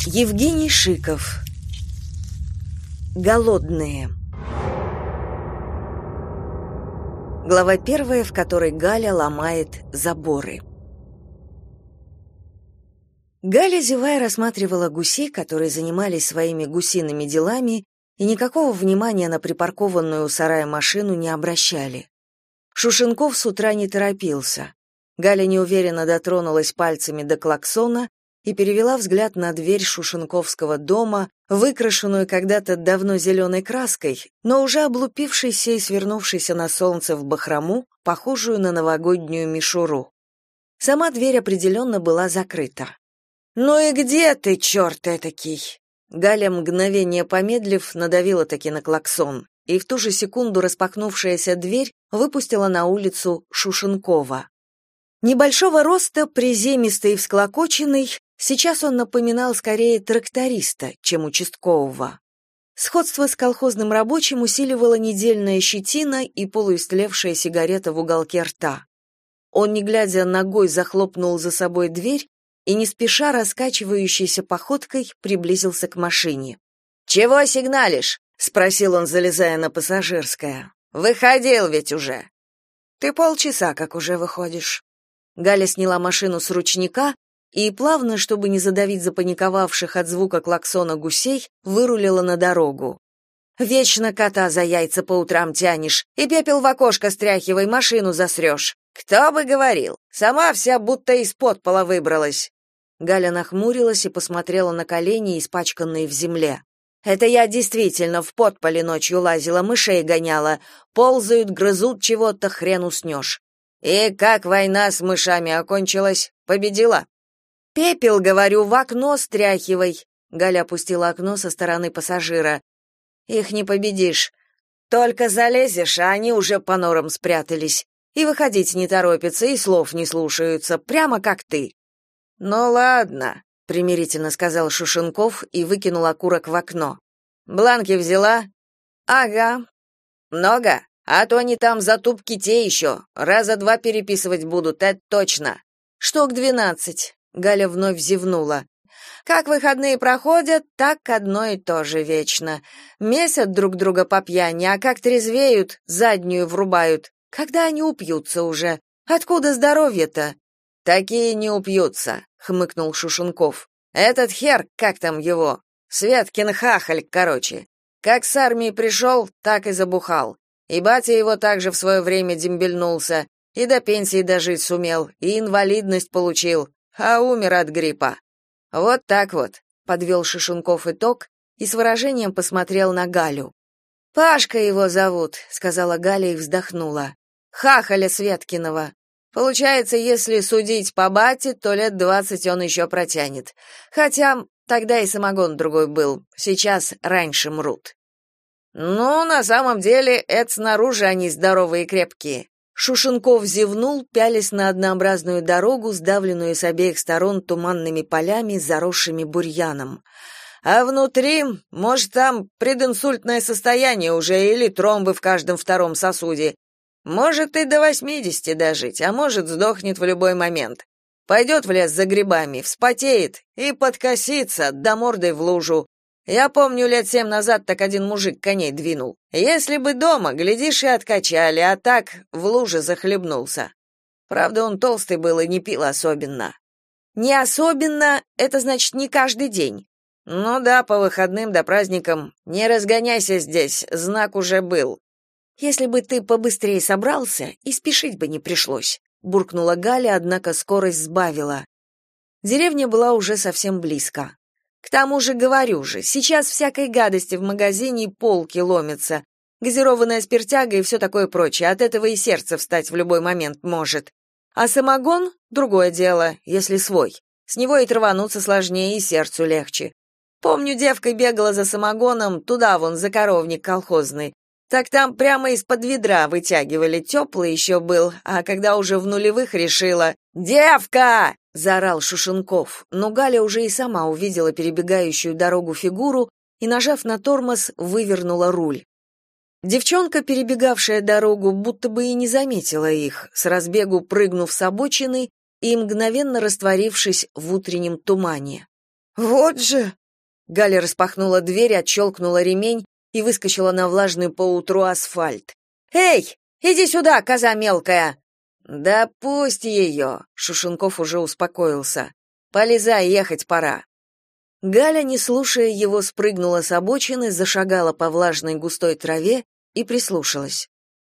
Евгений Шиков. Голодные. Глава 1, в которой Галя ломает заборы. Галя, зевая, рассматривала гусей, которые занимались своими гусиными делами, и никакого внимания на припаркованную у сарая машину не обращали. Шушенков с утра не торопился. Галя неуверенно дотронулась пальцами до клаксона и перевела взгляд на дверь шушенковского дома, выкрашенную когда-то давно зеленой краской, но уже облупившейся и свернувшейся на солнце в бахрому, похожую на новогоднюю мишуру. Сама дверь определенно была закрыта. «Ну и где ты, черт этакий?» Галя, мгновение помедлив, надавила-таки на клаксон, и в ту же секунду распахнувшаяся дверь выпустила на улицу Шушенкова. Небольшого роста, приземистый и всклокоченный, сейчас он напоминал скорее тракториста, чем участкового. Сходство с колхозным рабочим усиливала недельная щетина и полуистлевшая сигарета в уголке рта. Он, не глядя, ногой захлопнул за собой дверь и, не спеша раскачивающейся походкой, приблизился к машине. «Чего сигналишь?» — спросил он, залезая на пассажирское. «Выходил ведь уже». «Ты полчаса как уже выходишь». Галя сняла машину с ручника и, плавно, чтобы не задавить запаниковавших от звука клаксона гусей, вырулила на дорогу. «Вечно кота за яйца по утрам тянешь, и пепел в окошко стряхивай, машину засрешь». «Кто бы говорил, сама вся будто из-под пола выбралась». Галя нахмурилась и посмотрела на колени, испачканные в земле. «Это я действительно в подполе ночью лазила, мышей гоняла. Ползают, грызут чего-то, хрен уснешь». «И как война с мышами окончилась? Победила?» «Пепел, говорю, в окно стряхивай». Галя опустила окно со стороны пассажира. «Их не победишь. Только залезешь, а они уже по норам спрятались. И выходить не торопятся, и слов не слушаются, прямо как ты». «Ну ладно», — примирительно сказал Шушенков и выкинул окурок в окно. «Бланки взяла?» «Ага». «Много? А то они там затупки те еще. Раза 2 переписывать будут, это точно». «Штук 12». Галя вновь зевнула. «Как выходные проходят, так одно и то же вечно. Месят друг друга по пьяни, а как трезвеют, заднюю врубают. Когда они упьются уже? Откуда здоровье-то?» «Такие не упьются», — хмыкнул Шушенков. «Этот хер, как там его? Светкин хахаль, короче. Как с армии пришел, так и забухал. И батя его также в свое время дембельнулся, и до пенсии дожить сумел, и инвалидность получил, а умер от гриппа. Вот так вот», — подвел Шушенков итог и с выражением посмотрел на Галю. «Пашка его зовут», — сказала Галя и вздохнула. «Хахаля Светкиного. Получается, если судить по бате, то лет 20 он еще протянет. Хотя тогда и самогон другой был, сейчас раньше мрут». «Ну, на самом деле, это снаружи они здоровые и крепкие». Шушенков зевнул, пялясь на однообразную дорогу, сдавленную с обеих сторон туманными полями, заросшими бурьяном. «А внутри, может, там прединсультное состояние уже или тромбы в каждом втором сосуде. Может, и до 80 дожить, а может, сдохнет в любой момент. Пойдет в лес за грибами, вспотеет и подкосится, до мордой в лужу. Я помню, лет 7 назад так один мужик коней двинул. Если бы дома, глядишь, и откачали, а так в луже захлебнулся. Правда, он толстый был и не пил особенно». «Не особенно, это значит не каждый день». «Ну да, по выходным да праздникам. Не разгоняйся здесь, знак уже был». «Если бы ты побыстрее собрался, и спешить бы не пришлось», — буркнула Галя, однако скорость сбавила. Деревня была уже совсем близко. «К тому же, говорю же, сейчас всякой гадости в магазине полки ломятся. Газированная спиртяга и все такое прочее, от этого и сердце встать в любой момент может. А самогон — другое дело, если свой. С него и травануться сложнее, и сердцу легче. Помню, девка бегала за самогоном, туда вон, за коровник колхозный. Так там прямо из-под ведра вытягивали, теплый еще был, а когда уже в нулевых решила... «Девка!» — заорал Шушенков, но Галя уже и сама увидела перебегающую дорогу фигуру и, нажав на тормоз, вывернула руль. Девчонка, перебегавшая дорогу, будто бы и не заметила их, с разбегу прыгнув с обочины и мгновенно растворившись в утреннем тумане. «Вот же!» Галя распахнула дверь, отщелкнула ремень и выскочила на влажный поутру асфальт. «Эй, иди сюда, коза мелкая!» «Да пусть ее!» — Шушенков уже успокоился. «Полезай, ехать пора». Галя, не слушая его, спрыгнула с обочины, зашагала по влажной густой траве и прислушалась.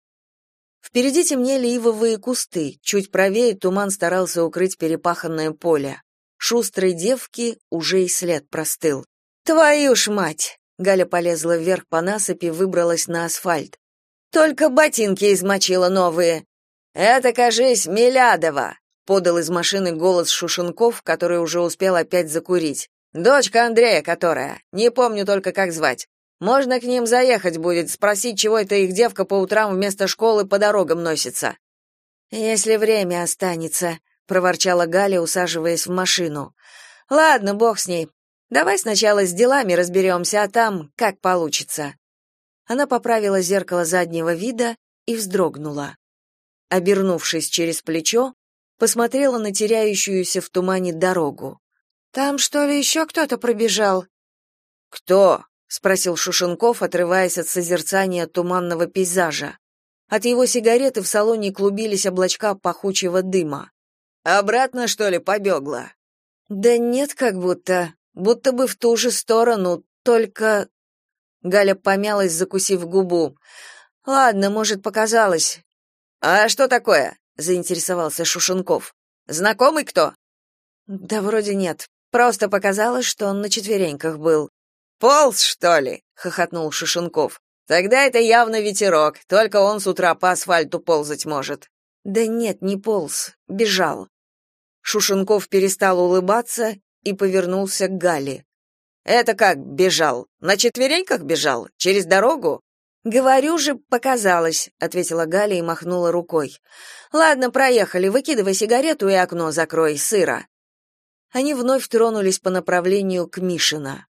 Впереди темнели ивовые кусты, чуть правее туман старался укрыть перепаханное поле. Шустрой девки уже и след простыл. «Твою ж мать!» — Галя полезла вверх по насыпи, выбралась на асфальт. «Только ботинки измочила новые!» «Это, кажись, Милядова!» — подал из машины голос Шушенков, который уже успел опять закурить. «Дочка Андрея, которая. Не помню только, как звать. Можно к ним заехать будет, спросить, чего это их девка по утрам вместо школы по дорогам носится». «Если время останется», — проворчала Галя, усаживаясь в машину. «Ладно, бог с ней. Давай сначала с делами разберемся, а там как получится». Она поправила зеркало заднего вида и вздрогнула. Обернувшись через плечо, посмотрела на теряющуюся в тумане дорогу. «Там, что ли, еще кто-то пробежал?» «Кто?» — спросил Шушенков, отрываясь от созерцания туманного пейзажа. От его сигареты в салоне клубились облачка пахучего дыма. «Обратно, что ли, побегла?» «Да нет, как будто. Будто бы в ту же сторону, только...» Галя помялась, закусив губу. «Ладно, может, показалось». «А что такое?» — заинтересовался Шушенков. «Знакомый кто?» «Да вроде нет. Просто показалось, что он на четвереньках был». «Полз, что ли?» — хохотнул Шушенков. «Тогда это явно ветерок, только он с утра по асфальту ползать может». «Да нет, не полз, бежал». Шушенков перестал улыбаться и повернулся к Гале. «Это как бежал? На четвереньках бежал? Через дорогу?» «Говорю же, показалось», — ответила Галя и махнула рукой. «Ладно, проехали, выкидывай сигарету и окно закрой, сыро». Они вновь тронулись по направлению к Мишино.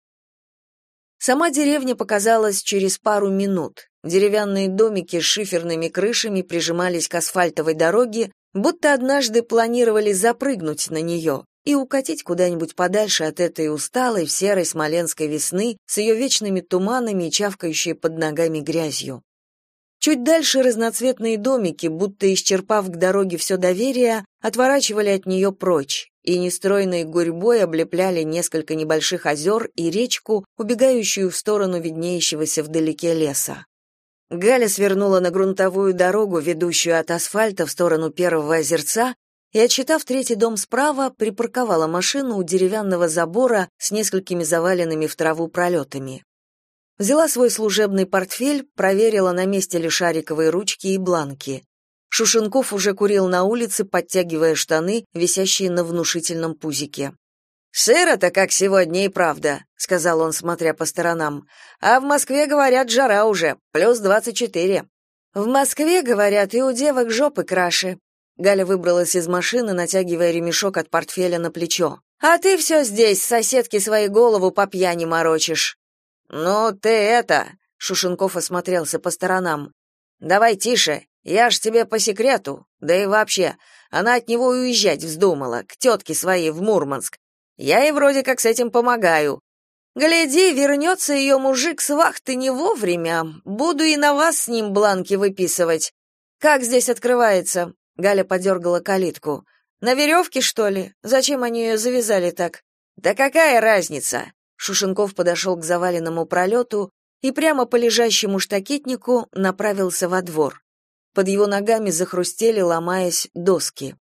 Сама деревня показалась через пару минут. Деревянные домики с шиферными крышами прижимались к асфальтовой дороге, будто однажды планировали запрыгнуть на нее и укатить куда-нибудь подальше от этой усталой в серой смоленской весны с ее вечными туманами и чавкающей под ногами грязью. Чуть дальше разноцветные домики, будто исчерпав к дороге все доверие, отворачивали от нее прочь и нестройной гурьбой облепляли несколько небольших озер и речку, убегающую в сторону виднеющегося вдалеке леса. Галя свернула на грунтовую дорогу, ведущую от асфальта в сторону первого озерца, и, отсчитав третий дом справа, припарковала машину у деревянного забора с несколькими заваленными в траву пролетами. Взяла свой служебный портфель, проверила, на месте ли шариковые ручки и бланки. Шушенков уже курил на улице, подтягивая штаны, висящие на внушительном пузике. «Сыро-то, как сегодня, и правда», — сказал он, смотря по сторонам. «А в Москве, говорят, жара уже, плюс 24». «В Москве, говорят, и у девок жопы краше». Галя выбралась из машины, натягивая ремешок от портфеля на плечо. «А ты все здесь, соседке своей голову по пьяни морочишь». «Ну, ты это...» — Шушенков осмотрелся по сторонам. «Давай тише, я ж тебе по секрету. Да и вообще, она от него уезжать вздумала, к тетке своей в Мурманск. Я ей вроде как с этим помогаю. Гляди, вернется ее мужик с вахты не вовремя. Буду и на вас с ним бланки выписывать. Как здесь открывается?» Галя подергала калитку. «На веревке, что ли? Зачем они ее завязали так?» «Да какая разница?» Шушенков подошел к заваленному пролету и прямо по лежащему штакетнику направился во двор. Под его ногами захрустели, ломаясь, доски.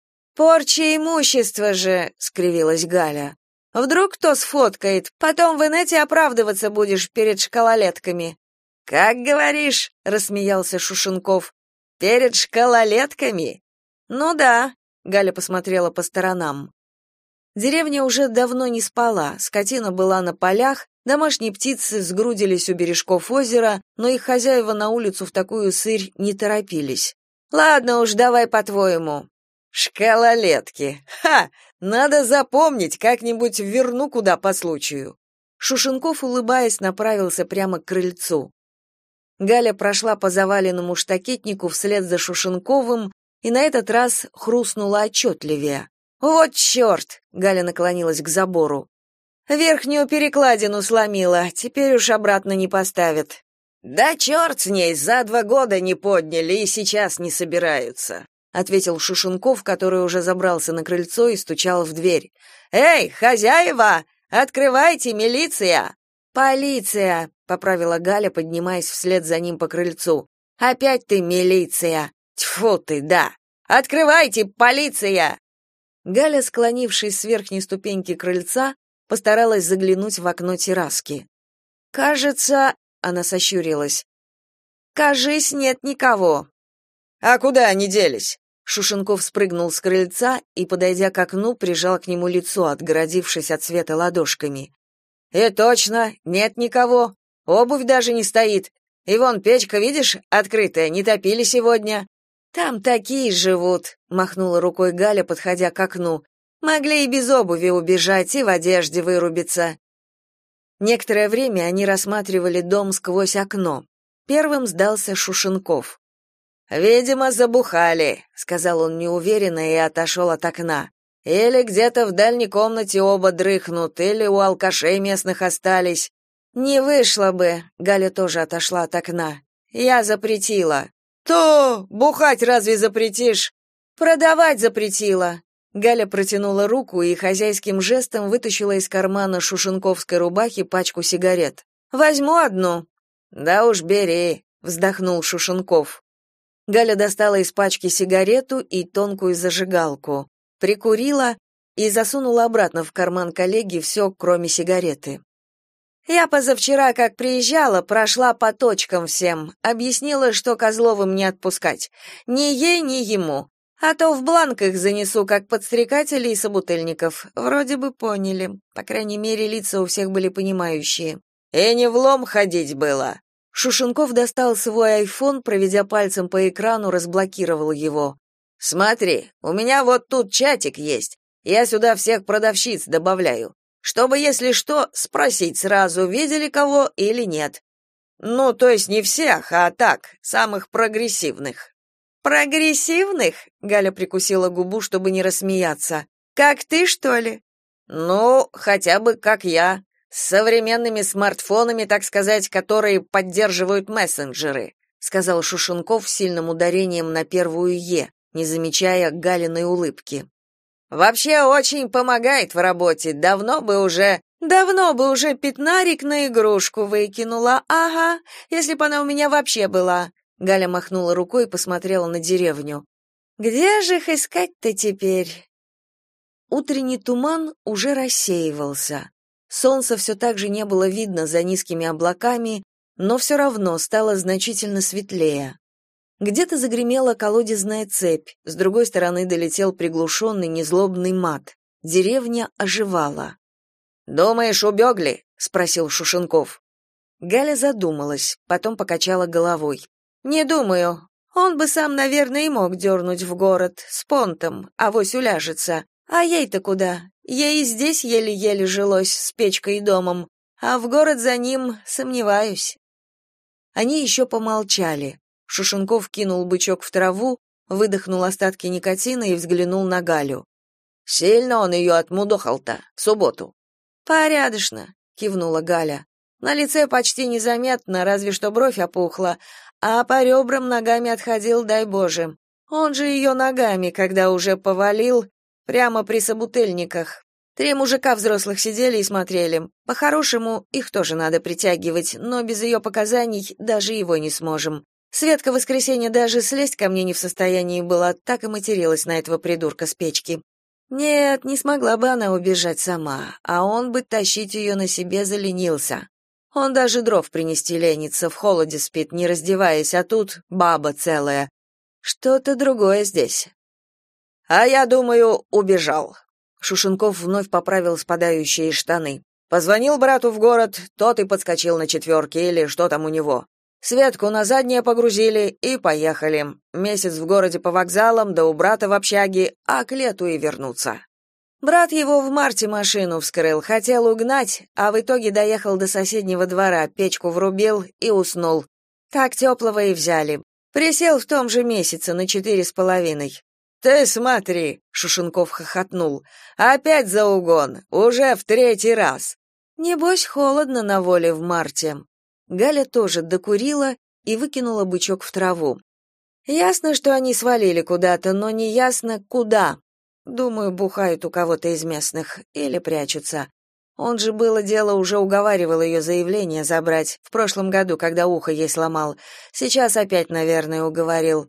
«Порча имущества же!» — скривилась Галя. «Вдруг кто сфоткает, потом в инете оправдываться будешь перед школолетками». «Как говоришь?» — рассмеялся Шушенков. «Перед школолетками?» «Ну да», — Галя посмотрела по сторонам. Деревня уже давно не спала, скотина была на полях, домашние птицы сгрудились у бережков озера, но их хозяева на улицу в такую сырь не торопились. «Ладно уж, давай по-твоему». «Школолетки! Ха! Надо запомнить, как-нибудь верну куда по случаю». Шушенков, улыбаясь, направился прямо к крыльцу. Галя прошла по заваленному штакетнику вслед за Шушенковым и на этот раз хрустнула отчетливее. «Вот черт!» — Галя наклонилась к забору. Верхнюю перекладину сломила, теперь уж обратно не поставят. Да черт с ней, за 2 года не подняли и сейчас не собираются, ответил Шушенков, который уже забрался на крыльцо и стучал в дверь. Эй, хозяева, открывайте, милиция! Полиция, поправила Галя, поднимаясь вслед за ним по крыльцу. Опять ты милиция. Тьфу ты, да. Открывайте, полиция! Галя, склонившись с верхней ступеньки крыльца, постаралась заглянуть в окно терраски. Кажется, она сощурилась. Кажись, нет никого. А куда они делись? Шушенков спрыгнул с крыльца и, подойдя к окну, прижал к нему лицо, отгородившись от света ладошками. Точно, нет никого. Обувь даже не стоит. И вон печка, видишь, открытая, не топили сегодня. Там такие живут, махнула рукой Галя, подходя к окну. Могли и без обуви убежать, и в одежде вырубиться. Некоторое время они рассматривали дом сквозь окно. Первым сдался Шушенков. «Видимо, забухали», — сказал он неуверенно и отошел от окна. «Или где-то в дальней комнате оба дрыхнут, или у алкашей местных остались». «Не вышло бы», — Галя тоже отошла от окна. «Я запретила». «То, бухать разве запретишь?» «Продавать запретила». Галя протянула руку и хозяйским жестом вытащила из кармана шушенковской рубахи пачку сигарет. «Возьму одну». «Да уж бери», — вздохнул Шушенков. Галя достала из пачки сигарету и тонкую зажигалку, прикурила и засунула обратно в карман коллеги все, кроме сигареты. «Я позавчера, как приезжала, прошла по точкам всем, объяснила, что Козловым не отпускать. Ни ей, ни ему. А то в бланк их занесу, как подстрекателей и собутыльников. Вроде бы поняли. По крайней мере, лица у всех были понимающие. И не влом ходить было». Шушенков достал свой айфон, проведя пальцем по экрану, разблокировал его. «Смотри, у меня вот тут чатик есть. Я сюда всех продавщиц добавляю. Чтобы, если что, спросить сразу, видели кого или нет. Ну, то есть не всех, а так, самых прогрессивных». «Прогрессивных?» — Галя прикусила губу, чтобы не рассмеяться. «Как ты, что ли?» «Ну, хотя бы как я. С современными смартфонами, так сказать, которые поддерживают мессенджеры», сказал Шушенков с сильным ударением на первую «е», не замечая Галиной улыбки. «Вообще очень помогает в работе. Давно бы уже пятнарик на игрушку выкинула. Ага, если бы она у меня вообще была». Галя махнула рукой и посмотрела на деревню. «Где же их искать-то теперь?» Утренний туман уже рассеивался. Солнца все так же не было видно за низкими облаками, но все равно стало значительно светлее. Где-то загремела колодезная цепь, с другой стороны долетел приглушенный незлобный мат. Деревня оживала. «Думаешь, убегли?» — спросил Шушенков. Галя задумалась, потом покачала головой. «Не думаю. Он бы сам, наверное, и мог дернуть в город, с понтом, авось уляжется. А ей-то куда? Ей и здесь еле-еле жилось, с печкой и домом. А в город за ним сомневаюсь». Они еще помолчали. Шушенков кинул бычок в траву, выдохнул остатки никотина и взглянул на Галю. «Сильно он ее отмудохал-то, в субботу?» «Порядочно», — кивнула Галя. «На лице почти незаметно, разве что бровь опухла, а по ребрам ногами отходил, дай Боже. Он же ее ногами, когда уже повалил, прямо при собутыльниках. 3 мужика взрослых сидели и смотрели. По-хорошему, их тоже надо притягивать, но без ее показаний даже его не сможем. Светка в воскресенье даже слезть ко мне не в состоянии была, так и материлась на этого придурка с печки. Нет, не смогла бы она убежать сама, а он бы тащить ее на себе заленился. Он даже дров принести ленится, в холоде спит, не раздеваясь, а тут баба целая. Что-то другое здесь. А я думаю, убежал. Шушенков вновь поправил спадающие штаны. Позвонил брату в город, тот и подскочил на 4 или что там у него. Светку на заднее погрузили и поехали. Месяц в городе по вокзалам, да у брата в общаге, а к лету и вернуться. Брат его в марте машину вскрыл, хотел угнать, а в итоге доехал до соседнего двора, печку врубил и уснул. Так теплого и взяли. Присел в том же месяце на 4,5. «Ты смотри», — Шушенков хохотнул, — «опять за угон, уже в 3-й раз. Небось, холодно на воле в марте. Галя тоже докурила и выкинула бычок в траву. Ясно, что они свалили куда-то, но не ясно, куда. Думаю, бухают у кого-то из местных или прячутся. Он же, было дело, уже уговаривал ее заявление забрать, в прошлом году, когда ухо ей сломал. Сейчас опять, наверное, уговорил.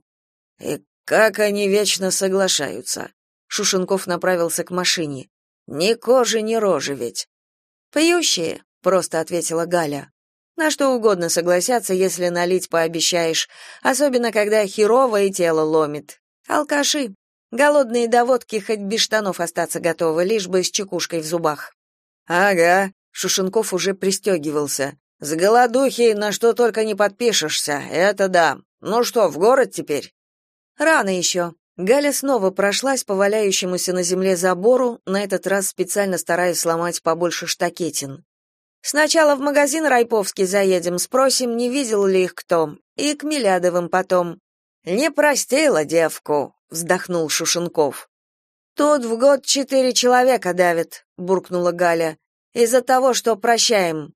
И как они вечно соглашаются. Шушенков направился к машине. Ни кожи, ни рожи ведь. «Пьющие», — просто ответила Галя. «На что угодно согласятся, если налить пообещаешь, особенно когда херово и тело ломит. Алкаши. Голодные до водки хоть без штанов остаться готовы, лишь бы с чекушкой в зубах». «Ага», — Шушенков уже пристегивался. «С голодухи на что только не подпишешься, это да. Ну что, в город теперь?» «Рано еще». Галя снова прошлась по валяющемуся на земле забору, на этот раз специально стараясь сломать побольше штакетин. «Сначала в магазин Райповский заедем, спросим, не видел ли их кто, и к Милядовым потом». «Не простила девку», — вздохнул Шушенков. «Тут в год 4 человека давят», — буркнула Галя, «из-за того, что прощаем».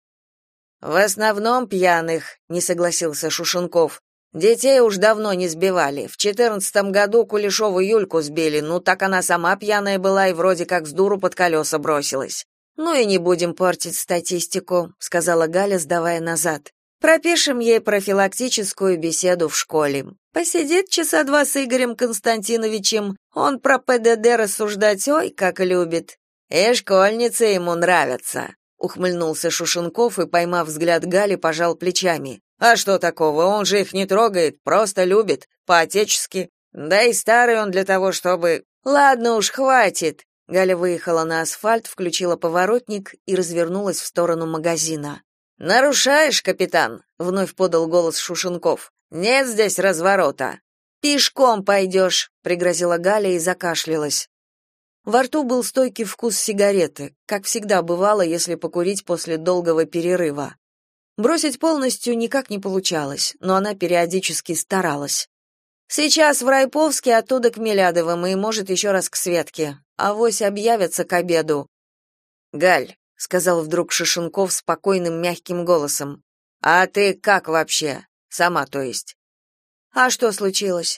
«В основном пьяных», — не согласился Шушенков. «Детей уж давно не сбивали. В 14-м году Кулешову Юльку сбили, ну так она сама пьяная была и вроде как с дуру под колеса бросилась». «Ну и не будем портить статистику», — сказала Галя, сдавая назад. «Пропишем ей профилактическую беседу в школе. Посидит часа 2 с Игорем Константиновичем, он про ПДД рассуждать ой как любит. И школьницы ему нравятся», — ухмыльнулся Шушенков и, поймав взгляд Гали, пожал плечами. «А что такого? Он же их не трогает, просто любит, по-отечески. Да и старый он для того, чтобы...» «Ладно уж, хватит». Галя выехала на асфальт, включила поворотник и развернулась в сторону магазина. «Нарушаешь, капитан?» — вновь подал голос Шушенков. «Нет здесь разворота». «Пешком пойдешь», — пригрозила Галя и закашлялась. Во рту был стойкий вкус сигареты, как всегда бывало, если покурить после долгого перерыва. Бросить полностью никак не получалось, но она периодически старалась. «Сейчас в Райповске, оттуда к Милядовым и, может, еще раз к Светке. Авось объявятся к обеду». «Галь», — сказал вдруг Шишенков спокойным мягким голосом, «а ты как вообще? Сама, то есть?» «А что случилось?»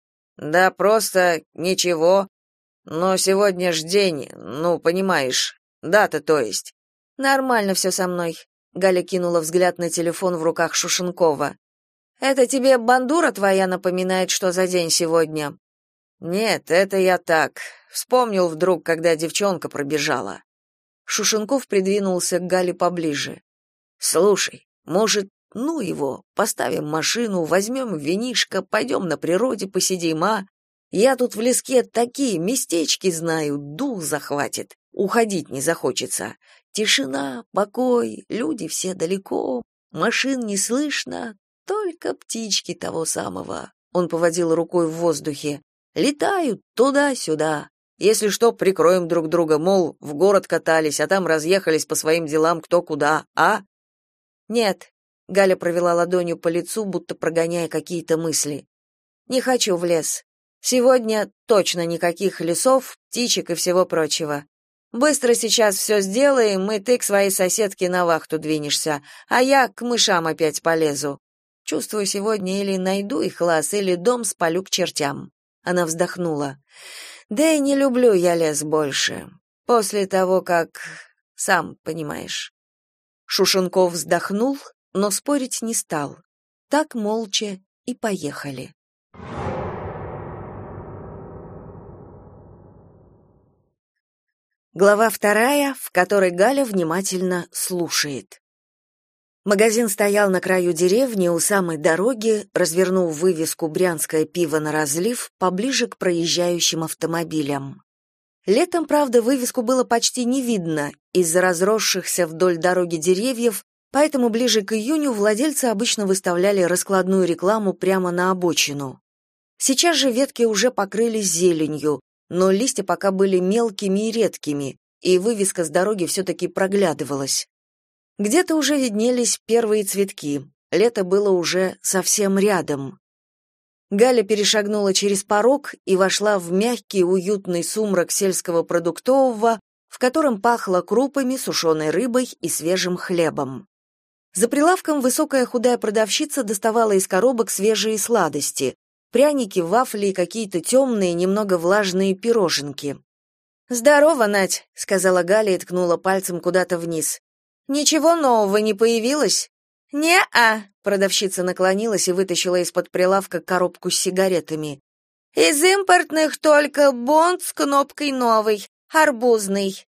«Да просто ничего. Но сегодня ж день, ну, понимаешь, дата, то есть». «Нормально все со мной», — Галя кинула взгляд на телефон в руках Шушенкова. «Это тебе бандура твоя напоминает, что за день сегодня?» «Нет, это я так. Вспомнил вдруг, когда девчонка пробежала». Шушенков придвинулся к Гале поближе. «Слушай, может, ну его, поставим машину, возьмем винишко, пойдем на природе посидим, а? Я тут в леске такие местечки знаю, дух захватит, уходить не захочется. Тишина, покой, люди все далеко, машин не слышно, только птички того самого». Он поводил рукой в воздухе. «Летают туда-сюда. Если что, прикроем друг друга, мол, в город катались, а там разъехались по своим делам кто куда, а?» «Нет», — Галя провела ладонью по лицу, будто прогоняя какие-то мысли. «Не хочу в лес. Сегодня точно никаких лесов, птичек и всего прочего. Быстро сейчас все сделаем, и ты к своей соседке на вахту двинешься, а я к мышам опять полезу. Чувствую, сегодня или найду их лаз, или дом спалю к чертям». Она вздохнула. «Да и не люблю я лес больше. После того, как... сам понимаешь». Шушенков вздохнул, но спорить не стал. Так молча и поехали. Глава 2, в которой Галя внимательно слушает. Магазин стоял на краю деревни у самой дороги, развернув вывеску «Брянское пиво на разлив» поближе к проезжающим автомобилям. Летом, правда, вывеску было почти не видно из-за разросшихся вдоль дороги деревьев, поэтому ближе к июню владельцы обычно выставляли раскладную рекламу прямо на обочину. Сейчас же ветки уже покрылись зеленью, но листья пока были мелкими и редкими, и вывеска с дороги все-таки проглядывалась. Где-то уже виднелись первые цветки, лето было уже совсем рядом. Галя перешагнула через порог и вошла в мягкий, уютный сумрак сельского продуктового, в котором пахло крупами, сушеной рыбой и свежим хлебом. За прилавком высокая худая продавщица доставала из коробок свежие сладости: пряники, вафли и какие-то темные, немного влажные пироженки. «Здорово, Надь», — сказала Галя и ткнула пальцем куда-то вниз. «Ничего нового не появилось?» «Не-а», — продавщица наклонилась и вытащила из-под прилавка коробку с сигаретами. «Из импортных только Бонд с кнопкой новый, арбузный».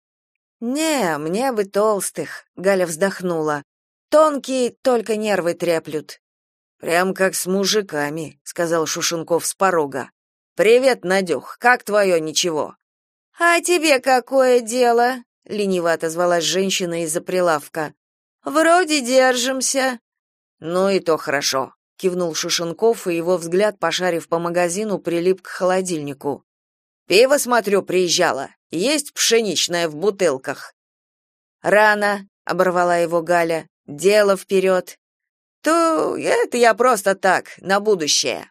«Не, мне бы толстых», — Галя вздохнула. «Тонкие только нервы треплют». «Прям как с мужиками», — сказал Шушенков с порога. «Привет, Надюх, как твое ничего?» «А тебе какое дело?» — лениво отозвалась женщина из-за прилавка. «Вроде держимся». «Ну и то хорошо», — кивнул Шушенков, и его взгляд, пошарив по магазину, прилип к холодильнику. «Пиво, смотрю, приезжало. Есть пшеничное в бутылках». «Рано», — оборвала его Галя. «Дело вперед». «То это я просто так, на будущее».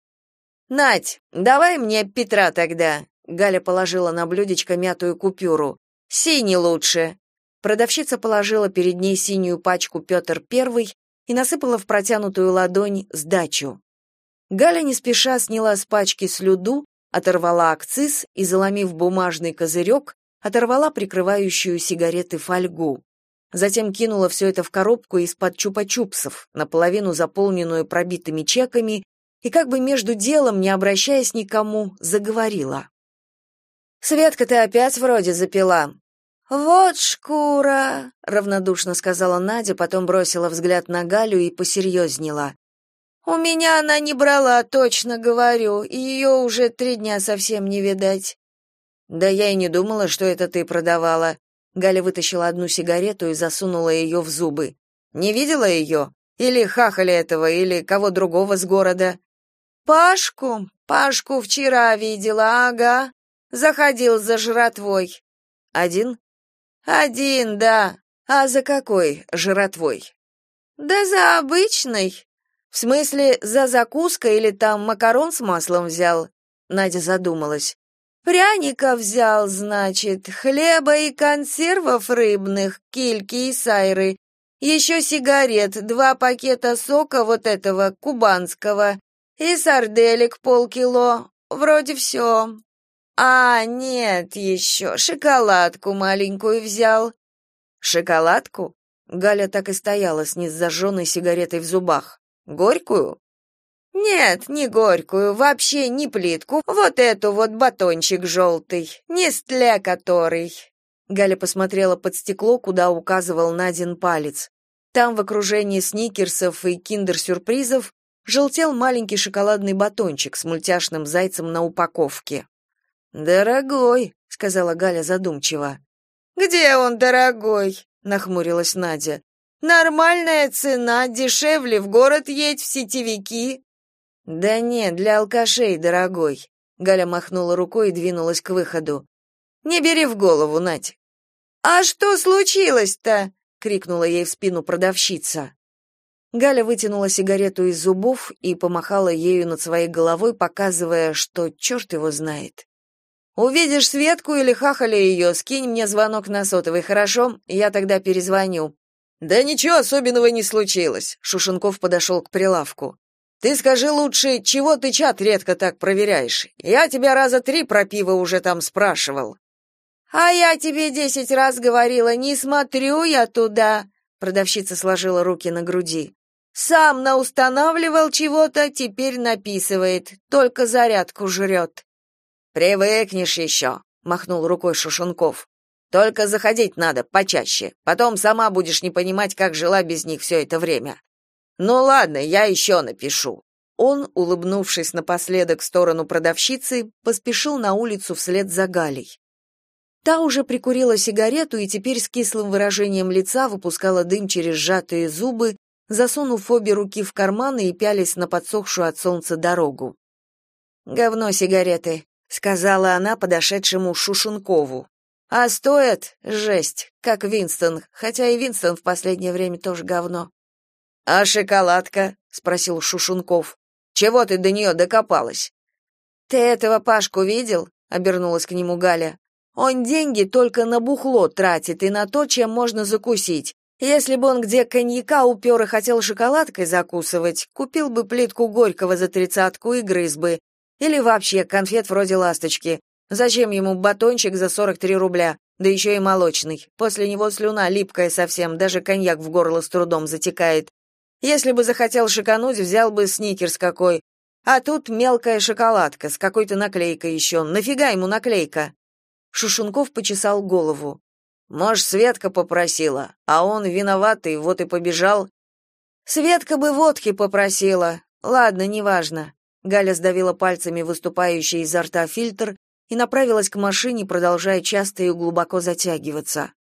«Надь, давай мне Петра тогда», — Галя положила на блюдечко мятую купюру. «Синий лучше». Продавщица положила перед ней синюю пачку Петр Первый и насыпала в протянутую ладонь сдачу. Галя не спеша сняла с пачки слюду, оторвала акциз и, заломив бумажный козырек, оторвала прикрывающую сигареты фольгу. Затем кинула все это в коробку из-под чупа-чупсов, наполовину заполненную пробитыми чеками, и как бы между делом, не обращаясь никому, заговорила. «Светка, ты опять вроде запила». «Вот шкура», — равнодушно сказала Надя, потом бросила взгляд на Галю и посерьезнела. «У меня она не брала, точно говорю, и ее уже 3 дня совсем не видать». «Да я и не думала, что это ты продавала». Галя вытащила одну сигарету и засунула ее в зубы. «Не видела ее? Или хахаля этого, или кого другого с города?» Пашку вчера видела, ага. Заходил за жратвой». «Один?» «Один, да. А за какой жратвой?» «Да за обычной». «В смысле, за закуской или там макарон с маслом взял?» Надя задумалась. «Пряника взял, значит, хлеба и консервов рыбных, кильки и сайры, еще сигарет, 2 пакета сока вот этого, кубанского, и сарделек полкило, вроде все. А, нет, еще шоколадку маленькую взял». «Шоколадку?» Галя так и стояла с незажженной сигаретой в зубах. «Горькую?» «Нет, не горькую, вообще не плитку, вот эту вот батончик желтый, Нестле который». Галя посмотрела под стекло, куда указывал Надин палец. Там в окружении сникерсов и киндер-сюрпризов желтел маленький шоколадный батончик с мультяшным зайцем на упаковке. «Дорогой», — сказала Галя задумчиво. «Где он дорогой?» — нахмурилась Надя. «Нормальная цена, дешевле в город едь в сетевики». «Да нет, для алкашей, дорогой», — Галя махнула рукой и двинулась к выходу. «Не бери в голову, Надь». «А что случилось-то?» — крикнула ей в спину продавщица. Галя вытянула сигарету из зубов и помахала ею над своей головой, показывая, что черт его знает. «Увидишь Светку или хахаля ее, скинь мне звонок на сотовый, хорошо? Я тогда перезвоню». «Да ничего особенного не случилось», — Шушенков подошел к прилавку. «Ты скажи лучше, чего ты чат редко так проверяешь? Я тебя раза 3 про пиво уже там спрашивал». «А я тебе 10 раз говорила, не смотрю я туда», — продавщица сложила руки на груди. «Сам наустанавливал чего-то, теперь написывает, только зарядку жрет». «Привыкнешь еще», — махнул рукой Шушенков. «Только заходить надо почаще, потом сама будешь не понимать, как жила без них все это время». «Ну ладно, я еще напишу». Он, улыбнувшись напоследок в сторону продавщицы, поспешил на улицу вслед за Галей. Та уже прикурила сигарету и теперь с кислым выражением лица выпускала дым через сжатые зубы, засунув обе руки в карманы и пялясь на подсохшую от солнца дорогу. «Говно сигареты», — сказала она подошедшему Шушенкову. «А стоят? Жесть, как Винстон, хотя и Винстон в последнее время тоже говно». «А шоколадка?» — спросил Шушенков. «Чего ты до нее докопалась?» «Ты этого Пашку видел?» — обернулась к нему Галя. Он деньги только на бухло тратит и на то, чем можно закусить. Если бы он где коньяка упер и хотел шоколадкой закусывать, купил бы плитку горького за 30-ку и грыз бы. Или вообще конфет вроде ласточки. Зачем ему батончик за 43 рубля? Да еще и молочный. После него слюна липкая совсем, даже коньяк в горло с трудом затекает. Если бы захотел шикануть, взял бы сникерс какой. А тут мелкая шоколадка с какой-то наклейкой еще. Нафига ему наклейка? Шушунков почесал голову. Может, Светка попросила, а он виноватый, вот и побежал. Светка бы водки попросила. Ладно, неважно. Галя сдавила пальцами выступающий изо рта фильтр и направилась к машине, продолжая часто и глубоко затягиваться.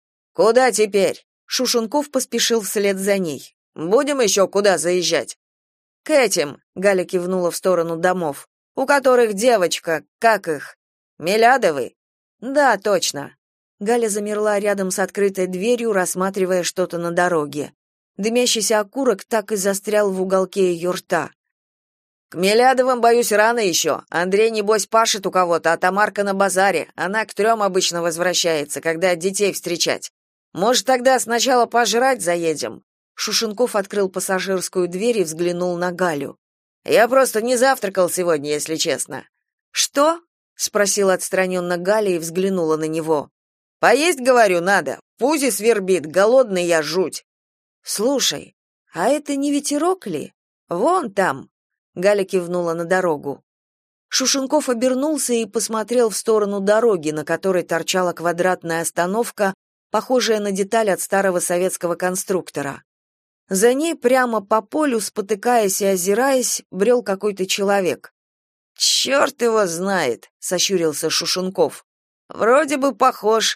Куда теперь? Шушунков поспешил вслед за ней. Будем еще куда заезжать? К этим, Галя кивнула в сторону домов. У которых девочка, как их? Милядовы? Да, точно. Галя замерла рядом с открытой дверью, рассматривая что-то на дороге. Дымящийся окурок так и застрял в уголке ее рта. «К Милядовым, боюсь, рано еще. Андрей, небось, пашет у кого-то, а Тамарка на базаре. Она к 3 обычно возвращается, когда детей встречать. Может, тогда сначала пожрать заедем?» Шушенков открыл пассажирскую дверь и взглянул на Галю. «Я просто не завтракал сегодня, если честно». «Что?» — спросила отстраненно Галя и взглянула на него. Поесть, говорю, надо. Пузи свербит, голодный я жуть. Слушай, а это не ветерок ли? Вон там. Галя кивнула на дорогу. Шушенков обернулся и посмотрел в сторону дороги, на которой торчала квадратная остановка, похожая на деталь от старого советского конструктора. За ней прямо по полю, спотыкаясь и озираясь, брел какой-то человек. «Черт его знает», — сощурился Шушенков. «Вроде бы похож».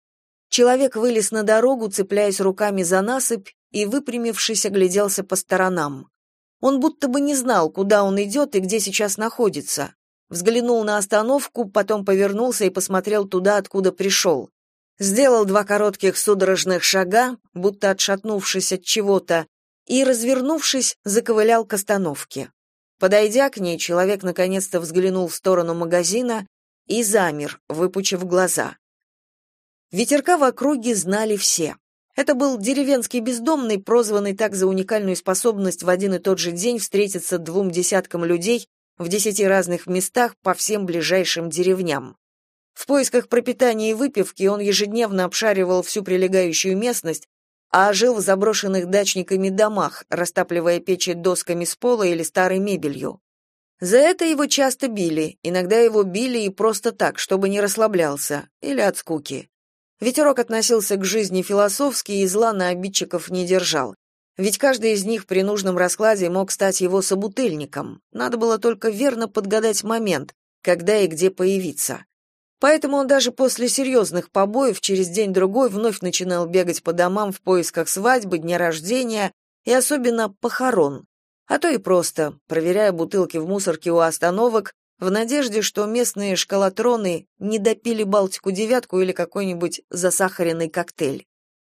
Человек вылез на дорогу, цепляясь руками за насыпь, и, выпрямившись, огляделся по сторонам. Он будто бы не знал, куда он идет и где сейчас находится. Взглянул на остановку, потом повернулся и посмотрел туда, откуда пришел. Сделал 2 коротких судорожных шага, будто отшатнувшись от чего-то, и, развернувшись, заковылял к остановке. Подойдя к ней, человек наконец-то взглянул в сторону магазина и замер, выпучив глаза. Ветерка в округе знали все. Это был деревенский бездомный, прозванный так за уникальную способность в один и тот же день встретиться 2 десяткам людей в 10 разных местах по всем ближайшим деревням. В поисках пропитания и выпивки он ежедневно обшаривал всю прилегающую местность, а жил в заброшенных дачниками домах, растапливая печи досками с пола или старой мебелью. За это его часто били, иногда его били и просто так, чтобы не расслаблялся, или от скуки. Ветерок относился к жизни философски и зла на обидчиков не держал. Ведь каждый из них при нужном раскладе мог стать его собутыльником. Надо было только верно подгадать момент, когда и где появиться. Поэтому он даже после серьезных побоев через день-другой вновь начинал бегать по домам в поисках свадьбы, дня рождения и особенно похорон. А то и просто, проверяя бутылки в мусорке у остановок, в надежде, что местные школотроны не допили Балтику-9 или какой-нибудь засахаренный коктейль.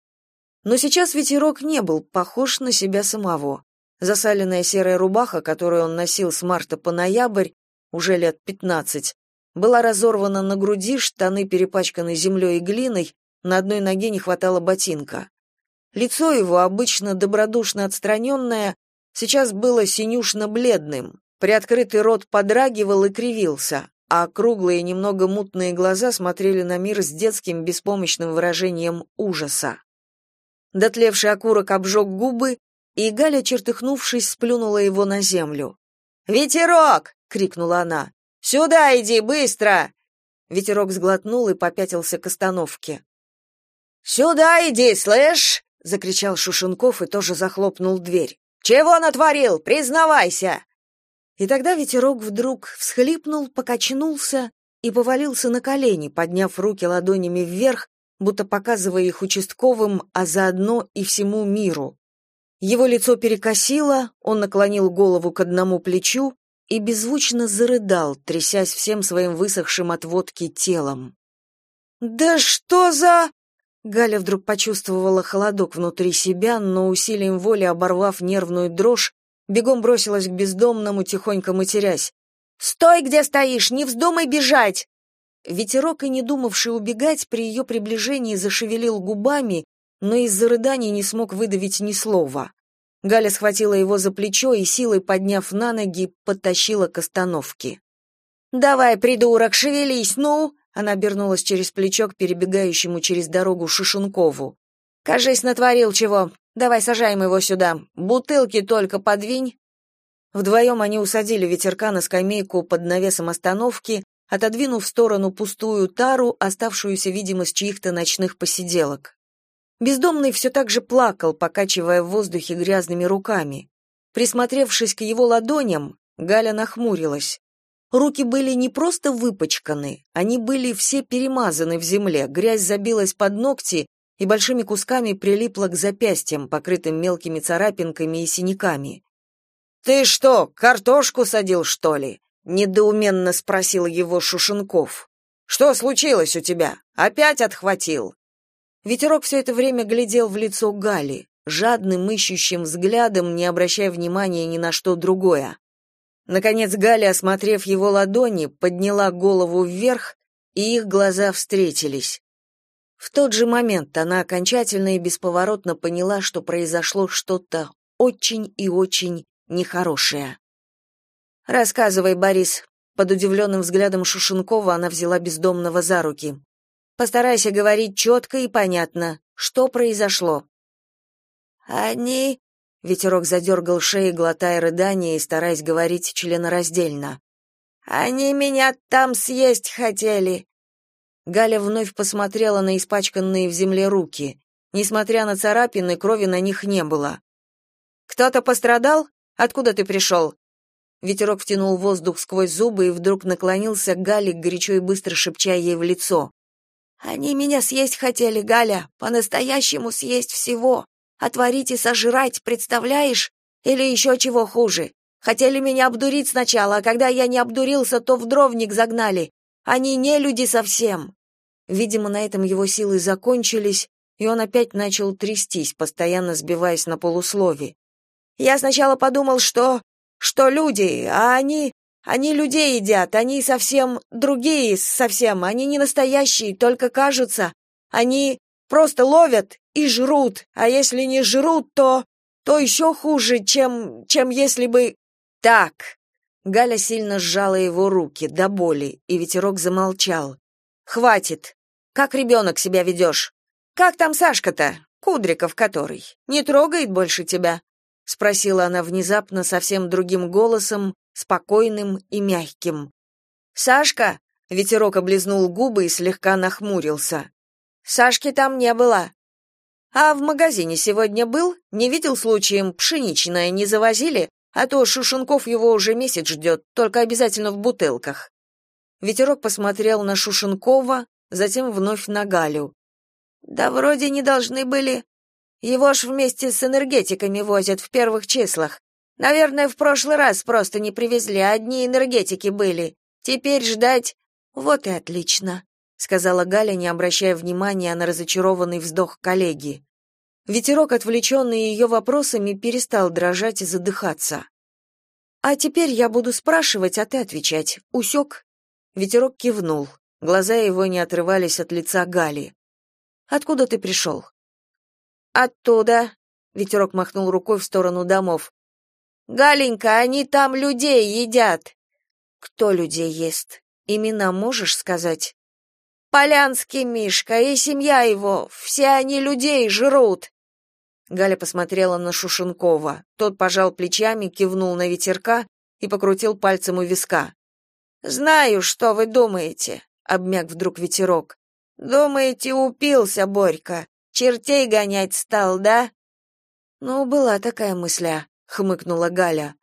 Но сейчас ветерок не был похож на себя самого. Засаленная серая рубаха, которую он носил с марта по ноябрь, уже лет 15, была разорвана на груди, штаны перепачканы землей и глиной, на одной ноге не хватало ботинка. Лицо его, обычно добродушно отстраненное, сейчас было синюшно-бледным. Приоткрытый рот подрагивал и кривился, а круглые, немного мутные глаза смотрели на мир с детским беспомощным выражением ужаса. Дотлевший окурок обжег губы, и Галя, чертыхнувшись, сплюнула его на землю. «Ветерок!» — крикнула она. «Сюда иди, быстро!» Ветерок сглотнул и попятился к остановке. «Сюда иди, слышь!» — закричал Шушенков и тоже захлопнул дверь. «Чего натворил? Признавайся!» И тогда ветерок вдруг всхлипнул, покачнулся и повалился на колени, подняв руки ладонями вверх, будто показывая их участковым, а заодно и всему миру. Его лицо перекосило, он наклонил голову к одному плечу и беззвучно зарыдал, трясясь всем своим высохшим от водки телом. «Да что за...» Галя вдруг почувствовала холодок внутри себя, но усилием воли, оборвав нервную дрожь, бегом бросилась к бездомному, тихонько матерясь. «Стой, где стоишь! Не вздумай бежать!» Ветерок, и не думавший убегать, при ее приближении зашевелил губами, но из-за рыданий не смог выдавить ни слова. Галя схватила его за плечо и, силой подняв на ноги, подтащила к остановке. «Давай, придурок, шевелись, ну!» Она обернулась через плечо к перебегающему через дорогу Шушункову. «Кажись, натворил чего. Давай сажаем его сюда. Бутылки только подвинь». Вдвоем они усадили Ветерка на скамейку под навесом остановки, отодвинув в сторону пустую тару, оставшуюся, видимо, с чьих-то ночных посиделок. Бездомный все так же плакал, покачивая в воздухе грязными руками. Присмотревшись к его ладоням, Галя нахмурилась. Руки были не просто выпачканы, они были все перемазаны в земле, грязь забилась под ногти и большими кусками прилипла к запястьям, покрытым мелкими царапинками и синяками. «Ты что, картошку садил, что ли?» — недоуменно спросил его Шушенков. «Что случилось у тебя? Опять отхватил?» Ветерок все это время глядел в лицо Гали, жадным, ищущим взглядом, не обращая внимания ни на что другое. Наконец Галя, осмотрев его ладони, подняла голову вверх, и их глаза встретились. В тот же момент она окончательно и бесповоротно поняла, что произошло что-то очень и очень нехорошее. «Рассказывай, Борис». Под удивленным взглядом Шушенкова она взяла бездомного за руки. «Постарайся говорить четко и понятно. Что произошло?» «Они...» Ветерок задергал шею, глотая рыдания и стараясь говорить членораздельно. «Они меня там съесть хотели». Галя вновь посмотрела на испачканные в земле руки. Несмотря на царапины, крови на них не было. «Кто-то пострадал? Откуда ты пришел?» Ветерок втянул воздух сквозь зубы и вдруг наклонился к Гале, горячо и быстро шепча ей в лицо. «Они меня съесть хотели, Галя, по-настоящему съесть всего. Отварить и сожрать, представляешь? Или еще чего хуже. Хотели меня обдурить сначала, а когда я не обдурился, то в дровник загнали. Они не люди совсем». Видимо, на этом его силы закончились, и он опять начал трястись, постоянно сбиваясь на полуслове. «Я сначала подумал, что люди, а они людей едят, они совсем другие, совсем, они не настоящие, только кажутся. Они просто ловят и жрут, а если не жрут, то еще хуже, чем если бы...» «Так!» Галя сильно сжала его руки, до боли, и Ветерок замолчал. «Хватит! Как ребенок себя ведешь? Как там Сашка-то? Кудриков который? Не трогает больше тебя?» — спросила она внезапно совсем другим голосом, спокойным и мягким. «Сашка?» — Ветерок облизнул губы и слегка нахмурился. «Сашки там не было». «А в магазине сегодня был? Не видел случаем, пшеничное не завозили? А то Шушенков его уже месяц ждет, только обязательно в бутылках». Ветерок посмотрел на Шушенкова, затем вновь на Галю. «Да вроде не должны были. Его ж вместе с энергетиками возят в первых числах. Наверное, в прошлый раз просто не привезли, одни энергетики были. Теперь ждать...» «Вот и отлично», — сказала Галя, не обращая внимания на разочарованный вздох коллеги. Ветерок, отвлеченный ее вопросами, перестал дрожать и задыхаться. «А теперь я буду спрашивать, а ты отвечать. Усек?» Ветерок кивнул. Глаза его не отрывались от лица Гали. «Откуда ты пришел?» «Оттуда», — Ветерок махнул рукой в сторону домов. «Галенька, они там людей едят». «Кто людей ест? Имена можешь сказать?» «Полянский Мишка и семья его, все они людей жрут». Галя посмотрела на Шушенкова. Тот пожал плечами, кивнул на Ветерка и покрутил пальцем у виска. «Знаю, что вы думаете», — обмяк вдруг Ветерок. «Думаете, упился Борька? Чертей гонять стал, да?» «Ну, была такая мысля», — хмыкнула Галя.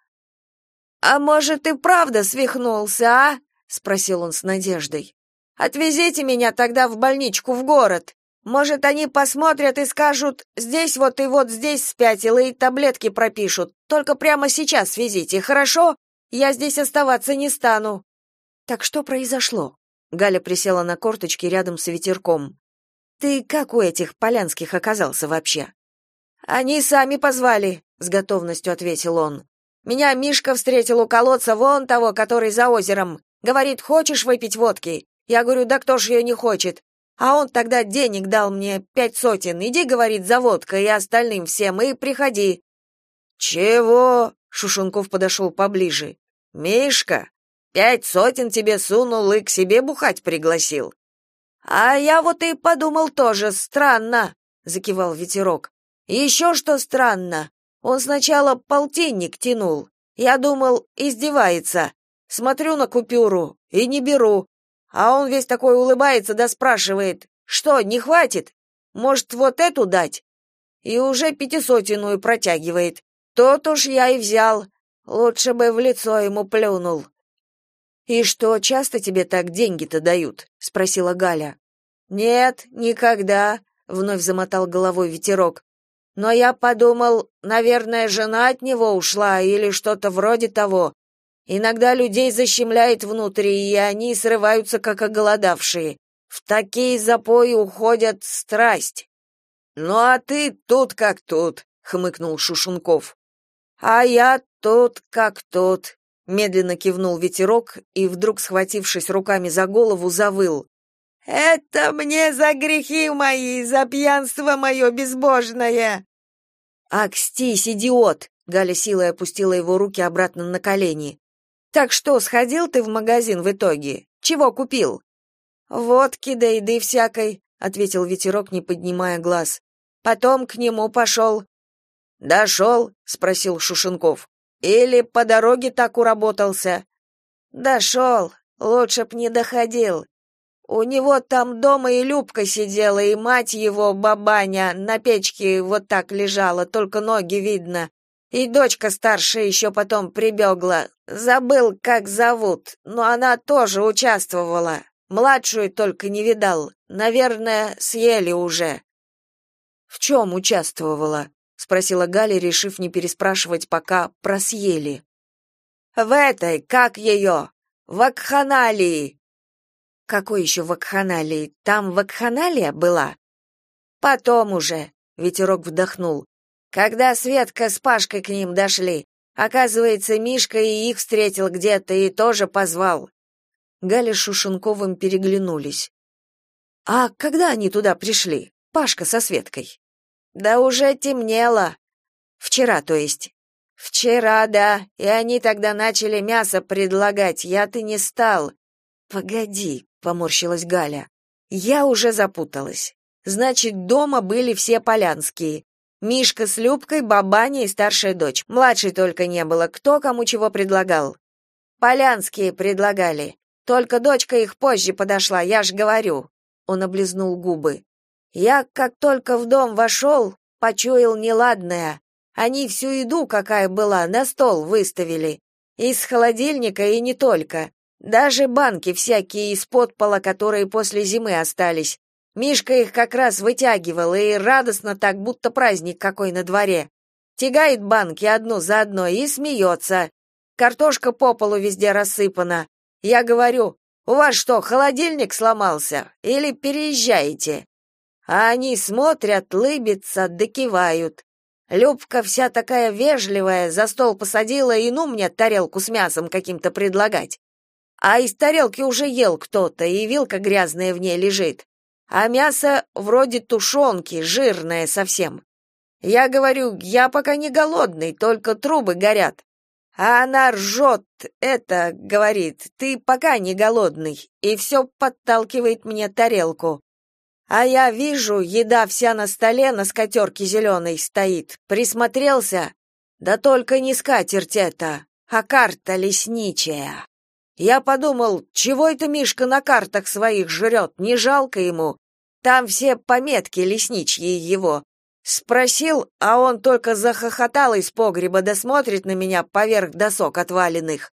«А может, и правда свихнулся, а?» — спросил он с надеждой. «Отвезите меня тогда в больничку в город. Может, они посмотрят и скажут, здесь вот и вот здесь спятил, и таблетки пропишут. Только прямо сейчас везите, хорошо? Я здесь оставаться не стану». «Так что произошло?» Галя присела на корточки рядом с Ветерком. «Ты как у этих полянских оказался вообще?» «Они сами позвали», — с готовностью ответил он. «Меня Мишка встретил у колодца вон того, который за озером. Говорит, хочешь выпить водки? Я говорю, да кто ж ее не хочет? А он тогда денег дал мне 500. Иди, говорит, за водкой и остальным всем, и приходи. Чего? Шушунков подошел поближе. Мишка, 500 тебе сунул и к себе бухать пригласил. А я вот и подумал тоже, странно, закивал Ветерок. Еще что странно. Он сначала полтинник тянул. Я думал, издевается. Смотрю на купюру и не беру. А он весь такой улыбается да спрашивает: "Что, не хватит? Может, вот эту дать?" И уже 500 протягивает. Тот уж я и взял. Лучше бы в лицо ему плюнул. И что, часто тебе так деньги-то дают? Спросила Галя. Нет, никогда, вновь замотал головой Ветерок. Но я подумал, наверное, жена от него ушла или что-то вроде того. Иногда людей защемляет внутри, и они срываются, как оголодавшие. В такие запои уходят страсть. Ну а ты тут как тут, хмыкнул Шушунков. А я тут как тут, медленно кивнул Ветерок и вдруг, схватившись руками за голову, завыл. Это мне за грехи мои, за пьянство мое безбожное. Акстись, идиот, Галя силой опустила его руки обратно на колени. Так что, сходил ты в магазин в итоге? Чего купил? Водки да еды всякой, ответил Ветерок, не поднимая глаз. Потом к нему пошел. Дошел? Спросил Шушенков. Или по дороге так уработался? Дошел, лучше б не доходил. У него там дома и Любка сидела, и мать его, бабаня, на печке вот так лежала, только ноги видно. И дочка старшая еще потом прибегла. Забыл, как зовут, но она тоже участвовала. Младшую только не видал. Наверное, съели уже. В чем участвовала? Спросила Галя, решив не переспрашивать пока про съели. В этой, как ее? Вакханалии. Какой еще вакханалии? Там вакханалия была? Потом уже, Ветерок вдохнул. Когда Светка с Пашкой к ним дошли, оказывается, Мишка и их встретил где-то и тоже позвал. Галя с Шушенковым переглянулись. А когда они туда пришли? Пашка со Светкой? Да уже темнело. Вчера, то есть. Вчера, да, и они тогда начали мясо предлагать, я-то не стал. Погоди, поморщилась Галя. Я уже запуталась. Значит, дома были все полянские. Мишка с Любкой, бабаня и старшая дочь. Младшей только не было. Кто кому чего предлагал? Полянские предлагали. Только дочка их позже подошла, я ж говорю. Он облизнул губы. Я, как только в дом вошел, почуял неладное. Они всю еду, какая была, на стол выставили. Из холодильника и не только. Даже банки всякие из-под пола, которые после зимы остались. Мишка их как раз вытягивал, и радостно так, будто праздник какой на дворе. Тягает банки одну за одной и смеется. Картошка по полу везде рассыпана. Я говорю: "У вас что, холодильник сломался? Или переезжаете?" А они смотрят, лыбятся, да кивают. Любка вся такая вежливая, за стол посадила и ну мне тарелку с мясом каким-то предлагать. А из тарелки уже ел кто-то, и вилка грязная в ней лежит. А мясо вроде тушенки, жирное совсем. Я говорю: "Я пока не голодный, только трубы горят". А она ржет, говорит: "Ты пока не голодный", и все подталкивает мне тарелку. А я вижу, еда вся на столе на скатерке зеленой стоит. Присмотрелся, да только не скатерть это, а карта лесничая. Я подумал, чего это Мишка на картах своих жрет, не жалко ему? Там все пометки лесничьи его. Спросил, а он только захохотал из погреба, да смотрит на меня поверх досок отваленных.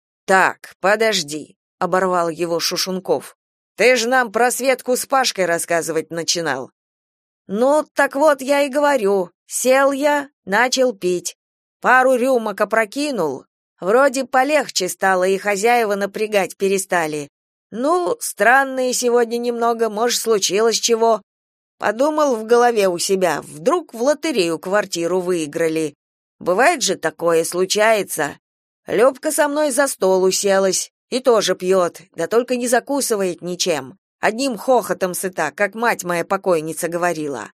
Так, подожди, оборвал его Шушунков. Ты ж нам про Светку с Пашкой рассказывать начинал. Ну, так вот я и говорю. Сел я, начал пить. Пару рюмок опрокинул. Вроде полегче стало, и хозяева напрягать перестали. Ну, странные сегодня немного, может, случилось чего. Подумал в голове у себя, вдруг в лотерею квартиру выиграли. Бывает же такое, случается. Любка со мной за стол уселась. И тоже пьет, да только не закусывает ничем. Одним хохотом сыта, как мать моя покойница говорила.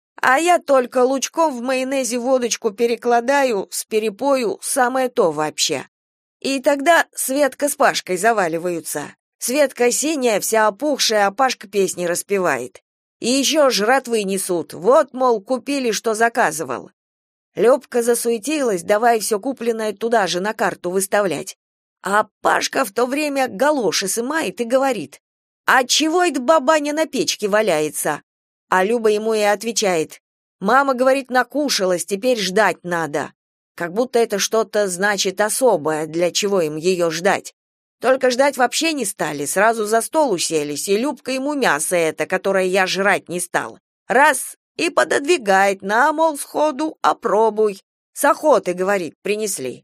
А я только лучком в майонезе водочку перекладаю, с перепою, самое то вообще. И тогда Светка с Пашкой заваливаются. Светка синяя, вся опухшая, а Пашка песни распевает. И еще жратвы несут. Вот, мол, купили, что заказывал. Любка засуетилась, давай все купленное туда же на карту выставлять. А Пашка в то время галоши сымает и говорит: «А чего это бабаня на печке валяется?» А Люба ему и отвечает: «Мама, говорит, накушалась, теперь ждать надо». Как будто это что-то значит особое, для чего им ее ждать. Только ждать вообще не стали, сразу за стол уселись, и Любка ему мясо это, которое я жрать не стал. Раз — и пододвигает, на, мол, сходу, опробуй. С охоты, говорит, принесли.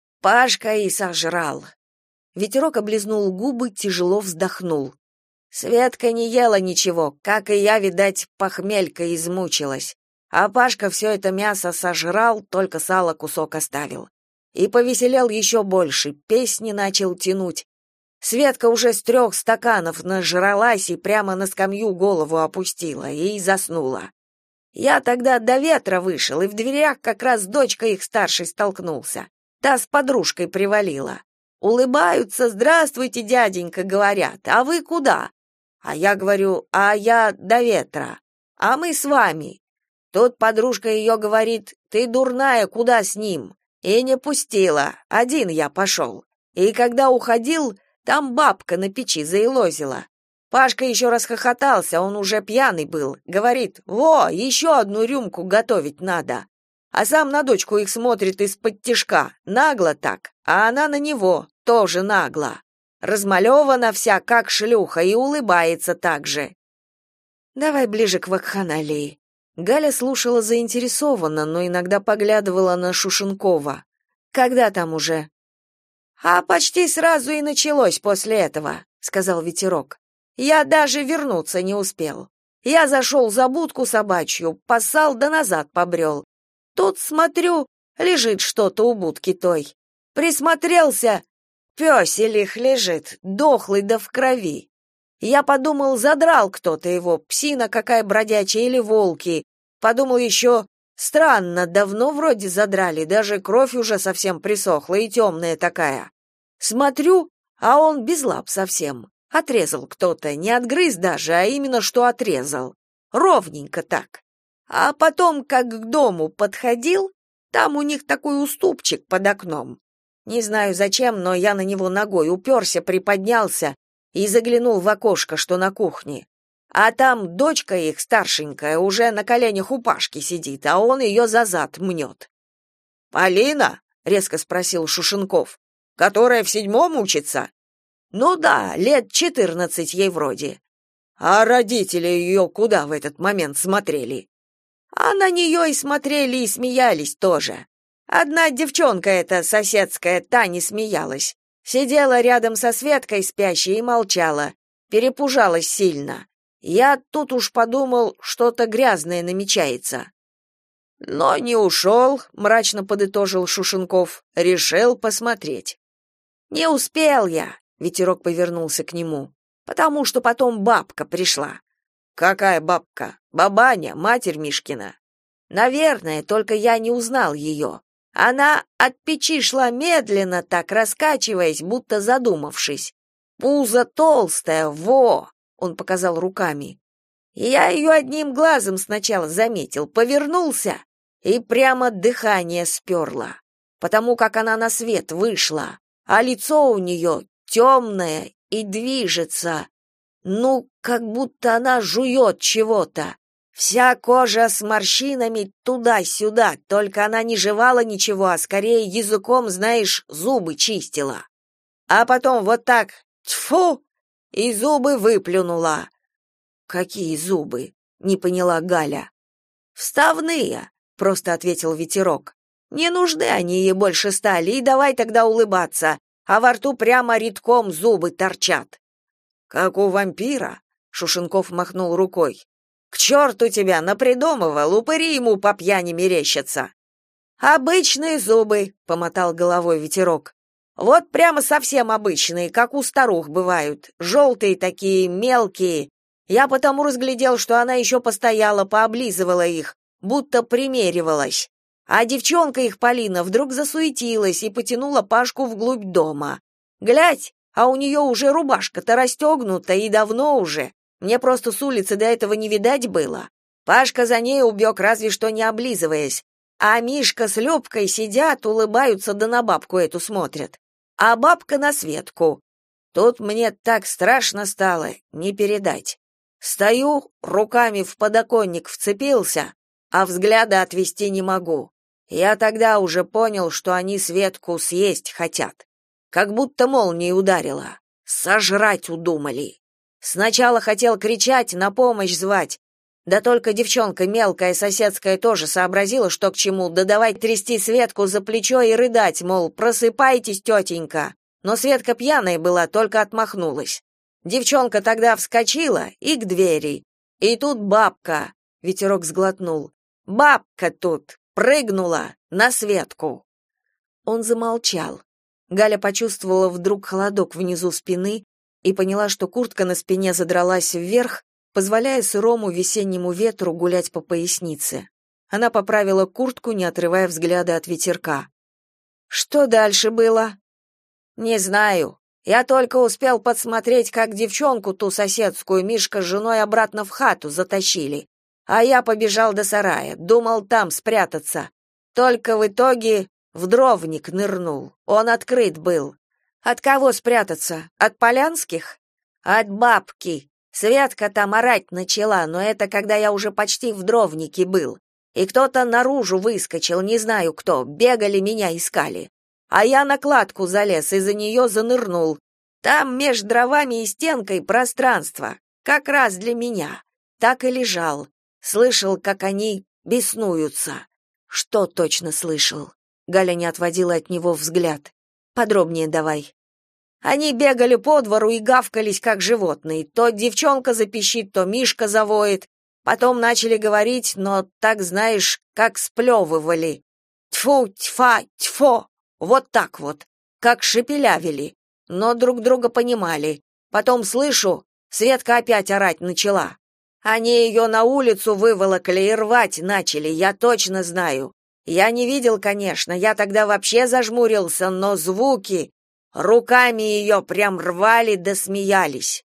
Пашка и сожрал. Ветерок облизнул губы, тяжело вздохнул. Светка не ела ничего, как и я, видать, похмелька измучилась. А Пашка все это мясо сожрал, только сало кусок оставил. И повеселел еще больше, песни начал тянуть. Светка уже с 3 стаканов нажралась и прямо на скамью голову опустила и заснула. Я тогда до ветра вышел, и в дверях как раз дочка их старшей столкнулся. Та с подружкой привалила. Улыбаются: «Здравствуйте, дяденька», говорят. «А вы куда?» А я говорю: «А я до ветра». «А мы с вами». Тут подружка ее говорит: «Ты дурная, куда с ним?» И не пустила, один я пошел. И когда уходил, там бабка на печи заелозила. Пашка еще расхохотался, он уже пьяный был. Говорит: «Во, еще одну рюмку готовить надо». А сам на дочку их смотрит из-под тишка, нагло так, а она на него, тоже нагло. Размалевана вся, как шлюха, и улыбается так же. «Давай ближе к вакханалии». Галя слушала заинтересованно, но иногда поглядывала на Шушенкова. «Когда там уже?» «А почти сразу и началось после этого», — сказал Ветерок. «Я даже вернуться не успел. Я зашел за будку собачью, поссал да назад побрел. Тут, смотрю, лежит что-то у будки той. Присмотрелся, пёселих лежит, дохлый да в крови. Я подумал, задрал кто-то его, псина какая бродячая или волки. Подумал еще, странно, давно вроде задрали, даже кровь уже совсем присохла и темная такая. Смотрю, а он без лап совсем. Отрезал кто-то, не отгрыз даже, а именно что отрезал. Ровненько так. А потом, как к дому подходил, там у них такой уступчик под окном. Не знаю зачем, но я на него ногой уперся, приподнялся и заглянул в окошко, что на кухне. А там дочка их, старшенькая, уже на коленях у Пашки сидит, а он ее за зад мнет. «Полина?» — резко спросил Шушенков. «Которая в 7-м учится?» «Ну да, лет 14 ей вроде». «А родители ее куда в этот момент смотрели?» «А на нее и смотрели, и смеялись тоже. Одна девчонка эта соседская, та не смеялась. Сидела рядом со Светкой спящей и молчала. Перепужалась сильно. Я тут уж подумал, что-то грязное намечается». «Но не ушел», — мрачно подытожил Шушенков. «Решил посмотреть». «Не успел я», — Ветерок повернулся к нему, «потому что потом бабка пришла». «Какая бабка? Бабаня, матерь Мишкина?» «Наверное, только я не узнал ее. Она от печи шла медленно, так раскачиваясь, будто задумавшись. Пузо толстое, во!» — он показал руками. Я ее одним глазом сначала заметил, повернулся, и прямо дыхание сперло, потому как она на свет вышла, а лицо у нее темное и движется. Ну, как будто она жует чего-то. Вся кожа с морщинами туда-сюда, только она не жевала ничего, а скорее языком, знаешь, зубы чистила. А потом вот так, тьфу, и зубы выплюнула. «Какие зубы?» — не поняла Галя. «Вставные», — просто ответил Ветерок. «Не нужны они ей больше стали, и давай тогда улыбаться, а во рту прямо редком зубы торчат». «Как у вампира?» — Шушенков махнул рукой. «К черту тебя, напридумывал, упыри ему по пьяни мерещатся». «Обычные зубы», — помотал головой Ветерок. Вот прямо совсем обычные, как у старух бывают, желтые такие, мелкие. Я потому разглядел, что она еще постояла, пооблизывала их, будто примеривалась. А девчонка их, Полина, вдруг засуетилась и потянула Пашку вглубь дома. Глядь, а у нее уже рубашка-то расстегнута, и давно уже. Мне просто с улицы до этого не видать было. Пашка за ней убег, разве что не облизываясь. А Мишка с Любкой сидят, улыбаются, да на бабку эту смотрят. А бабка на Светку. Тут мне так страшно стало, не передать. Стою, руками в подоконник вцепился, а взгляда отвести не могу. Я тогда уже понял, что они Светку съесть хотят. Как будто молнией ударила. Сожрать удумали. Сначала хотел кричать, на помощь звать. Да только девчонка мелкая соседская тоже сообразила, что к чему, да давай трясти Светку за плечо и рыдать, мол, просыпайтесь, тетенька. Но Светка пьяная была, только отмахнулась. Девчонка тогда вскочила и к двери. И тут бабка, ветерок сглотнул. Бабка тут прыгнула на Светку. Он замолчал. Галя почувствовала вдруг холодок внизу спины и поняла, что куртка на спине задралась вверх, позволяя сырому весеннему ветру гулять по пояснице. Она поправила куртку, не отрывая взгляда от ветерка. Что дальше было? Не знаю. Я только успел подсмотреть, как девчонку ту соседскую Мишка с женой обратно в хату затащили. А я побежал до сарая, думал там спрятаться. Только в итоге в дровник нырнул. Он открыт был. От кого спрятаться? От Полянских? От бабки. Светка там орать начала, но это когда я уже почти в дровнике был. И кто-то наружу выскочил, не знаю кто, бегали, меня искали. А я на кладку залез и за нее занырнул. Там меж дровами и стенкой пространство, как раз для меня. Так и лежал. Слышал, как они беснуются. Что точно слышал? Галя не отводила от него взгляд. Подробнее давай. Они бегали по двору и гавкались, как животные. То девчонка запищит, то Мишка завоет. Потом начали говорить, но, так знаешь, как сплевывали. Тьфу, тьфа, тьфо. Вот так вот, как шепелявили. Но друг друга понимали. Потом слышу, Светка опять орать начала. Они ее на улицу выволокли и рвать начали, я точно знаю. Я не видел, конечно, я тогда вообще зажмурился, но звуки... Руками ее прям рвали да смеялись.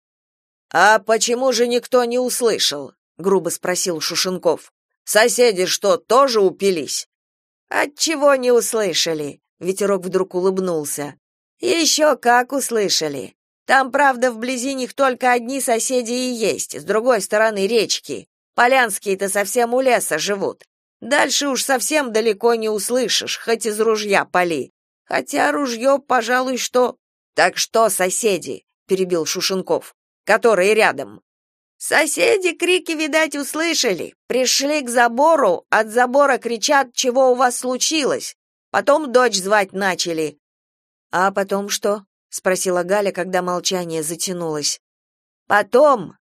«А почему же никто не услышал?» — грубо спросил Шушенков. «Соседи что, тоже упились?» «Отчего не услышали?» — ветерок вдруг улыбнулся. «Еще как услышали. Там, правда, вблизи них только одни соседи и есть, с другой стороны речки. Полянские-то совсем у леса живут. Дальше уж совсем далеко не услышишь, хоть из ружья пали. Хотя ружье, пожалуй, что... Так что, соседи, перебил Шушенков, которые рядом. Соседи крики, видать, услышали. Пришли к забору, от забора кричат, чего у вас случилось. Потом дочь звать начали. А потом что? Спросила Галя, когда молчание затянулось. Потом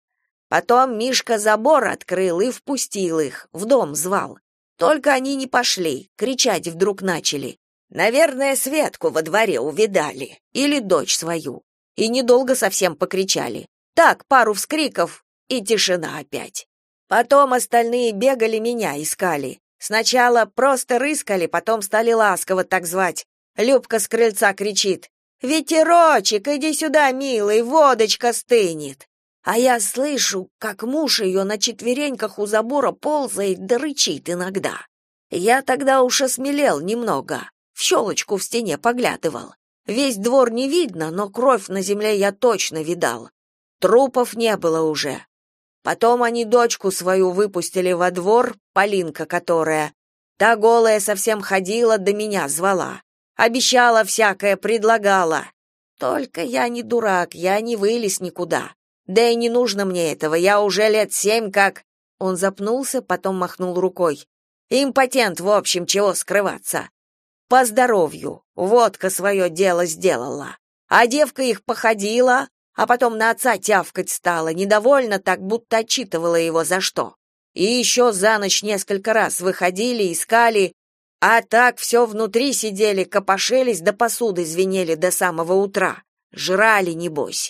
Мишка забор открыл и впустил их, в дом звал. Только они не пошли, кричать вдруг начали. Наверное, Светку во дворе увидали, или дочь свою. И недолго совсем покричали. Так, пару вскриков, и тишина опять. Потом остальные бегали, меня искали. Сначала просто рыскали, потом стали ласково так звать. Любка с крыльца кричит: «Ветерочек, иди сюда, милый, водочка стынет». А я слышу, как муж ее на четвереньках у забора ползает да рычит иногда. Я тогда уж осмелел немного. В щелочку в стене поглядывал. Весь двор не видно, но кровь на земле я точно видал. Трупов не было уже. Потом они дочку свою выпустили во двор, Полинка которая. Та голая совсем ходила, да меня звала. Обещала всякое, предлагала. Только я не дурак, я не вылез никуда. Да и не нужно мне этого, я уже лет 7 как... Он запнулся, потом махнул рукой. Импотент, в общем, чего скрываться. По здоровью. Водка свое дело сделала. А девка их походила, а потом на отца тявкать стала, недовольна так, будто отчитывала его за что. И еще за ночь несколько раз выходили, искали. А так все внутри сидели, копошились, да посуды звенели до самого утра. Жрали, небось.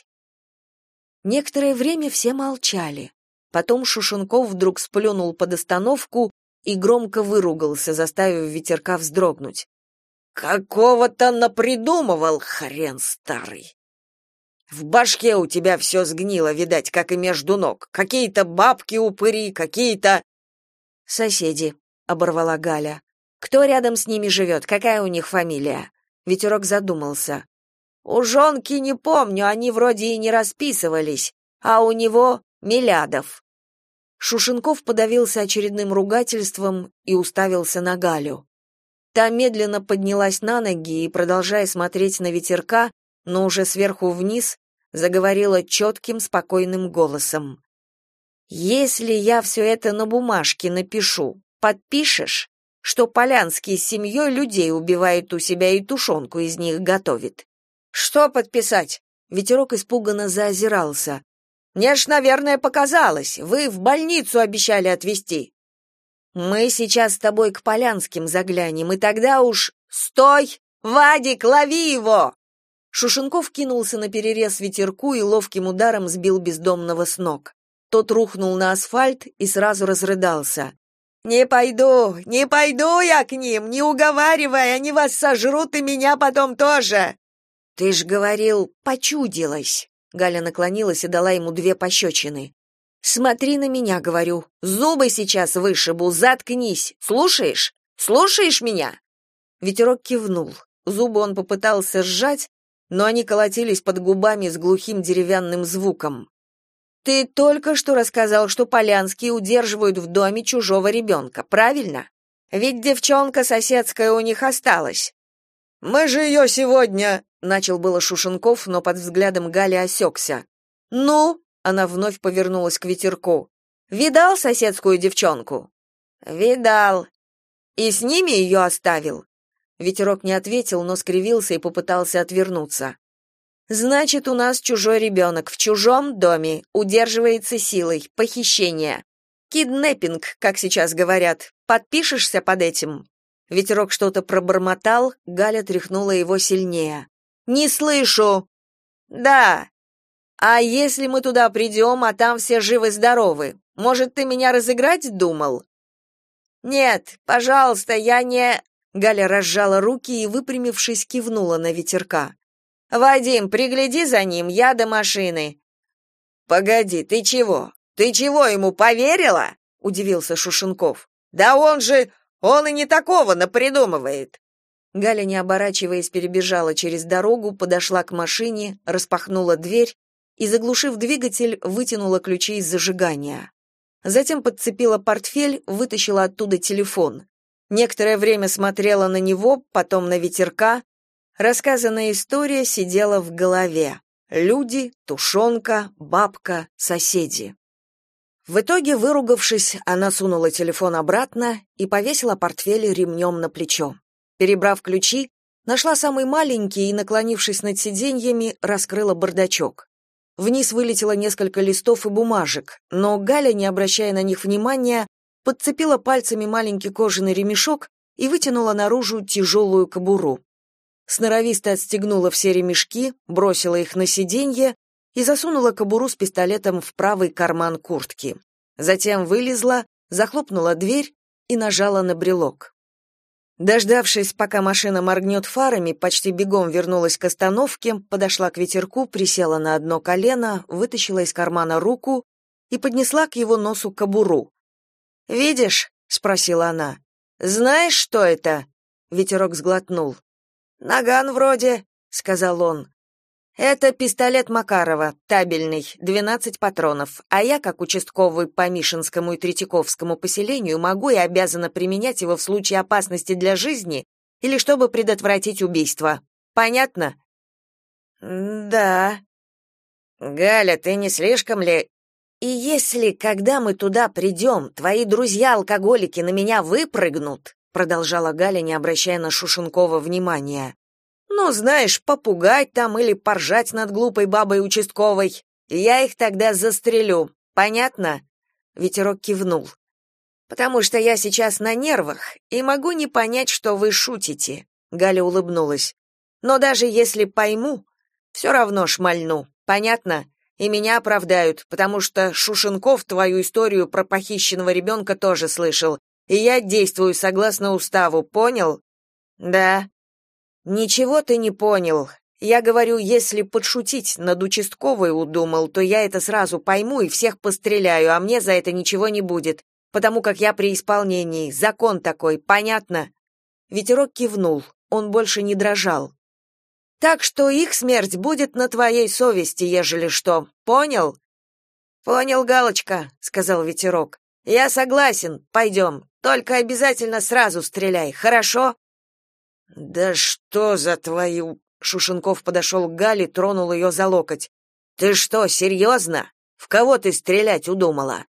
Некоторое время все молчали. Потом Шушенков вдруг сплюнул под остановку и громко выругался, заставив Ветерка вздрогнуть. Какого-то напридумывал, хрен старый. В башке у тебя все сгнило, видать, как и между ног. Какие-то бабки-упыри, какие-то... Соседи, оборвала Галя. Кто рядом с ними живет? Какая у них фамилия? Ветерок задумался. У жонки не помню, они вроде и не расписывались, а у него Милядов. Шушенков подавился очередным ругательством и уставился на Галю. Та медленно поднялась на ноги и, продолжая смотреть на Ветерка, но уже сверху вниз, заговорила четким, спокойным голосом. «Если я все это на бумажке напишу, подпишешь, что Полянский с семьей людей убивает у себя и тушенку из них готовит?» «Что подписать?» Ветерок испуганно заозирался. «Мне ж, наверное, показалось. Вы в больницу обещали отвезти». «Мы сейчас с тобой к Полянским заглянем, и тогда уж...» «Стой! Вадик, лови его!» Шушенков кинулся на перерез Ветерку и ловким ударом сбил бездомного с ног. Тот рухнул на асфальт и сразу разрыдался. Не пойду я к ним, не уговаривай, они вас сожрут и меня потом тоже!» «Ты ж говорил, почудилось!» Галя наклонилась и дала ему 2 пощечины. «Смотри на меня, говорю, зубы сейчас вышибу, заткнись, слушаешь? Слушаешь меня?» Ветерок кивнул. Зубы он попытался сжать, но они колотились под губами с глухим деревянным звуком. «Ты только что рассказал, что Полянские удерживают в доме чужого ребенка, правильно? Ведь девчонка соседская у них осталась». «Мы же ее сегодня...» — начал было Шушенков, но под взглядом Гали осекся. «Ну?» — она вновь повернулась к Ветерку. «Видал соседскую девчонку?» «Видал». «И с ними ее оставил?» Ветерок не ответил, но скривился и попытался отвернуться. «Значит, у нас чужой ребенок в чужом доме, удерживается силой, похищение. Киднеппинг, как сейчас говорят. Подпишешься под этим?» Ветерок что-то пробормотал, Галя тряхнула его сильнее. «Не слышу!» «Да!» «А если мы туда придем, а там все живы-здоровы? Может, ты меня разыграть думал?» «Нет, пожалуйста, я не...» Галя разжала руки и, выпрямившись, кивнула на Ветерка. «Вадим, пригляди за ним, я до машины». «Погоди, ты чего? Ты чего, ему поверила?» — удивился Шушенков. «Да он и не такого напридумывает». Галя, не оборачиваясь, перебежала через дорогу, подошла к машине, распахнула дверь и, заглушив двигатель, вытянула ключи из зажигания. Затем подцепила портфель, вытащила оттуда телефон. Некоторое время смотрела на него, потом на Ветерка. Рассказанная история сидела в голове. Люди, тушенка, бабка, соседи. В итоге, выругавшись, она сунула телефон обратно и повесила портфель ремнем на плечо. Перебрав ключи, нашла самый маленький и, наклонившись над сиденьями, раскрыла бардачок. Вниз вылетело несколько листов и бумажек, но Галя, не обращая на них внимания, подцепила пальцами маленький кожаный ремешок и вытянула наружу тяжелую кобуру. Сноровисто отстегнула все ремешки, бросила их на сиденье и засунула кобуру с пистолетом в правый карман куртки. Затем вылезла, захлопнула дверь и нажала на брелок. Дождавшись, пока машина моргнет фарами, почти бегом вернулась к остановке, подошла к Ветерку, присела на одно колено, вытащила из кармана руку и поднесла к его носу кобуру. «Видишь?» — спросила она. «Знаешь, что это?» Ветерок сглотнул. «Наган вроде», — сказал он. «Это пистолет Макарова, табельный, 12 патронов, а я, как участковый по Мишинскому и Третьяковскому поселению, могу и обязана применять его в случае опасности для жизни или чтобы предотвратить убийство. Понятно?» «Да». «Галя, ты не слишком ли...» «И если, когда мы туда придем, твои друзья-алкоголики на меня выпрыгнут», продолжала Галя, не обращая на Шушенкова внимания, «ну, знаешь, попугать там или поржать над глупой бабой участковой, я их тогда застрелю. Понятно?» Ветерок кивнул. Потому что я сейчас на нервах и могу не понять, что вы шутите, Галя улыбнулась. Но даже если пойму, все равно шмальну. Понятно? И меня оправдают, потому что Шушенков твою историю про похищенного ребенка тоже слышал. И я действую согласно уставу, понял? Да. Ничего ты не понял. Я говорю, если подшутить над участковой удумал, то я это сразу пойму и всех постреляю, а мне за это ничего не будет, потому как я при исполнении. Закон такой, понятно? Ветерок кивнул. Он больше не дрожал. Так что их смерть будет на твоей совести, ежели что. Понял? Понял, Галочка, сказал Ветерок. Я согласен. Пойдем. Только обязательно сразу стреляй, хорошо? Да что за твою... Шушенков подошел к Гале, тронул ее за локоть. Ты что, серьезно? В кого ты стрелять удумала?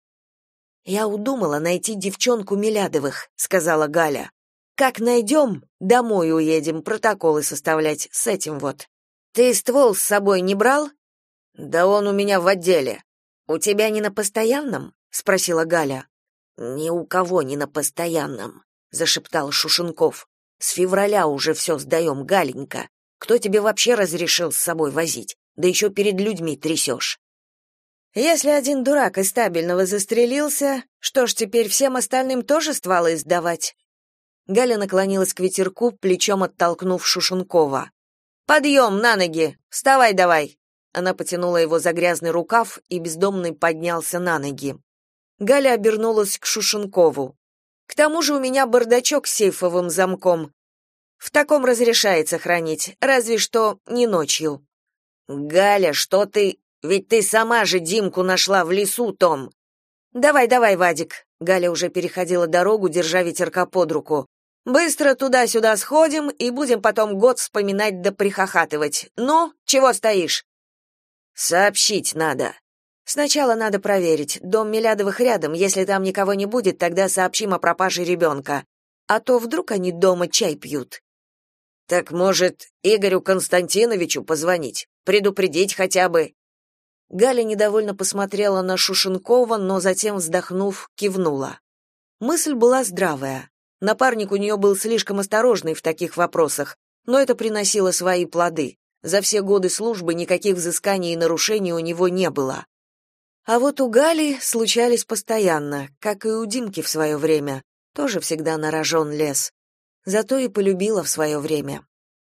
Я удумала найти девчонку Милядовых, сказала Галя. Как найдем, домой уедем, протоколы составлять с этим вот. Ты ствол с собой не брал? Да он у меня в отделе. У тебя не на постоянном? Спросила Галя. Ни у кого не на постоянном, зашептал Шушенков. С февраля уже все сдаем, Галенька. Кто тебе вообще разрешил с собой возить? Да еще перед людьми трясешь. Если один дурак из стабильного застрелился, что ж теперь всем остальным тоже стволы сдавать? Галя наклонилась к Ветерку, плечом оттолкнув Шушенкова. «Подъем, на ноги! Вставай давай!» Она потянула его за грязный рукав, и бездомный поднялся на ноги. Галя обернулась к Шушенкову. «К тому же у меня бардачок с сейфовым замком. В таком разрешается хранить, разве что не ночью». «Галя, что ты... Ведь ты сама же Димку нашла в лесу, Том!» «Давай, давай, Вадик!» Галя уже переходила дорогу, держа Ветерка под руку. «Быстро туда-сюда сходим и будем потом год вспоминать да прихохатывать. Ну, чего стоишь?» «Сообщить надо». «Сначала надо проверить. Дом Милядовых рядом. Если там никого не будет, тогда сообщим о пропаже ребенка. А то вдруг они дома чай пьют». «Так, может, Игорю Константиновичу позвонить? Предупредить хотя бы?» Галя недовольно посмотрела на Шушенкова, но затем, вздохнув, кивнула. Мысль была здравая. Напарник у нее был слишком осторожный в таких вопросах, но это приносило свои плоды. За все годы службы никаких взысканий и нарушений у него не было. А вот у Гали случались постоянно, как и у Димки в свое время. Тоже всегда на рожон лез. Зато и полюбила в свое время.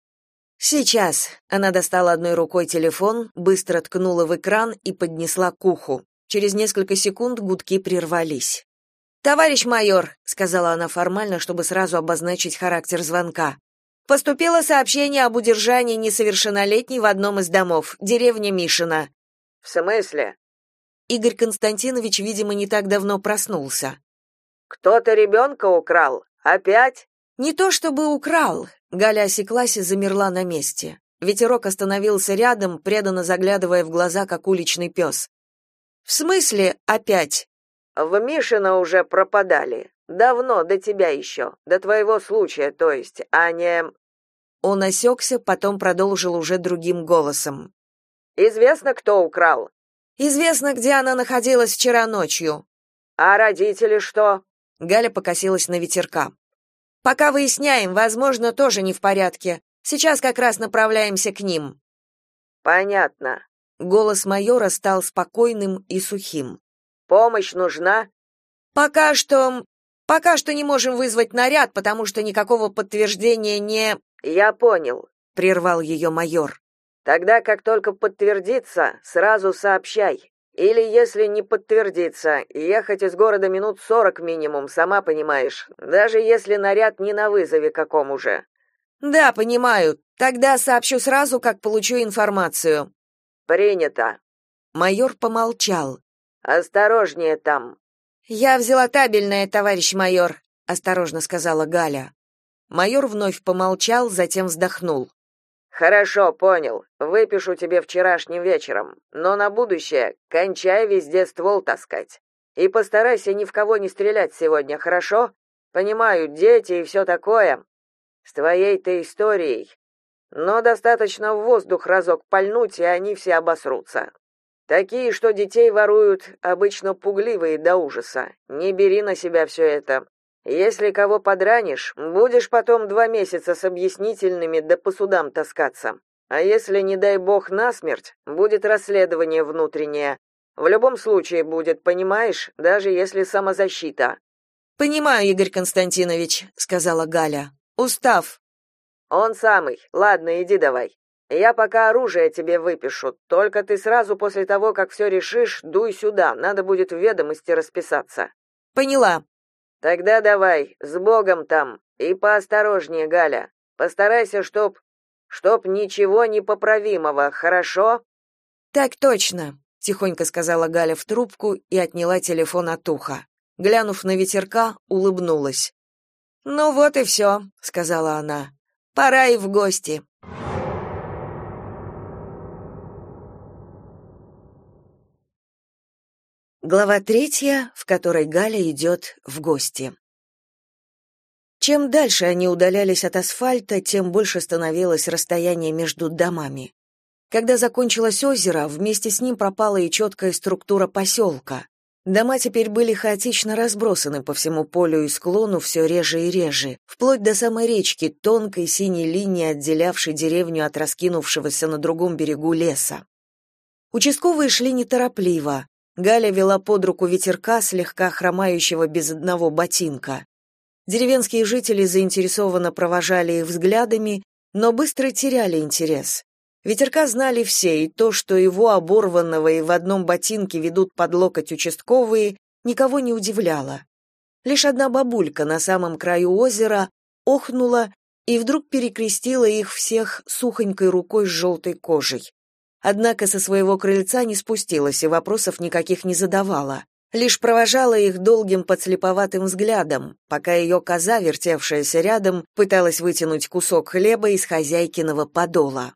«Сейчас!» — она достала одной рукой телефон, быстро ткнула в экран и поднесла к уху. Через несколько секунд гудки прервались. «Товарищ майор», — сказала она формально, чтобы сразу обозначить характер звонка, «поступило сообщение об удержании несовершеннолетней в одном из домов, деревня Мишина». «В смысле?» Игорь Константинович, видимо, не так давно проснулся. «Кто-то ребенка украл? Опять?» «Не то чтобы украл». Галя осеклась и замерла на месте. Ветерок остановился рядом, преданно заглядывая в глаза, как уличный пес. «В смысле опять?» «В Мишино уже пропадали. Давно, до тебя еще. До твоего случая, то есть, а не...» Он осекся, потом продолжил уже другим голосом. «Известно, кто украл?» «Известно, где она находилась вчера ночью». «А родители что?» Галя покосилась на Ветерка. «Пока выясняем, возможно, тоже не в порядке. Сейчас как раз направляемся к ним». «Понятно». Голос майора стал спокойным и сухим. «Помощь нужна?» Пока что не можем вызвать наряд, потому что никакого подтверждения не...» «Я понял», — прервал ее майор. «Тогда, как только подтвердится, сразу сообщай. Или, если не подтвердится, ехать из города минут 40 минимум, сама понимаешь, даже если наряд не на вызове каком уже». «Да, понимаю. Тогда сообщу сразу, как получу информацию». «Принято». Майор помолчал. «Осторожнее там». «Я взяла табельное, товарищ майор», — осторожно сказала Галя. Майор вновь помолчал, затем вздохнул. «Хорошо, понял. Выпишу тебе вчерашним вечером. Но на будущее кончай везде ствол таскать. И постарайся ни в кого не стрелять сегодня, хорошо? Понимаю, дети и все такое. С твоей-то историей. Но достаточно в воздух разок пальнуть, и они все обосрутся». Такие, что детей воруют, обычно пугливые до ужаса. Не бери на себя все это. Если кого подранишь, будешь потом 2 месяца с объяснительными да по судам таскаться. А если, не дай бог, насмерть, будет расследование внутреннее. В любом случае будет, понимаешь, даже если самозащита. Понимаю, Игорь Константинович, сказала Галя. Устав. Он самый. Ладно, иди давай. Я пока оружие тебе выпишу. Только ты сразу после того, как все решишь, дуй сюда. Надо будет в ведомости расписаться. Поняла. Тогда давай, с Богом там. И поосторожнее, Галя. Постарайся, чтоб ничего непоправимого, хорошо? Так точно, тихонько сказала Галя в трубку и отняла телефон от уха. Глянув на ветерка, улыбнулась. Ну вот и все», — сказала она. Пора и в гости. Глава 3, в которой Галя идет в гости. Чем дальше они удалялись от асфальта, тем больше становилось расстояние между домами. Когда закончилось озеро, вместе с ним пропала и четкая структура поселка. Дома теперь были хаотично разбросаны по всему полю и склону все реже и реже, вплоть до самой речки, тонкой синей линии, отделявшей деревню от раскинувшегося на другом берегу леса. Участковые шли неторопливо. Галя вела под руку ветерка, слегка хромающего без одного ботинка. Деревенские жители заинтересованно провожали их взглядами, но быстро теряли интерес. Ветерка знали все, и то, что его оборванного и в одном ботинке ведут под локоть участковые, никого не удивляло. Лишь одна бабулька на самом краю озера охнула и вдруг перекрестила их всех сухонькой рукой с желтой кожей. Однако со своего крыльца не спустилась и вопросов никаких не задавала. Лишь провожала их долгим подслеповатым взглядом, пока ее коза, вертевшаяся рядом, пыталась вытянуть кусок хлеба из хозяйкиного подола.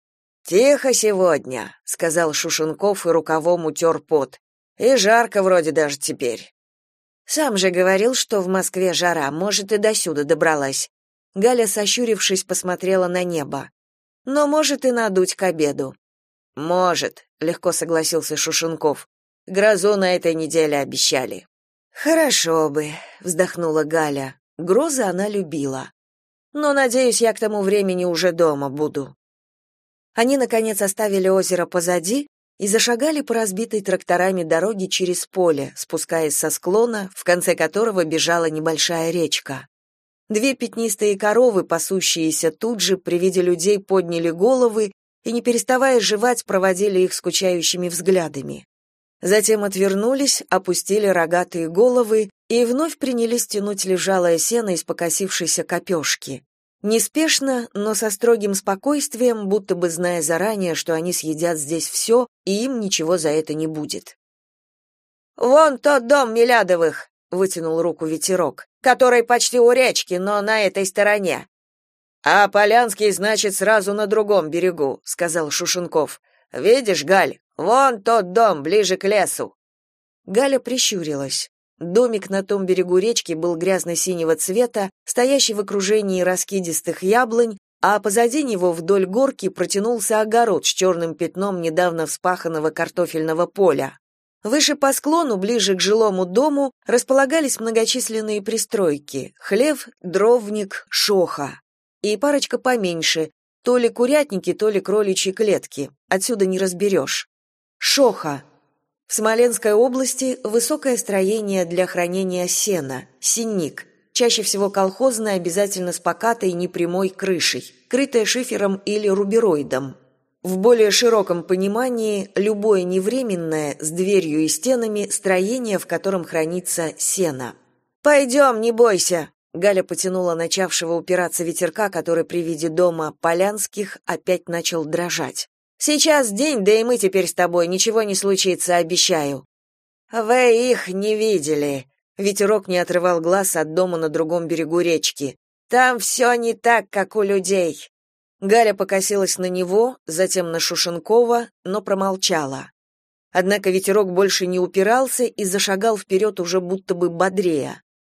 «Тихо сегодня», — сказал Шушенков и рукавом утер пот. «И жарко вроде даже теперь». «Сам же говорил, что в Москве жара, может, и досюда добралась». Галя, сощурившись, посмотрела на небо. «Но может и надуть к обеду». «Может», — легко согласился Шушенков. «Грозу на этой неделе обещали». «Хорошо бы», — вздохнула Галя. Грозы она любила. «Но, надеюсь, я к тому времени уже дома буду». Они, наконец, оставили озеро позади и зашагали по разбитой тракторами дороге через поле, спускаясь со склона, в конце которого бежала небольшая речка. 2 пятнистые коровы, пасущиеся тут же, при виде людей подняли головы и, не переставая жевать, проводили их скучающими взглядами. Затем отвернулись, опустили рогатые головы и вновь принялись тянуть лежалое сено из покосившейся копешки. Неспешно, но со строгим спокойствием, будто бы зная заранее, что они съедят здесь все, и им ничего за это не будет. «Вон тот дом Милядовых!» — вытянул руку ветерок, «который почти у речки, но на этой стороне». «А Полянский, значит, сразу на другом берегу», — сказал Шушенков. «Видишь, Галь, вон тот дом, ближе к лесу». Галя прищурилась. Домик на том берегу речки был грязно-синего цвета, стоящий в окружении раскидистых яблонь, а позади него вдоль горки протянулся огород с черным пятном недавно вспаханного картофельного поля. Выше по склону, ближе к жилому дому, располагались многочисленные пристройки: хлев, дровник, шоха. И парочка поменьше, то ли курятники, то ли кроличьи клетки, отсюда не разберешь. Шоха. В Смоленской области высокое строение для хранения сена, сенник, чаще всего колхозное, обязательно с покатой непрямой крышей, крытое шифером или рубероидом. В более широком понимании любое невременное, с дверью и стенами, строение, в котором хранится сено. «Пойдем, не бойся!» Галя потянула начавшего упираться ветерка, который при виде дома Полянских опять начал дрожать. «Сейчас день, да и мы теперь с тобой, ничего не случится, обещаю». «Вы их не видели», — ветерок не отрывал глаз от дома на другом берегу речки. «Там все не так, как у людей». Галя покосилась на него, затем на Шушенкова, но промолчала. Однако ветерок больше не упирался и зашагал вперед уже будто бы бодрее.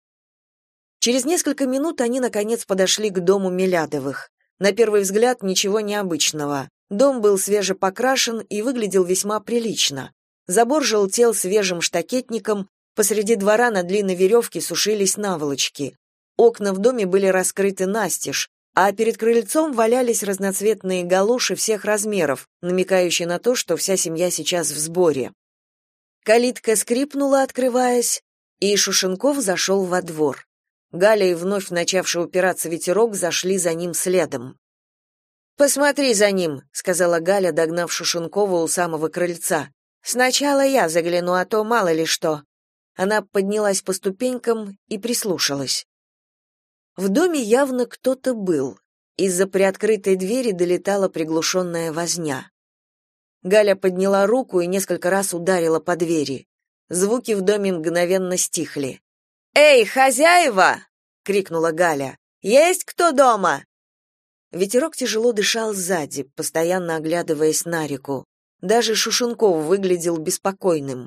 Через несколько минут они, наконец, подошли к дому Милядовых. На первый взгляд ничего необычного. Дом был свежепокрашен и выглядел весьма прилично. Забор желтел свежим штакетником, посреди двора на длинной веревке сушились наволочки. Окна в доме были раскрыты настежь, а перед крыльцом валялись разноцветные галоши всех размеров, намекающие на то, что вся семья сейчас в сборе. Калитка скрипнула, открываясь, и Шушенков зашел во двор. Галя и вновь начавший упираться ветерок зашли за ним следом. «Посмотри за ним», — сказала Галя, догнав Шушенкова у самого крыльца. «Сначала я загляну, а то мало ли что». Она поднялась по ступенькам и прислушалась. В доме явно кто-то был. Из-за приоткрытой двери долетала приглушенная возня. Галя подняла руку и несколько раз ударила по двери. Звуки в доме мгновенно стихли. «Эй, хозяева!» — крикнула Галя. «Есть кто дома?» Ветерок тяжело дышал сзади, постоянно оглядываясь на реку. Даже Шушенков выглядел беспокойным.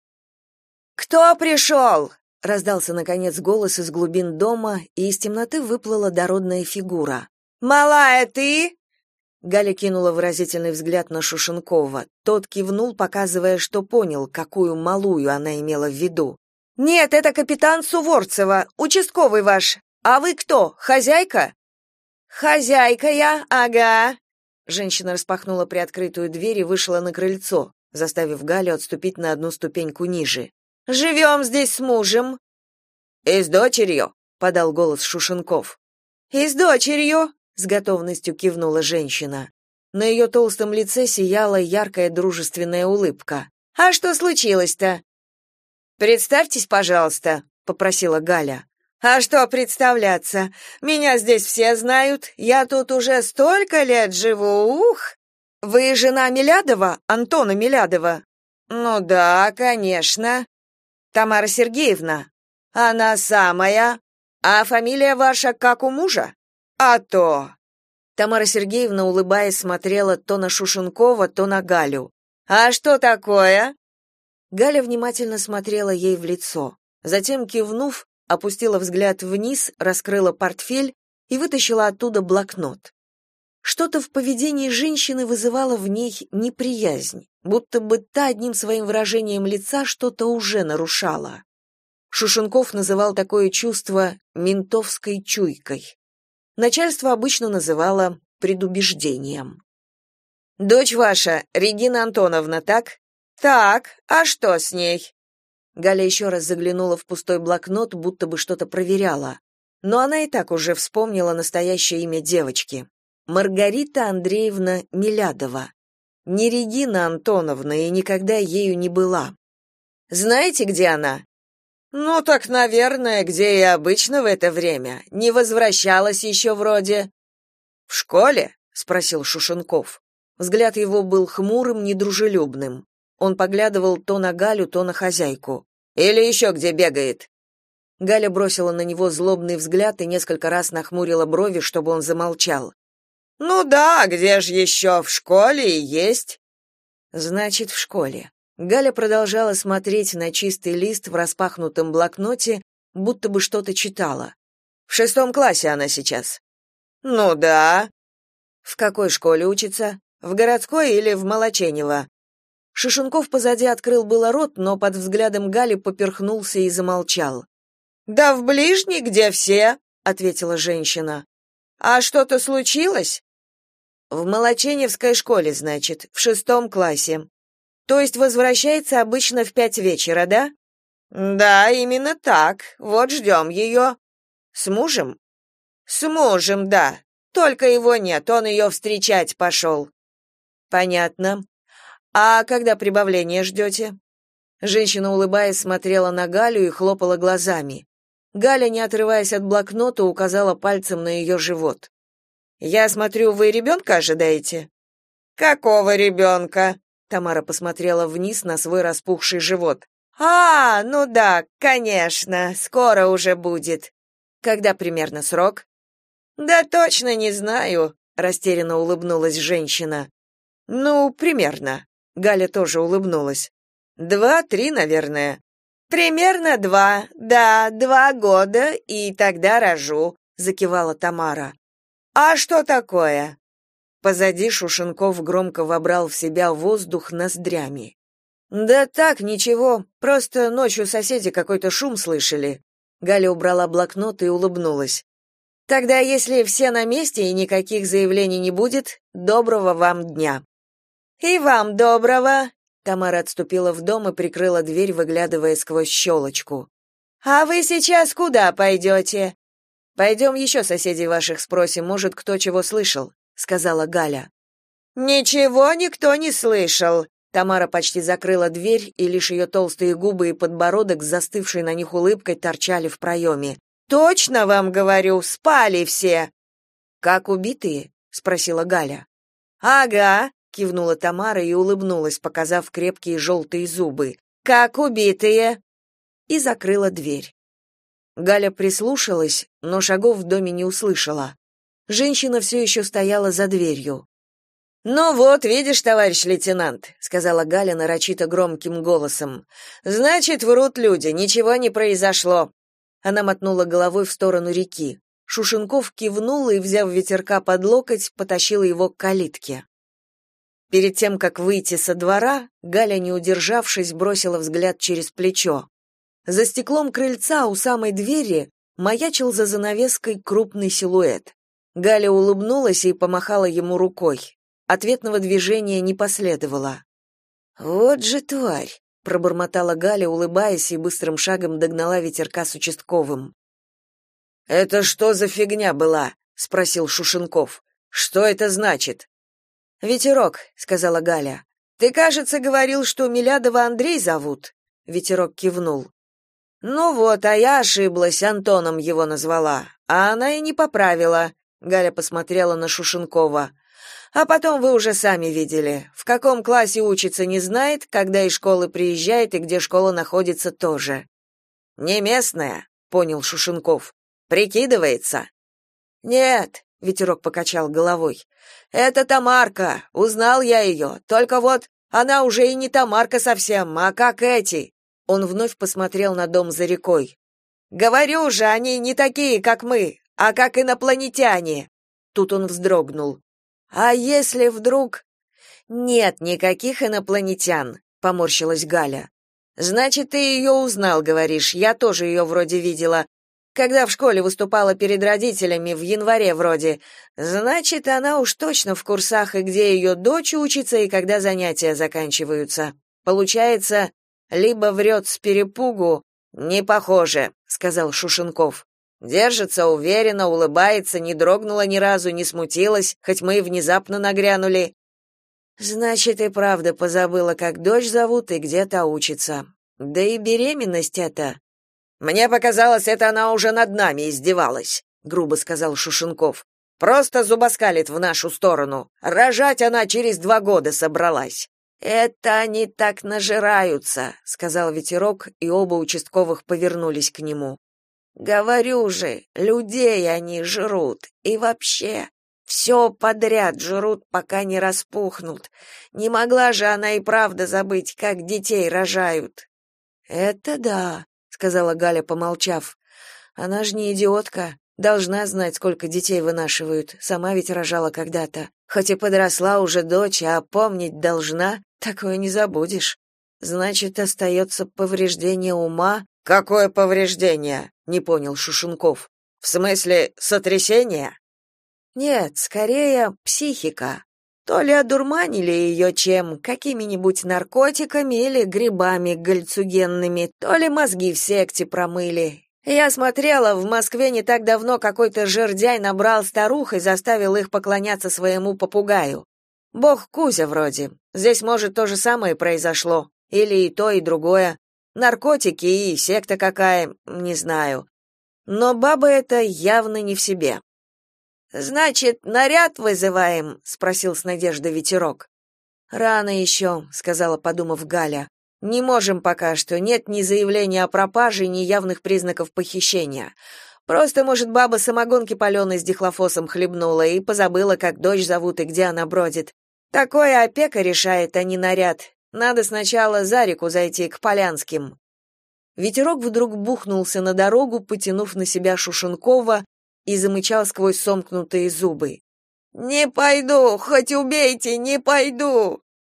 «Кто пришел?» — раздался, наконец, голос из глубин дома, и из темноты выплыла дородная фигура. «Малая, ты?» Галя кинула выразительный взгляд на Шушенкова. Тот кивнул, показывая, что понял, какую малую она имела в виду. «Нет, это капитан Суворцева, участковый ваш. А вы кто, хозяйка?» «Хозяйка я, ага». Женщина распахнула приоткрытую дверь и вышла на крыльцо, заставив Галю отступить на одну ступеньку ниже. «Живем здесь с мужем». «И с дочерью», — подал голос Шушенков. «И с дочерью», — с готовностью кивнула женщина. На ее толстом лице сияла яркая дружественная улыбка. «А что случилось-то?» «Представьтесь, пожалуйста», — попросила Галя. «А что представляться? Меня здесь все знают. Я тут уже столько лет живу, ух! Вы жена Милядова, Антона Милядова?» «Ну да, конечно. Тамара Сергеевна. Она самая. А фамилия ваша как у мужа? А то!» Тамара Сергеевна, улыбаясь, смотрела то на Шушенкова, то на Галю. «А что такое?» Галя внимательно смотрела ей в лицо. Затем, кивнув, опустила взгляд вниз, раскрыла портфель и вытащила оттуда блокнот. Что-то в поведении женщины вызывало в ней неприязнь, будто бы та одним своим выражением лица что-то уже нарушала. Шушенков называл такое чувство ментовской чуйкой. Начальство обычно называло предубеждением. «Дочь ваша, Регина Антоновна, так?» «Так, а что с ней?» Галя еще раз заглянула в пустой блокнот, будто бы что-то проверяла. Но она и так уже вспомнила настоящее имя девочки. Маргарита Андреевна Милядова. Не Регина Антоновна и никогда ею не была. «Знаете, где она?» «Ну так, наверное, где и обычно в это время. Не возвращалась еще вроде». «В школе?» — спросил Шушенков. Взгляд его был хмурым, недружелюбным. Он поглядывал то на Галю, то на хозяйку. «Или еще где бегает?» Галя бросила на него злобный взгляд и несколько раз нахмурила брови, чтобы он замолчал. «Ну да, где же еще? В школе и есть». «Значит, в школе». Галя продолжала смотреть на чистый лист в распахнутом блокноте, будто бы что-то читала. «В 6 классе она сейчас». «Ну да». «В какой школе учится? В городской или в Молоченево?» Шушенков позади открыл было рот, но под взглядом Гали поперхнулся и замолчал. «Да в ближней, где все», — ответила женщина. «А что-то случилось?» «В Молоченевской школе, значит, в 6 классе. То есть возвращается обычно в 5 вечера, да?» «Да, именно так. Вот ждем ее». «С мужем?» «С мужем, да. Только его нет, он ее встречать пошел». «Понятно. А когда прибавление ждете?» Женщина, улыбаясь, смотрела на Галю и хлопала глазами. Галя, не отрываясь от блокнота, указала пальцем на ее живот. «Я смотрю, вы ребенка ожидаете?» «Какого ребенка?» Тамара посмотрела вниз на свой распухший живот. «А, ну да, конечно, скоро уже будет». «Когда примерно срок?» «Да точно не знаю», — растерянно улыбнулась женщина. «Ну, примерно». Галя тоже улыбнулась. 2-3, наверное. Примерно 2. Да, 2 года, и тогда рожу, закивала Тамара. А что такое? Позади Шушенков громко вобрал в себя воздух ноздрями. Да так, ничего, просто ночью соседи какой-то шум слышали. Галя убрала блокнот и улыбнулась. Тогда, если все на месте и никаких заявлений не будет, доброго вам дня. И вам доброго. Тамара отступила в дом и прикрыла дверь, выглядывая сквозь щелочку. А вы сейчас куда пойдете?» «Пойдем еще соседей ваших спросим, может, кто чего слышал», — сказала Галя. «Ничего никто не слышал». Тамара почти закрыла дверь, и лишь ее толстые губы и подбородок с застывшей на них улыбкой торчали в проеме. «Точно вам говорю, спали все!» «Как убитые?» — спросила Галя. «Ага», — кивнула Тамара и улыбнулась, показав крепкие желтые зубы. «Как убитые!» И закрыла дверь. Галя прислушалась, но шагов в доме не услышала. Женщина все еще стояла за дверью. «Ну вот, видишь, товарищ лейтенант», — сказала Галя нарочито громким голосом. «Значит, врут люди, ничего не произошло». Она мотнула головой в сторону реки. Шушенков кивнул и, взяв ветерка под локоть, потащил его к калитке. Перед тем, как выйти со двора, Галя, не удержавшись, бросила взгляд через плечо. За стеклом крыльца у самой двери маячил за занавеской крупный силуэт. Галя улыбнулась и помахала ему рукой. Ответного движения не последовало. «Вот же тварь!» — пробормотала Галя, улыбаясь, и быстрым шагом догнала ветерка с участковым. «Это что за фигня была?» — спросил Шушенков. «Что это значит?» «Ветерок», — сказала Галя. «Ты, кажется, говорил, что Милядова Андрей зовут?» Ветерок кивнул. «Ну вот, а я ошиблась, Антоном его назвала. А она и не поправила», — Галя посмотрела на Шушенкова. «А потом вы уже сами видели. В каком классе учится, не знает, когда из школы приезжает и где школа находится тоже». «Не местная», — понял Шушенков. «Прикидывается?» «Нет», — Ветерок покачал головой. «Это Тамарка, узнал я ее. Только вот она уже и не Тамарка совсем, а как эти». Он вновь посмотрел на дом за рекой. «Говорю же, они не такие, как мы, а как инопланетяне». Тут он вздрогнул. «А если вдруг...» «Нет никаких инопланетян», — поморщилась Галя. «Значит, ты ее узнал, говоришь, я тоже ее вроде видела. Когда в школе выступала перед родителями, в январе вроде. Значит, она уж точно в курсах, и где ее дочь учится, и когда занятия заканчиваются. Получается, либо врет с перепугу...» «Не похоже», — сказал Шушенков. «Держится уверенно, улыбается, не дрогнула ни разу, не смутилась, хоть мы и внезапно нагрянули». «Значит, и правда позабыла, как дочь зовут и где-то учится. Да и беременность это...» «Мне показалось, это она уже над нами издевалась», — грубо сказал Шушенков. «Просто зубоскалит в нашу сторону. Рожать она через 2 года собралась». «Это они так нажираются», — сказал Ветерок, и оба участковых повернулись к нему. «Говорю же, людей они жрут, и вообще, все подряд жрут, пока не распухнут. Не могла же она и правда забыть, как детей рожают». «Это да», — сказала Галя, помолчав. «Она же не идиотка, должна знать, сколько детей вынашивают, сама ведь рожала когда-то. Хоть и подросла уже дочь, а помнить должна, такое не забудешь. Значит, остается повреждение ума». «Какое повреждение?» — не понял Шушенков. «В смысле, сотрясение?» «Нет, скорее психика. То ли одурманили ее чем, какими-нибудь наркотиками или грибами гальцугенными, то ли мозги в секте промыли. Я смотрела, в Москве не так давно какой-то жердяй набрал старух и заставил их поклоняться своему попугаю. Бог Кузя вроде. Здесь, может, то же самое произошло. Или и то, и другое. Наркотики и секта какая, не знаю. Но баба эта явно не в себе. «Значит, наряд вызываем?» — спросил с надеждой Ветерок. «Рано еще», — сказала, подумав Галя. «Не можем пока что, нет ни заявления о пропаже, ни явных признаков похищения. Просто, может, баба самогонки паленой с дихлофосом хлебнула и позабыла, как дочь зовут и где она бродит. Такое опека решает, а не наряд. Надо сначала за реку зайти, к Полянским». Ветерок вдруг бухнулся на дорогу, потянув на себя Шушенкова, и замычал сквозь сомкнутые зубы. Не пойду, хоть убейте, не пойду.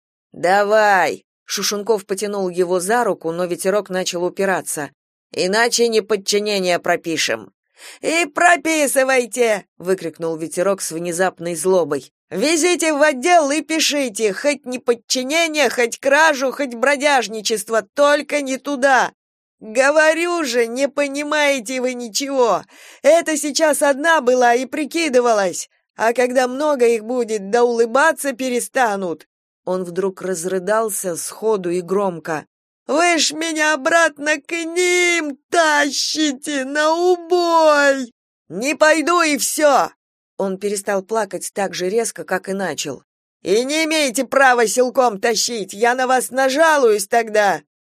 Давай. Шушунков потянул его за руку, но ветерок начал упираться. Иначе неподчинение пропишем. И прописывайте, выкрикнул ветерок с внезапной злобой. Везите в отдел и пишите, хоть неподчинение, хоть кражу, хоть бродяжничество, только не туда. Говорю же, не понимаете вы ничего. Это сейчас одна была и прикидывалась, а когда много их будет, да улыбаться перестанут. Он вдруг разрыдался сходу и громко. Вы ж меня обратно к ним тащите на убой. Не пойду и все!» Он перестал плакать так же резко, как и начал. И не имеете права силком тащить, я на вас нажалуюсь тогда.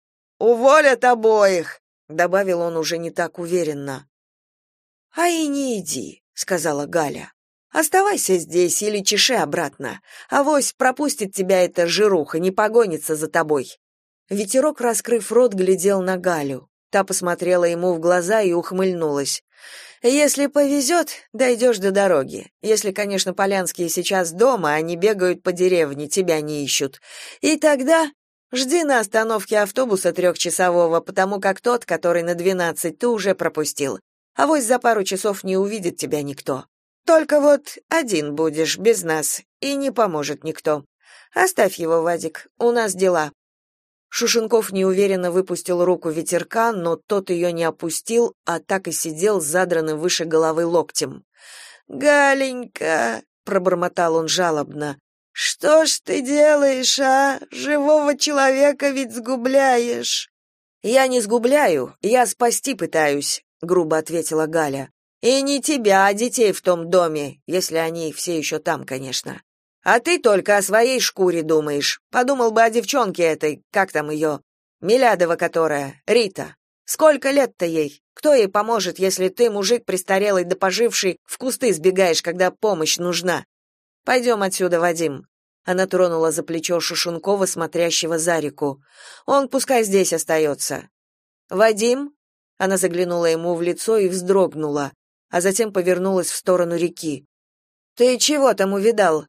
Уволят обоих, добавил он уже не так уверенно. А и не иди, сказала Галя. Оставайся здесь или чеши обратно. Авось пропустит тебя эта жируха, не погонится за тобой. Ветерок, раскрыв рот, глядел на Галю. Та посмотрела ему в глаза и ухмыльнулась. Если повезет, дойдешь до дороги. Если, конечно, Полянские сейчас дома, они бегают по деревне, тебя не ищут. И тогда жди на остановке автобуса 3-часового, потому как тот, который на 12, ты уже пропустил. Авось за пару часов не увидит тебя никто. Только вот один будешь, без нас, и не поможет никто. Оставь его, Вадик, у нас дела. Шушенков неуверенно выпустил руку ветерка, но тот ее не опустил, а так и сидел с задранным выше головы локтем. «Галенька!» — пробормотал он жалобно. «Что ж ты делаешь, а? Живого человека ведь сгубляешь!» «Я не сгубляю, я спасти пытаюсь», — грубо ответила Галя. «И не тебя, а детей в том доме, если они все еще там, конечно. А ты только о своей шкуре думаешь. Подумал бы о девчонке этой, как там ее, Милядова которая, Рита. Сколько лет-то ей? Кто ей поможет, если ты, мужик престарелый да поживший, в кусты сбегаешь, когда помощь нужна? Пойдем отсюда, Вадим». Она тронула за плечо Шушункова, смотрящего за реку. «Он пускай здесь остается». «Вадим?» Она заглянула ему в лицо и вздрогнула, а затем повернулась в сторону реки. «Ты чего там увидал?»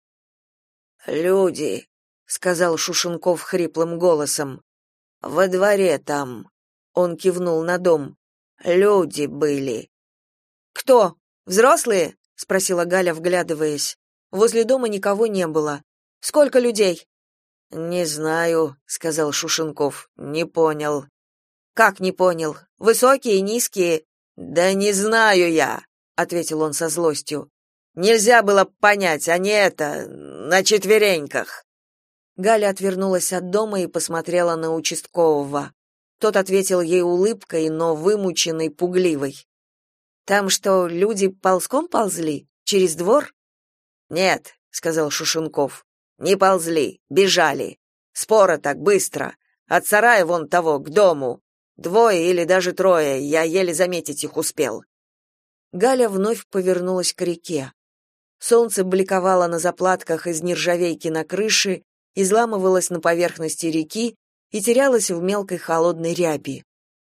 «Люди», — сказал Шушунков хриплым голосом. «Во дворе там», — он кивнул на дом. «Люди были». «Кто? Взрослые?» — спросила Галя, вглядываясь. Возле дома никого не было. «Сколько людей?» «Не знаю», — сказал Шушунков. «Не понял». «Как не понял? Высокие, низкие?» «Да не знаю я», — ответил он со злостью. «Нельзя было понять, а не это, на четвереньках». Галя отвернулась от дома и посмотрела на участкового. Тот ответил ей улыбкой, но вымученной, пугливой. «Там что, люди ползком ползли? Через двор?» «Нет», — сказал Шушунков, — «не ползли, бежали. Споро так, быстро. От сарая вон того, к дому. 2 или даже 3, я еле заметить их успел». Галя вновь повернулась к реке. Солнце бликовало на заплатках из нержавейки на крыше, изламывалось на поверхности реки и терялось в мелкой холодной ряби.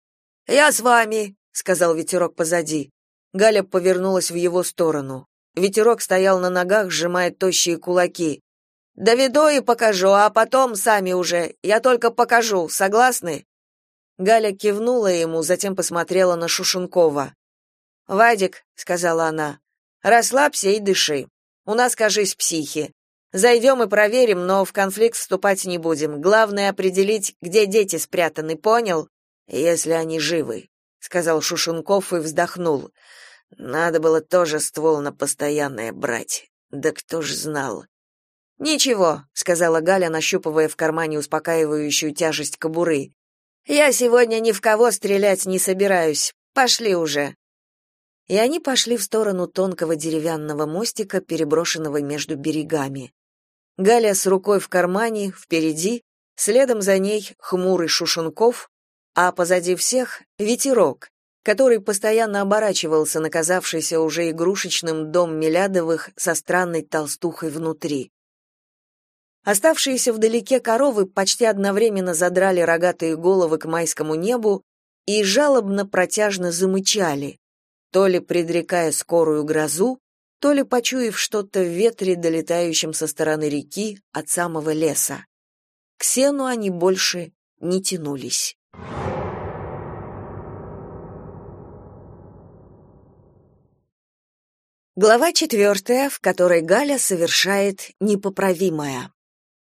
«Я с вами», — сказал ветерок позади. Галя повернулась в его сторону. Ветерок стоял на ногах, сжимая тощие кулаки. «Доведу и покажу, а потом сами уже. Я только покажу, согласны?» Галя кивнула ему, затем посмотрела на Шушункова. «Вадик», — сказала она, — «расслабься и дыши. У нас, кажись, психи. Зайдем и проверим, но в конфликт вступать не будем. Главное определить, где дети спрятаны, понял? Если они живы», — сказал Шушунков и вздохнул. «Надо было тоже ствол на постоянное брать. Да кто ж знал?» «Ничего», — сказала Галя, нащупывая в кармане успокаивающую тяжесть кобуры. «Я сегодня ни в кого стрелять не собираюсь. Пошли уже». И они пошли в сторону тонкого деревянного мостика, переброшенного между берегами. Галя с рукой в кармане, впереди, следом за ней хмурый Шушунков, а позади всех — ветерок, который постоянно оборачивался на казавшийся уже игрушечным дом Милядовых со странной толстухой внутри. Оставшиеся вдалеке коровы почти одновременно задрали рогатые головы к майскому небу и жалобно протяжно замычали, то ли предрекая скорую грозу, то ли почуяв что-то в ветре, долетающем со стороны реки от самого леса. К сену они больше не тянулись. Глава 4, в которой Галя совершает непоправимое.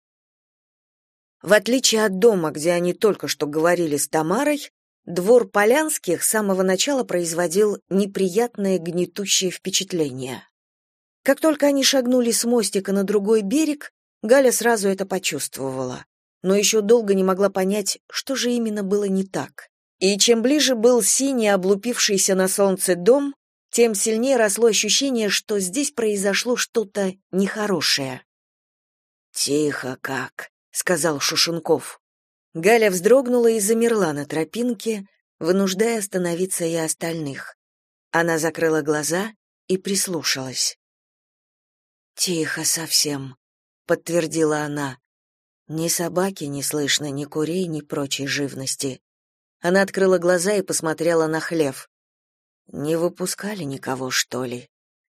В отличие от дома, где они только что говорили с Тамарой, двор Полянских с самого начала производил неприятное гнетущее впечатление. Как только они шагнули с мостика на другой берег, Галя сразу это почувствовала, но еще долго не могла понять, что же именно было не так. И чем ближе был синий, облупившийся на солнце дом, тем сильнее росло ощущение, что здесь произошло что-то нехорошее. «Тихо как», — сказал Шушенков. Галя вздрогнула и замерла на тропинке, вынуждая остановиться и остальных. Она закрыла глаза и прислушалась. «Тихо совсем», — подтвердила она. «Ни собаки не слышно, ни курей, ни прочей живности». Она открыла глаза и посмотрела на хлев. «Не выпускали никого, что ли?»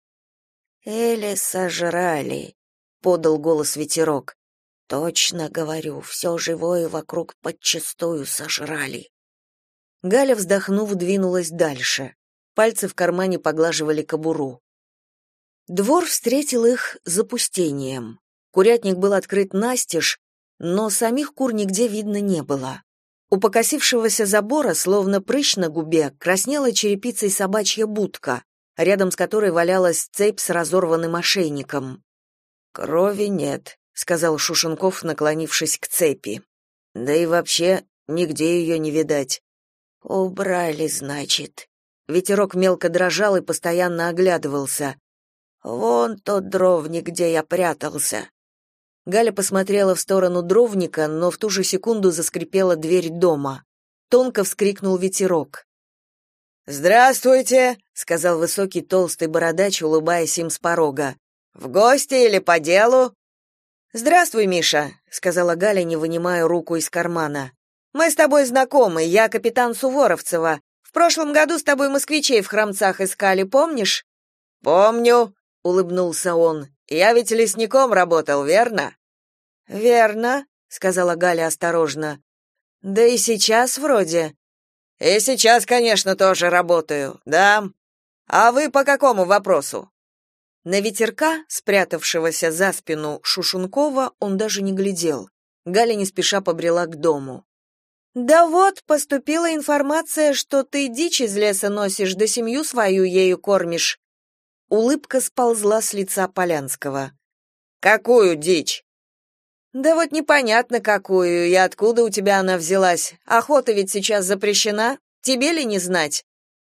«Или сожрали», — подал голос ветерок. «Точно говорю, все живое вокруг подчистую сожрали». Галя, вздохнув, двинулась дальше. Пальцы в кармане поглаживали кобуру. Двор встретил их запустением. Курятник был открыт настежь, но самих кур нигде видно не было. У покосившегося забора, словно прыщ на губе, краснела черепицей собачья будка, рядом с которой валялась цепь с разорванным ошейником. «Крови нет», — сказал Шушенков, наклонившись к цепи. «Да и вообще, нигде ее не видать». «Убрали, значит». Ветерок мелко дрожал и постоянно оглядывался. «Вон тот дровник, где я прятался». Галя посмотрела в сторону дровника, но в ту же секунду заскрипела дверь дома. Тонко вскрикнул ветерок. «Здравствуйте», — сказал высокий толстый бородач, улыбаясь им с порога. «В гости или по делу?» «Здравствуй, Миша», — сказала Галя, не вынимая руку из кармана. «Мы с тобой знакомы, я капитан Суворовцева. В прошлом году с тобой москвичей в Хромцах искали, помнишь?» «Помню», — улыбнулся он. «Я ведь лесником работал, верно?» «Верно», — сказала Галя осторожно. «Да и сейчас вроде». «И сейчас, конечно, тоже работаю, да. А вы по какому вопросу?» На ветерка, спрятавшегося за спину Шушункова, он даже не глядел. Галя не спеша побрела к дому. «Да вот, поступила информация, что ты дичь из леса носишь, да семью свою ею кормишь». Улыбка сползла с лица Полянского. «Какую дичь?» «Да вот непонятно какую, и откуда у тебя она взялась. Охота ведь сейчас запрещена, тебе ли не знать?»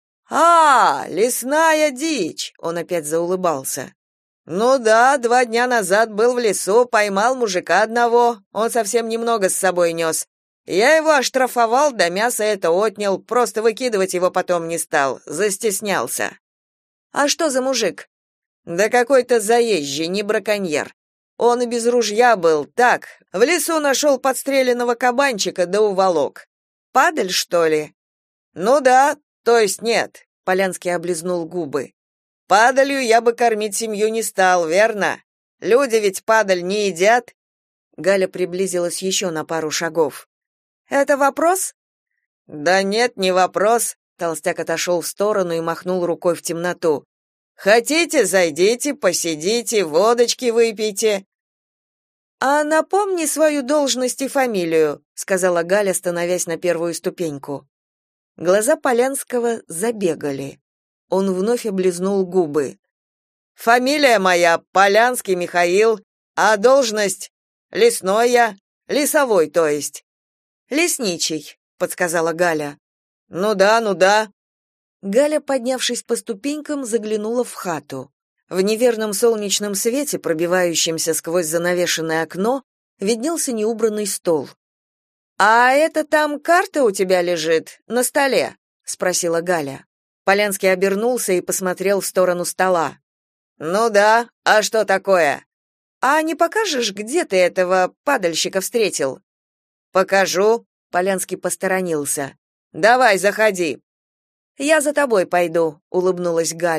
Лесная дичь!» — он опять заулыбался. «Ну да, 2 дня назад был в лесу, поймал мужика одного, он совсем немного с собой нес. Я его оштрафовал, да мясо это отнял, просто выкидывать его потом не стал, застеснялся». «А что за мужик?» «Да какой-то заезжий, не браконьер. Он и без ружья был, так, в лесу нашел подстреленного кабанчика да уволок. Падаль, что ли?» «Ну да, то есть нет», — Полянский облизнул губы. «Падалью я бы кормить семью не стал, верно? Люди ведь падаль не едят». Галя приблизилась еще на пару шагов. «Это вопрос?» «Да нет, не вопрос», — толстяк отошел в сторону и махнул рукой в темноту. «Хотите, зайдите, посидите, водочки выпейте». «А напомни свою должность и фамилию», — сказала Галя, становясь на первую ступеньку. Глаза Полянского забегали. Он вновь облизнул губы. «Фамилия моя Полянский Михаил, а должность лесной я, лесовой, то есть». «Лесничий», — подсказала Галя. Ну да». Галя, поднявшись по ступенькам, заглянула в хату. В неверном солнечном свете, пробивающемся сквозь занавешенное окно, виднелся неубранный стол. «А это там карта у тебя лежит, на столе?» — спросила Галя. Полянский обернулся и посмотрел в сторону стола. «Ну да, а что такое?» «А не покажешь, где ты этого падальщика встретил?» «Покажу», — Полянский посторонился. «Давай, заходи». «Я за тобой пойду», — улыбнулась Галя.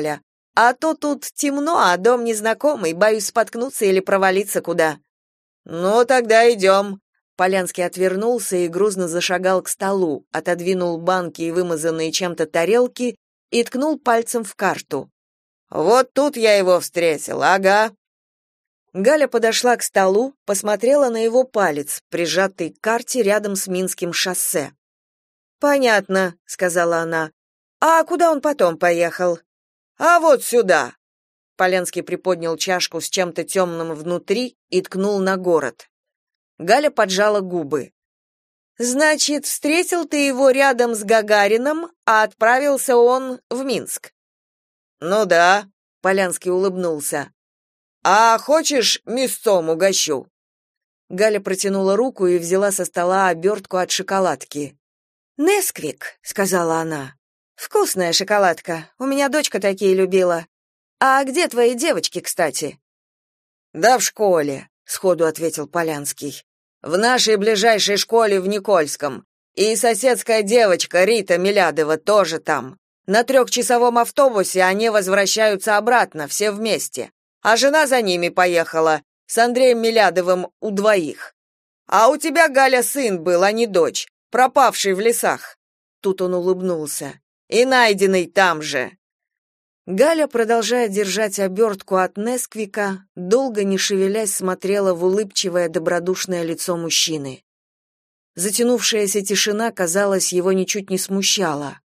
А то тут темно, а дом незнакомый, боюсь споткнуться или провалиться куда. Ну, тогда идем». Полянский отвернулся и грузно зашагал к столу, отодвинул банки и вымазанные чем-то тарелки и ткнул пальцем в карту. «Вот тут я его встретил, ага». Галя подошла к столу, посмотрела на его палец, прижатый к карте рядом с Минским шоссе. «Понятно», — сказала она. «А куда он потом поехал?» «А вот сюда». Полянский приподнял чашку с чем-то темным внутри и ткнул на город. Галя поджала губы. «Значит, встретил ты его рядом с Гагарином, а отправился он в Минск?» «Ну да», — Полянский улыбнулся. «А хочешь, мясцом угощу?» Галя протянула руку и взяла со стола обертку от шоколадки. «Несквик», — сказала она. «Вкусная шоколадка. У меня дочка такие любила. А где твои девочки, кстати?» «Да в школе», — сходу ответил Полянский. «В нашей ближайшей школе в Никольском. И соседская девочка Рита Милядова тоже там. На 3-часовом автобусе они возвращаются обратно, все вместе. А жена за ними поехала, с Андреем Милядовым у двоих. А у тебя, Галя, сын был, а не дочь, пропавший в лесах». Тут он улыбнулся. «И найденный там же». Галя, продолжая держать обертку от Несквика, долго не шевелясь смотрела в улыбчивое добродушное лицо мужчины. Затянувшаяся тишина, казалось, его ничуть не смущала.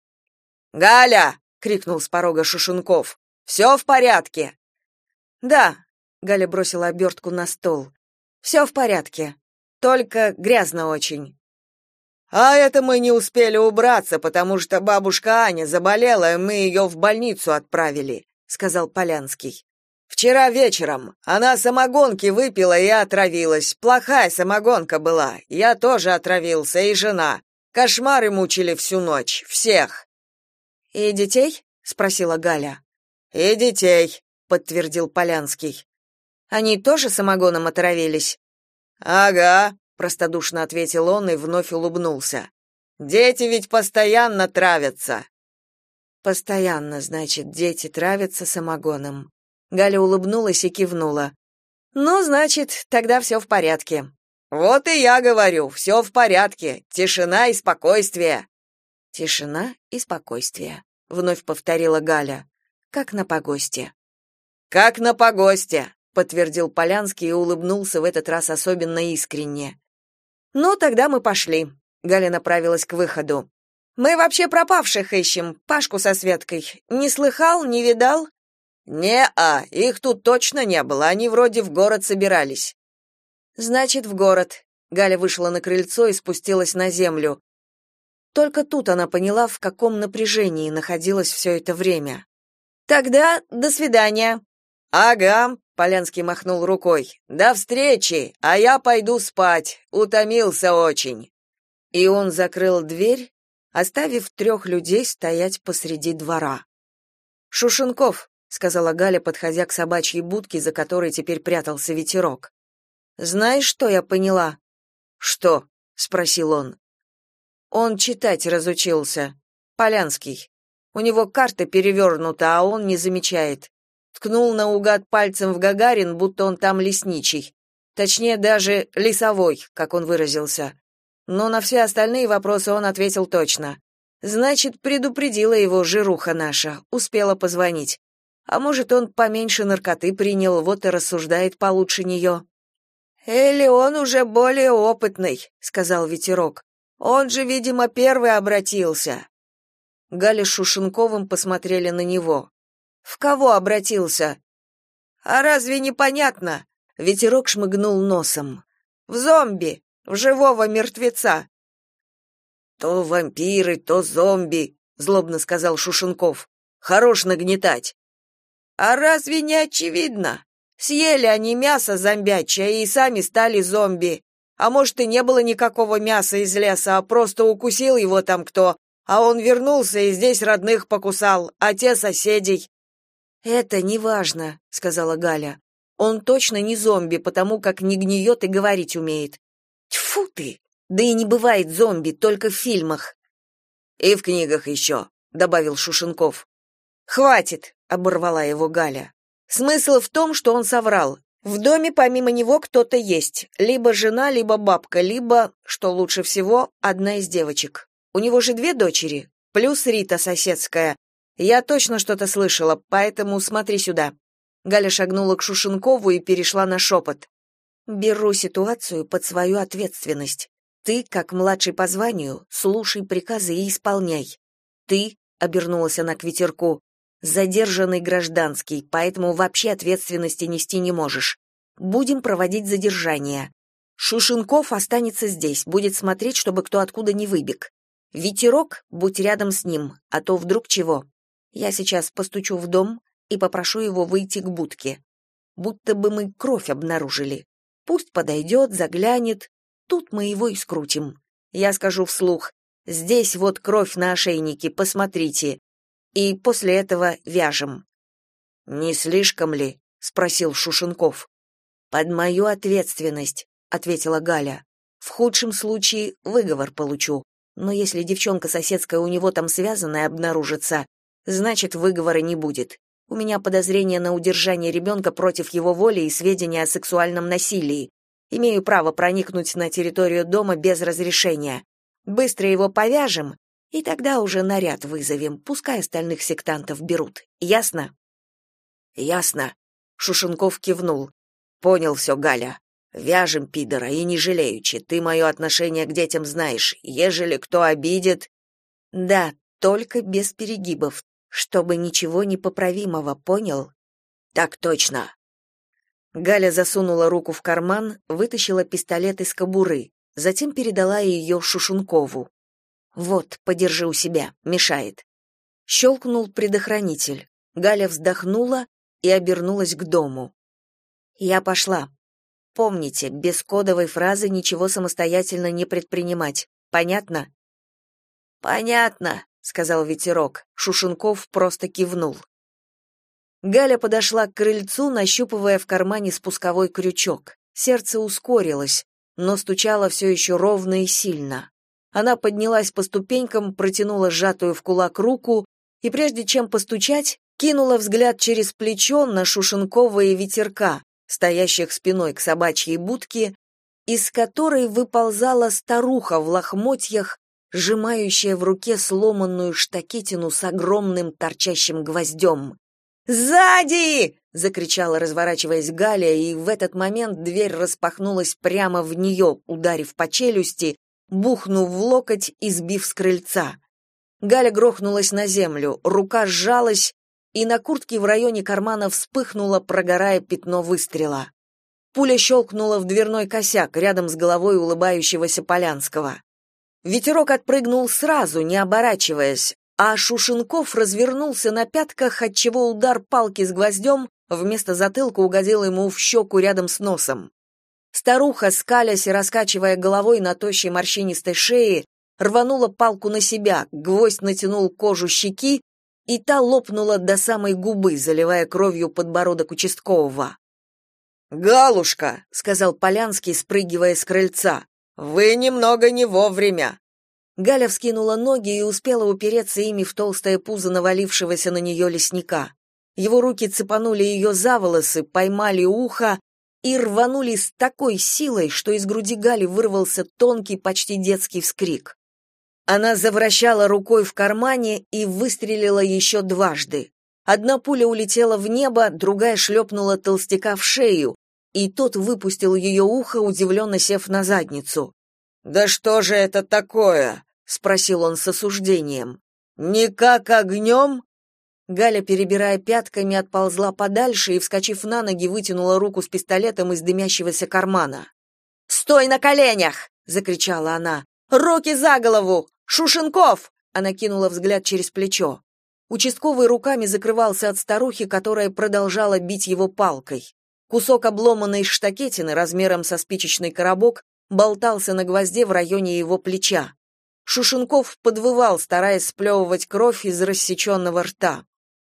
«Галя!» — крикнул с порога Шушунков. «Все в порядке?» «Да», — Галя бросила обертку на стол. «Все в порядке. Только грязно очень». «А это мы не успели убраться, потому что бабушка Аня заболела, и мы ее в больницу отправили», — сказал Полянский. «Вчера вечером она самогонки выпила и отравилась. Плохая самогонка была. Я тоже отравился, и жена. Кошмары мучили всю ночь. Всех». «И детей?» — спросила Галя. «И детей», — подтвердил Полянский. «Они тоже самогоном отравились?» «Ага», — простодушно ответил он и вновь улыбнулся. «Дети ведь постоянно травятся». «Постоянно, значит, дети травятся самогоном». Галя улыбнулась и кивнула. «Ну, значит, тогда все в порядке». «Вот и я говорю, все в порядке. Тишина и спокойствие». «Тишина и спокойствие», — вновь повторила Галя. «Как на погосте». «Как на погосте», — подтвердил Полянский и улыбнулся в этот раз особенно искренне. «Ну, тогда мы пошли». Галя направилась к выходу. «Мы вообще пропавших ищем, Пашку со Светкой. Не слыхал, не видал?» «Не-а, их тут точно не было, они вроде в город собирались». «Значит, в город». Галя вышла на крыльцо и спустилась на землю. Только тут она поняла, в каком напряжении находилась все это время. «Тогда до свидания». «Ага», — Полянский махнул рукой. «До встречи, а я пойду спать, утомился очень». И он закрыл дверь, оставив 3 людей стоять посреди двора. «Шушунков», — сказала Галя, подходя к собачьей будке, за которой теперь прятался Ветерок. «Знаешь, что я поняла?» «Что?» — спросил он. Он читать разучился. Полянский. У него карта перевернута, а он не замечает. Ткнул наугад пальцем в Гагарин, будто он там лесничий. Точнее, даже лесовой, как он выразился. Но на все остальные вопросы он ответил точно. Значит, предупредила его жируха наша, успела позвонить. А может, он поменьше наркоты принял, вот и рассуждает получше нее. «Или он уже более опытный», — сказал Ветерок. «Он же, видимо, первый обратился». Галя с Шушунковым посмотрели на него. «В кого обратился?» «А разве непонятно?» Ветерок шмыгнул носом. «В зомби, в живого мертвеца». «То вампиры, то зомби», — злобно сказал Шушунков. «Хорош нагнетать». «А разве не очевидно? Съели они мясо зомбячье и сами стали зомби. А может, и не было никакого мяса из леса, а просто укусил его там кто, а он вернулся и здесь родных покусал, а те соседей». «Это неважно», — сказала Галя. «Он точно не зомби, потому как не гниет и говорить умеет». «Тьфу ты! Да и не бывает зомби, только в фильмах». «И в книгах еще», — добавил Шушунков. «Хватит», — оборвала его Галя. Смысл в том, что он соврал. В доме помимо него кто-то есть, либо жена, либо бабка, либо, что лучше всего, одна из девочек. У него же 2 дочери, плюс Рита соседская. Я точно что-то слышала, поэтому смотри сюда. Галя шагнула к Шушенкову и перешла на шепот. Беру ситуацию под свою ответственность. Ты, как младший по званию, слушай приказы и исполняй. Ты, обернулась она к Ветерку, задержанный гражданский, поэтому вообще ответственности нести не можешь. Будем проводить задержание. Шушенков останется здесь, будет смотреть, чтобы кто откуда не выбег. Ветерок, будь рядом с ним, а то вдруг чего. Я сейчас постучу в дом и попрошу его выйти к будке. Будто бы мы кровь обнаружили. Пусть подойдет, заглянет. Тут мы его и скрутим. Я скажу вслух: здесь вот кровь на ошейнике, посмотрите. И после этого вяжем. Не слишком ли? Спросил Шушенков. Под мою ответственность, ответила Галя. В худшем случае выговор получу. Но если девчонка соседская у него там связанная обнаружится, значит, выговора не будет. У меня подозрение на удержание ребенка против его воли и сведения о сексуальном насилии. Имею право проникнуть на территорию дома без разрешения. Быстро его повяжем, и тогда уже наряд вызовем, пускай остальных сектантов берут. Ясно? Ясно. Шушенков кивнул. Понял все, Галя. Вяжем пидора, и не жалеючи. Ты мое отношение к детям знаешь. Ежели кто обидит... Да, только без перегибов, чтобы ничего непоправимого, понял? Так точно. Галя засунула руку в карман, вытащила пистолет из кобуры, затем передала ее Шушенкову. Вот, подержи у себя, мешает. Щелкнул предохранитель. Галя вздохнула и обернулась к дому. Я пошла. Помните, без кодовой фразы ничего самостоятельно не предпринимать. Понятно? Понятно, сказал Ветерок. Шушенков просто кивнул. Галя подошла к крыльцу, нащупывая в кармане спусковой крючок. Сердце ускорилось, но стучало все еще ровно и сильно. Она поднялась по ступенькам, протянула сжатую в кулак руку и, прежде чем постучать, кинула взгляд через плечо на Шушенкова и Ветерка, стоящих спиной к собачьей будке, из которой выползала старуха в лохмотьях, сжимающая в руке сломанную штакетину с огромным торчащим гвоздем. «Сзади!» — закричала, разворачиваясь Галя, и в этот момент дверь распахнулась прямо в нее, ударив по челюсти, бухнув в локоть и сбив с крыльца. Галя грохнулась на землю, рука сжалась, и на куртке в районе кармана вспыхнуло, прогорая пятно выстрела. Пуля щелкнула в дверной косяк рядом с головой улыбающегося Полянского. Ветерок отпрыгнул сразу, не оборачиваясь, а Шушенков развернулся на пятках, отчего удар палки с гвоздем вместо затылка угодил ему в щеку рядом с носом. Старуха, скалясь и раскачивая головой на тощей морщинистой шее, рванула палку на себя, гвоздь натянул кожу щеки, и та лопнула до самой губы, заливая кровью подбородок участкового. «Галушка», — сказал Полянский, спрыгивая с крыльца, — «вы немного не вовремя». Галя вскинула ноги и успела упереться ими в толстое пузо навалившегося на нее лесника. Его руки цепанули ее за волосы, поймали ухо и рванули с такой силой, что из груди Гали вырвался тонкий, почти детский вскрик. Она завращала рукой в кармане и выстрелила еще дважды. Одна пуля улетела в небо, другая шлепнула толстяка в шею, и тот выпустил ее ухо, удивленно сев на задницу. «Да что же это такое?» — спросил он с осуждением. «Никак огнем?» Галя, перебирая пятками, отползла подальше и, вскочив на ноги, вытянула руку с пистолетом из дымящегося кармана. «Стой на коленях!» — закричала она. «Руки за голову! Шушенков!» — она кинула взгляд через плечо. Участковый руками закрывался от старухи, которая продолжала бить его палкой. Кусок обломанной штакетины размером со спичечный коробок болтался на гвозде в районе его плеча. Шушенков подвывал, стараясь сплевывать кровь из рассеченного рта.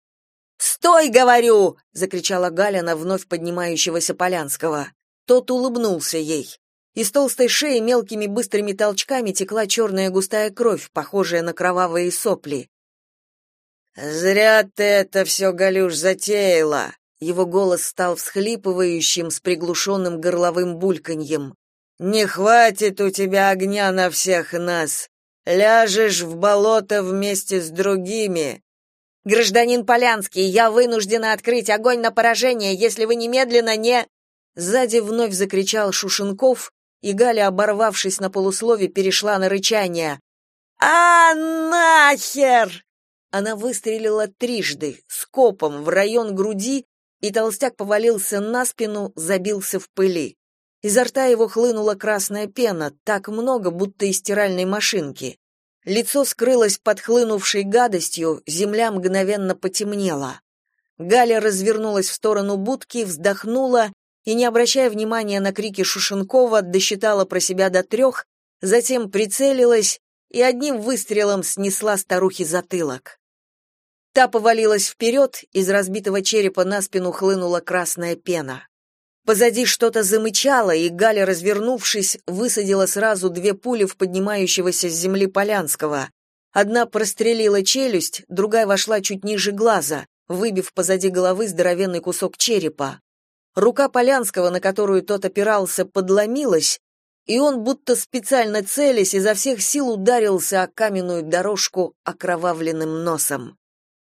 «Стой, говорю!» — закричала Галя на вновь поднимающегося Полянского. Тот улыбнулся ей. Из толстой шеи мелкими быстрыми толчками текла черная густая кровь, похожая на кровавые сопли. «Зря ты это все, Галюш, затеяла!» Его голос стал всхлипывающим с приглушенным горловым бульканьем. «Не хватит у тебя огня на всех нас! Ляжешь в болото вместе с другими!» «Гражданин Полянский, я вынуждена открыть огонь на поражение, если вы немедленно не...» Сзади вновь закричал Шушенков, и Галя, оборвавшись на полуслове, перешла на рычание. «А нахер!» Она выстрелила трижды, скопом, в район груди, и толстяк повалился на спину, забился в пыли. Изо рта его хлынула красная пена, так много, будто из стиральной машинки. Лицо скрылось под хлынувшей гадостью, земля мгновенно потемнела. Галя развернулась в сторону будки, вздохнула и, не обращая внимания на крики Шушенкова, досчитала про себя до 3, затем прицелилась и одним выстрелом снесла старухе затылок. Та повалилась вперед, из разбитого черепа на спину хлынула красная пена. Позади что-то замычало, и Галя, развернувшись, высадила сразу 2 пули в поднимающегося с земли Полянского. Одна прострелила челюсть, другая вошла чуть ниже глаза, выбив позади головы здоровенный кусок черепа. Рука Полянского, на которую тот опирался, подломилась, и он, будто специально целясь, изо всех сил ударился о каменную дорожку окровавленным носом.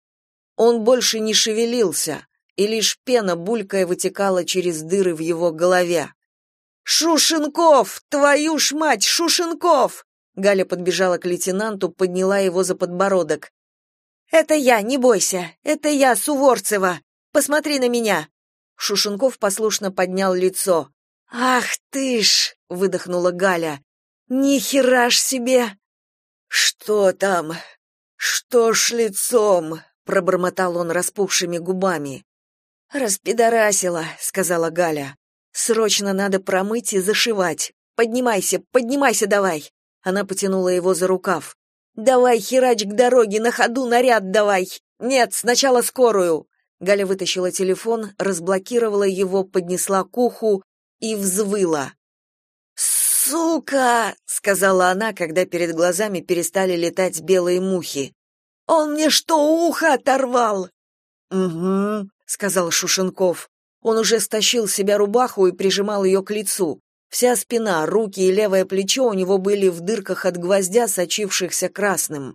Он больше не шевелился, и лишь пена, булькая, вытекала через дыры в его голове. «Шушенков! Твою ж мать, Шушенков!» Галя подбежала к лейтенанту, подняла его за подбородок. «Это я, не бойся! Это я, Суворцева! Посмотри на меня!» Шушенков послушно поднял лицо. «Ах ты ж!» — выдохнула Галя. «Ни хера ж себе!» «Что там? Что ж лицом?» — пробормотал он распухшими губами. «Распидорасила», — сказала Галя. «Срочно надо промыть и зашивать. Поднимайся, поднимайся давай». Она потянула его за рукав. «Давай, херач к дороге, на ходу наряд давай. Нет, сначала скорую». Галя вытащила телефон, разблокировала его, поднесла к уху и взвыла. «Сука!» — сказала она, когда перед глазами перестали летать белые мухи. «Он мне что, ухо оторвал?» «Угу», — сказал Шушенков. Он уже стащил с себя рубаху и прижимал ее к лицу. Вся спина, руки и левое плечо у него были в дырках от гвоздя, сочившихся красным.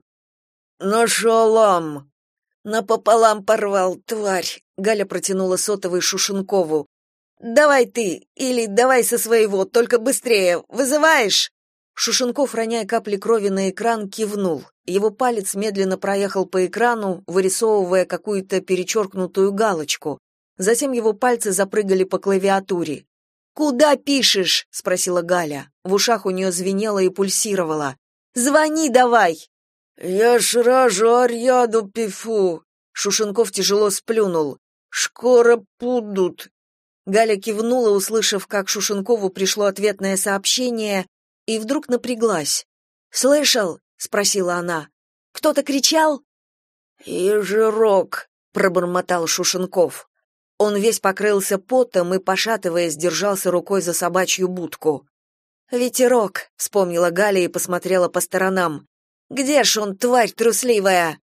«Нашелом!» «Напополам порвал, тварь!» — Галя протянула сотовый Шушенкову. «Давай ты, или давай со своего, только быстрее. Вызываешь?» Шушенков, роняя капли крови на экран, кивнул. Его палец медленно проехал по экрану, вырисовывая какую-то перечеркнутую галочку. Затем его пальцы запрыгали по клавиатуре. «Куда пишешь?» — спросила Галя. В ушах у нее звенело и пульсировало. «Звони давай!» «Я ж ражу арьяду пифу!» Шушенков тяжело сплюнул. «Шкоро будут!» Галя кивнула, услышав, как Шушенкову пришло ответное сообщение, и вдруг напряглась. «Слышал?» — спросила она. «Кто-то кричал?» «Ежерок», — пробормотал Шушенков. Он весь покрылся потом и, пошатываясь, держался рукой за собачью будку. «Ветерок», — вспомнила Галя и посмотрела по сторонам. «Где ж он, тварь трусливая?»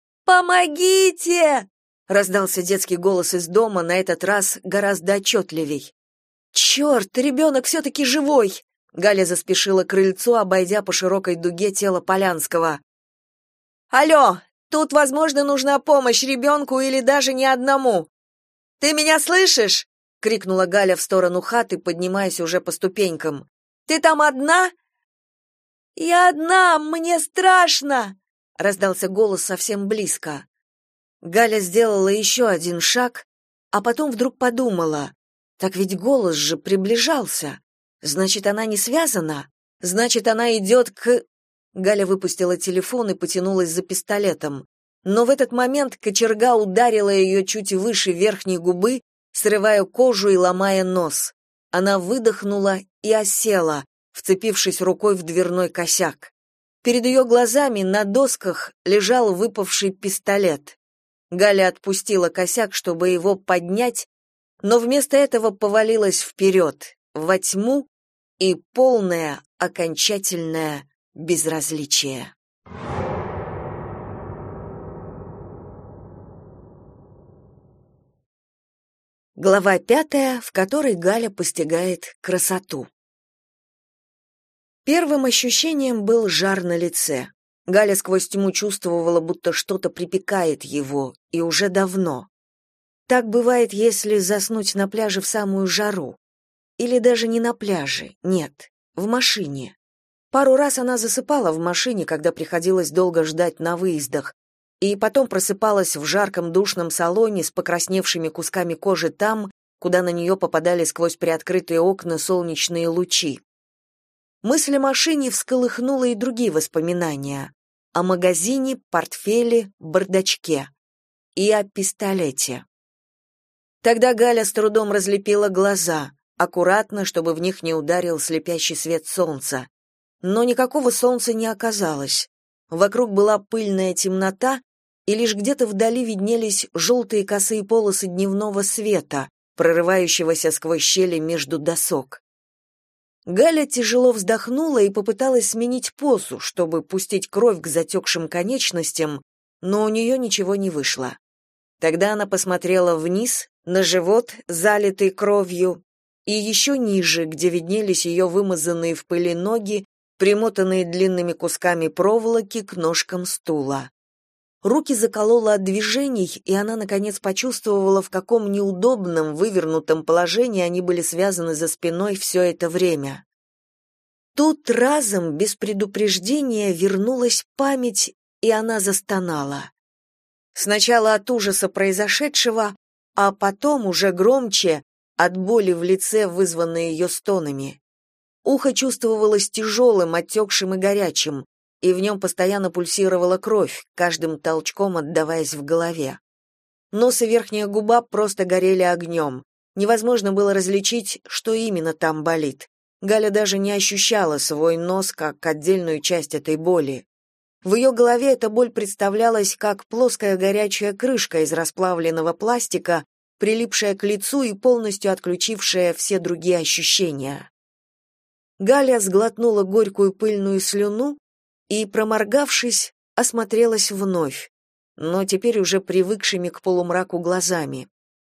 «Помогите!» — раздался детский голос из дома, на этот раз гораздо отчетливей. «Черт, ребенок все-таки живой!» Галя заспешила к крыльцу, обойдя по широкой дуге тело Полянского. «Алло, тут, возможно, нужна помощь ребенку или даже не одному. Ты меня слышишь?» — крикнула Галя в сторону хаты, поднимаясь уже по ступенькам. «Ты там одна?» «Я одна, мне страшно!» — раздался голос совсем близко. Галя сделала еще один шаг, а потом вдруг подумала, так ведь голос же приближался. Значит, она не связана? Значит, она идет к... Галя выпустила телефон и потянулась за пистолетом. Но в этот момент кочерга ударила ее чуть выше верхней губы, срывая кожу и ломая нос. Она выдохнула и осела, вцепившись рукой в дверной косяк. Перед ее глазами на досках лежал выпавший пистолет. Галя отпустила косяк, чтобы его поднять, но вместо этого повалилась вперед, во тьму и полное, окончательное безразличие. Глава 5, в которой Галя постигает красоту. Первым ощущением был жар на лице. Галя сквозь тьму чувствовала, будто что-то припекает его, и уже давно. Так бывает, если заснуть на пляже в самую жару. Или даже не на пляже, нет, в машине. Пару раз она засыпала в машине, когда приходилось долго ждать на выездах, и потом просыпалась в жарком душном салоне с покрасневшими кусками кожи там, куда на нее попадали сквозь приоткрытые окна солнечные лучи. Мысль о машине всколыхнула и другие воспоминания. О магазине, портфеле, бардачке. И о пистолете. Тогда Галя с трудом разлепила глаза, аккуратно, чтобы в них не ударил слепящий свет солнца. Но никакого солнца не оказалось. Вокруг была пыльная темнота, и лишь где-то вдали виднелись желтые косые полосы дневного света, прорывающегося сквозь щели между досок. Галя тяжело вздохнула и попыталась сменить позу, чтобы пустить кровь к затекшим конечностям, но у нее ничего не вышло. Тогда она посмотрела вниз, на живот, залитый кровью, и еще ниже, где виднелись ее вымазанные в пыли ноги, примотанные длинными кусками проволоки к ножкам стула. Руки закололо от движений, и она, наконец, почувствовала, в каком неудобном, вывернутом положении они были связаны за спиной все это время. Тут разом, без предупреждения, вернулась память, и она застонала. Сначала от ужаса произошедшего, а потом, уже громче, от боли в лице, вызванной ее стонами. Ухо чувствовалось тяжелым, отекшим и горячим, и в нем постоянно пульсировала кровь, каждым толчком отдаваясь в голове. Нос и верхняя губа просто горели огнем. Невозможно было различить, что именно там болит. Галя даже не ощущала свой нос как отдельную часть этой боли. В ее голове эта боль представлялась как плоская горячая крышка из расплавленного пластика, прилипшая к лицу и полностью отключившая все другие ощущения. Галя сглотнула горькую пыльную слюну и, проморгавшись, осмотрелась вновь, но теперь уже привыкшими к полумраку глазами.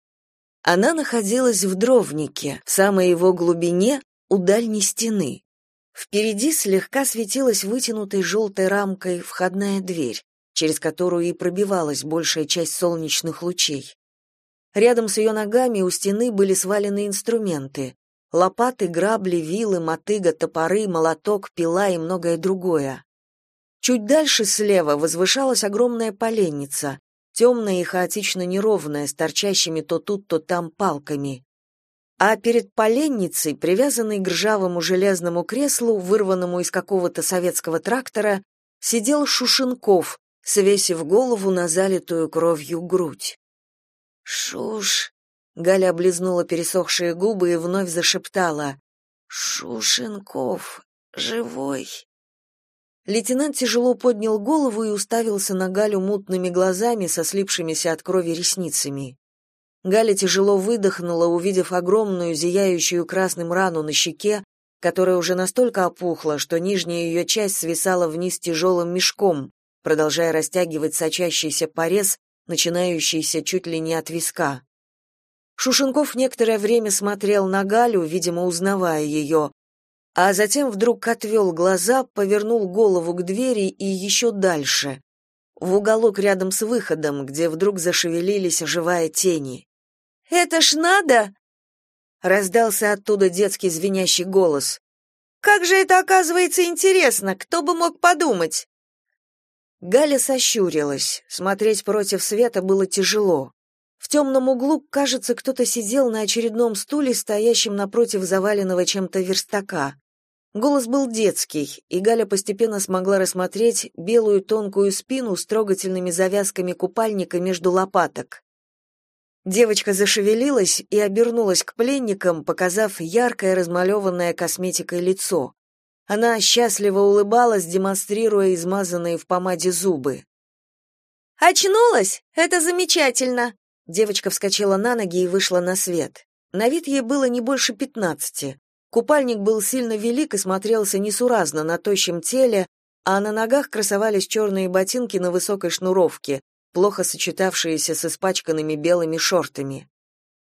Она находилась в дровнике, в самой его глубине, у дальней стены. Впереди слегка светилась вытянутой желтой рамкой входная дверь, через которую и пробивалась большая часть солнечных лучей. Рядом с ее ногами у стены были свалены инструменты: лопаты, грабли, вилы, мотыга, топоры, молоток, пила и многое другое. Чуть дальше слева возвышалась огромная поленница, темная и хаотично неровная, с торчащими то тут, то там палками. А перед поленницей, привязанной к ржавому железному креслу, вырванному из какого-то советского трактора, сидел Шушенков, свесив голову на залитую кровью грудь. «Шуш!» — Галя облизнула пересохшие губы и вновь зашептала. «Шушенков! Живой!» Лейтенант тяжело поднял голову и уставился на Галю мутными глазами со слипшимися от крови ресницами. Галя тяжело выдохнула, увидев огромную, зияющую красным рану на щеке, которая уже настолько опухла, что нижняя ее часть свисала вниз тяжелым мешком, продолжая растягивать сочащийся порез, начинающийся чуть ли не от виска. Шушенков некоторое время смотрел на Галю, видимо, узнавая ее, а затем вдруг отвел глаза, повернул голову к двери и еще дальше, в уголок рядом с выходом, где вдруг зашевелились, оживая тени. «Это ж надо!» — раздался оттуда детский звенящий голос. «Как же это, оказывается, интересно! Кто бы мог подумать!» Галя сощурилась. Смотреть против света было тяжело. В темном углу, кажется, кто-то сидел на очередном стуле, стоящем напротив заваленного чем-то верстака. Голос был детский, и Галя постепенно смогла рассмотреть белую тонкую спину с трогательными завязками купальника между лопаток. Девочка зашевелилась и обернулась к пленникам, показав яркое размалеванное косметикой лицо. Она счастливо улыбалась, демонстрируя измазанные в помаде зубы. «Очнулась? Это замечательно!» Девочка вскочила на ноги и вышла на свет. На вид ей было не больше 15. Купальник был сильно велик и смотрелся несуразно на тощем теле, а на ногах красовались черные ботинки на высокой шнуровке, плохо сочетавшиеся с испачканными белыми шортами.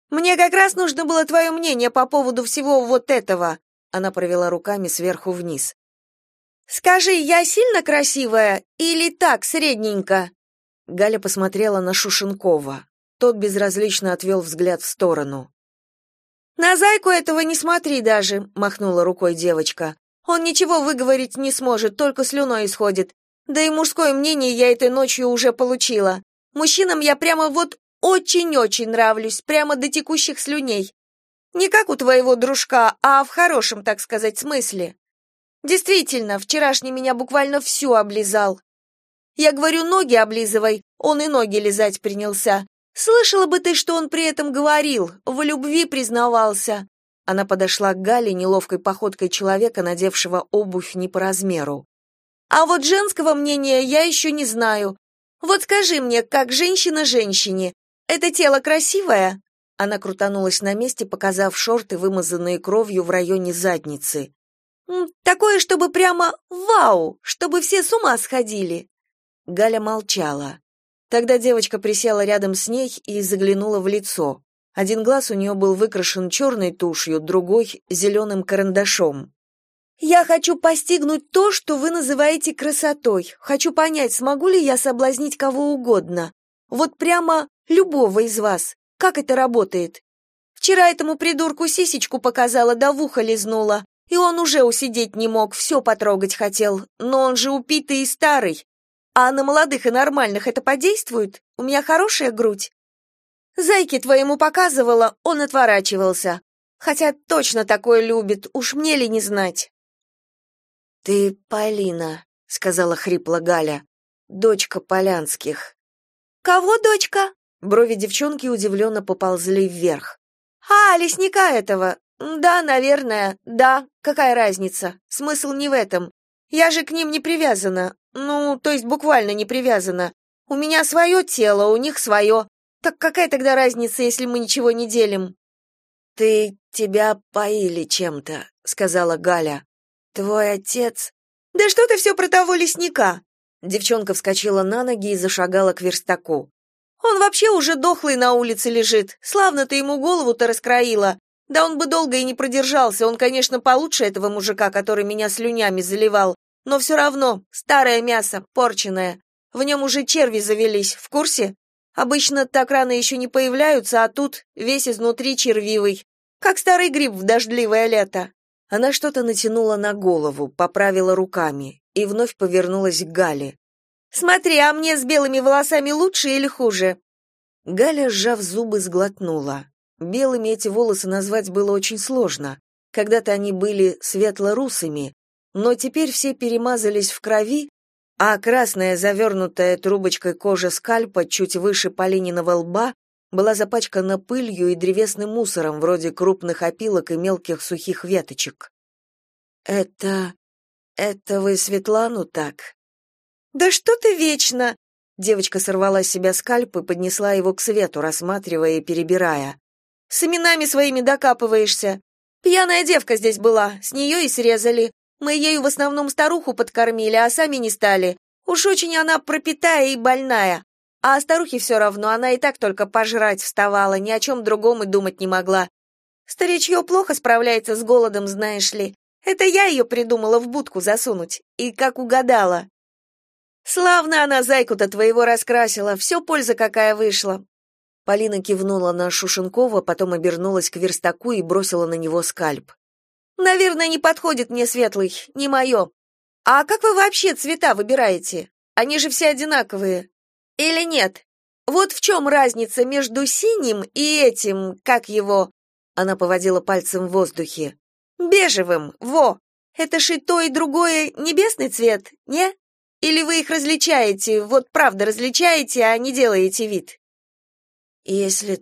Мне как раз нужно было твое мнение по поводу всего вот этого. Она провела руками сверху вниз. Скажи, я сильно красивая или так, средненько? Галя посмотрела на Шушенкова. Тот безразлично отвел взгляд в сторону. «На зайку этого не смотри даже», — махнула рукой девочка. «Он ничего выговорить не сможет, только слюной исходит. Да и мужское мнение я этой ночью уже получила. Мужчинам я прямо вот очень-очень нравлюсь, прямо до текущих слюней. Не как у твоего дружка, а в хорошем, так сказать, смысле. Действительно, вчерашний меня буквально всю облизал. Я говорю, ноги облизывай, он и ноги лизать принялся. Слышала бы ты, что он при этом говорил, в любви признавался. Она подошла к Гале неловкой походкой человека, надевшего обувь не по размеру. А вот женского мнения я еще не знаю. Вот скажи мне, как женщина женщине, это тело красивое? Она крутанулась на месте, показав шорты, вымазанные кровью в районе задницы. Такое, чтобы прямо вау, чтобы все с ума сходили. Галя молчала. Тогда девочка присела рядом с ней и заглянула в лицо. Один глаз у нее был выкрашен черной тушью, другой — зеленым карандашом. «Я хочу постигнуть то, что вы называете красотой. Хочу понять, смогу ли я соблазнить кого угодно. Вот прямо любого из вас. Как это работает? Вчера этому придурку сисечку показала, да в ухо лизнула. И он уже усидеть не мог, все потрогать хотел. Но он же упитый и старый. А на молодых и нормальных это подействует? У меня хорошая грудь. Зайке твоему показывала, он отворачивался. Хотя точно такое любит, уж мне ли не знать. «Ты Полина», — сказала хрипло Галя, — «дочка Полянских». «Кого дочка?» Брови девчонки удивленно поползли вверх. «А, лесника этого. Да, наверное, да. Какая разница? Смысл не в этом. Я же к ним не привязана. Ну, то есть буквально не привязана. У меня свое тело, у них свое. Так какая тогда разница, если мы ничего не делим?» Тебя поили чем-то», — сказала Галя. «Твой отец...» «Да что ты все про того лесника?» Девчонка вскочила на ноги и зашагала к верстаку. «Он вообще уже дохлый на улице лежит. Славно ты ему голову-то раскроила. Да он бы долго и не продержался. Он, конечно, получше этого мужика, который меня слюнями заливал. Но все равно, старое мясо, порченое. В нем уже черви завелись, в курсе? Обычно так рано еще не появляются, а тут весь изнутри червивый. Как старый гриб в дождливое лето». Она что-то натянула на голову, поправила руками и вновь повернулась к Гале. «Смотри, а мне с белыми волосами лучше или хуже?» Галя, сжав зубы, сглотнула. Белыми эти волосы назвать было очень сложно. Когда-то они были светло-русыми, но теперь все перемазались в крови, а красная, завернутая трубочкой кожа скальпа чуть выше Полининого лба была запачкана пылью и древесным мусором, вроде крупных опилок и мелких сухих веточек. «Это вы Светлану так?» «Да что ты вечно!» Девочка сорвала с себя скальп и поднесла его к свету, рассматривая и перебирая. «С именами своими докапываешься. Пьяная девка здесь была, с нее и срезали. Мы ею в основном старуху подкормили, а сами не стали. Уж очень она пропитая и больная. А старухе все равно, она и так только пожрать вставала, ни о чем другом и думать не могла. Старичье плохо справляется с голодом, знаешь ли. Это я ее придумала в будку засунуть. И как угадала. Славно она зайку-то твоего раскрасила, все польза какая вышла». Полина кивнула на Шушенкова, потом обернулась к верстаку и бросила на него скальп. «Наверное, не подходит мне светлый, не мое. А как вы вообще цвета выбираете? Они же все одинаковые. Или нет? Вот в чем разница между синим и этим, как его...» Она поводила пальцем в воздухе. «Бежевым, во! Это ж и то, и другое небесный цвет, не? Или вы их различаете, вот правда различаете, а не делаете вид?» Если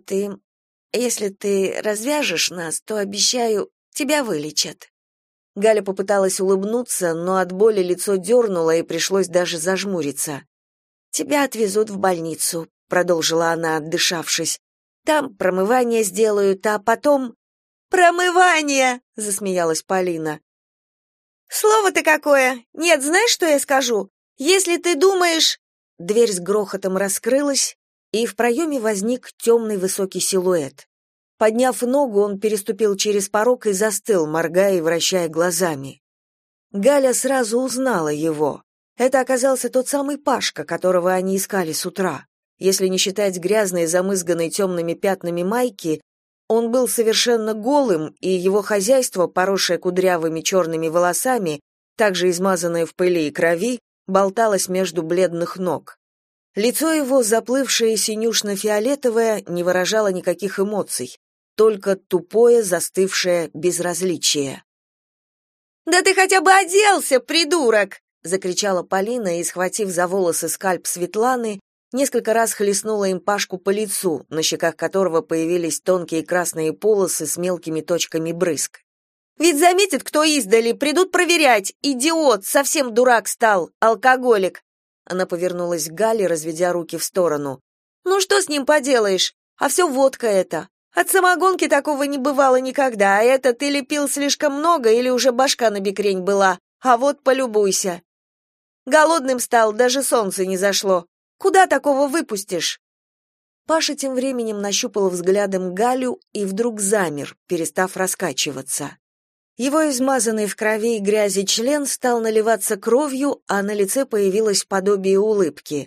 ты развяжешь нас, то, обещаю, тебя вылечат». Галя попыталась улыбнуться, но от боли лицо дернуло, и пришлось даже зажмуриться. «Тебя отвезут в больницу», — продолжила она, отдышавшись. «Там промывание сделают, а потом...» «Промывание!» — засмеялась Полина. «Слово-то какое! Нет, знаешь, что я скажу? Если ты думаешь...» Дверь с грохотом раскрылась, и в проеме возник темный высокий силуэт. Подняв ногу, он переступил через порог и застыл, моргая и вращая глазами. Галя сразу узнала его. Это оказался тот самый Пашка, которого они искали с утра. Если не считать грязной, замызганной темными пятнами майки, он был совершенно голым, и его хозяйство, поросшее кудрявыми черными волосами, также измазанное в пыли и крови, болталось между бледных ног. Лицо его, заплывшее синюшно-фиолетовое, не выражало никаких эмоций, только тупое, застывшее безразличие. «Да ты хотя бы оделся, придурок!» — закричала Полина и, схватив за волосы скальп Светланы, несколько раз хлестнула им Пашку по лицу, на щеках которого появились тонкие красные полосы с мелкими точками брызг. «Ведь заметят, кто издали, придут проверять. Идиот, совсем дурак стал, алкоголик!» Она повернулась к Гале, разведя руки в сторону. «Ну что с ним поделаешь? А все водка это. От самогонки такого не бывало никогда, а это ты ли пил слишком много или уже башка набекрень была? А вот полюбуйся. Голодным стал, даже солнце не зашло. Куда такого выпустишь?» Паша тем временем нащупал взглядом Галю и вдруг замер, перестав раскачиваться. Его измазанный в крови и грязи член стал наливаться кровью, а на лице появилось подобие улыбки.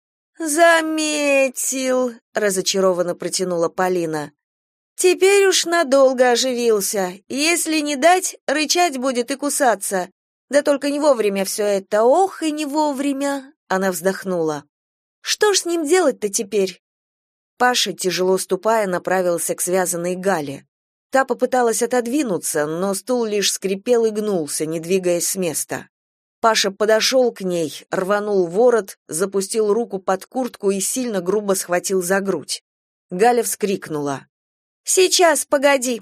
«Заметил», — разочарованно протянула Полина. «Теперь уж надолго оживился. Если не дать, рычать будет и кусаться. Да только не вовремя все это, ох и не вовремя», — она вздохнула. «Что ж с ним делать-то теперь?» Паша, тяжело ступая, направился к связанной Гале. Та попыталась отодвинуться, но стул лишь скрипел и гнулся, не двигаясь с места. Паша подошел к ней, рванул ворот, запустил руку под куртку и сильно грубо схватил за грудь. Галя вскрикнула. «Сейчас, погоди!»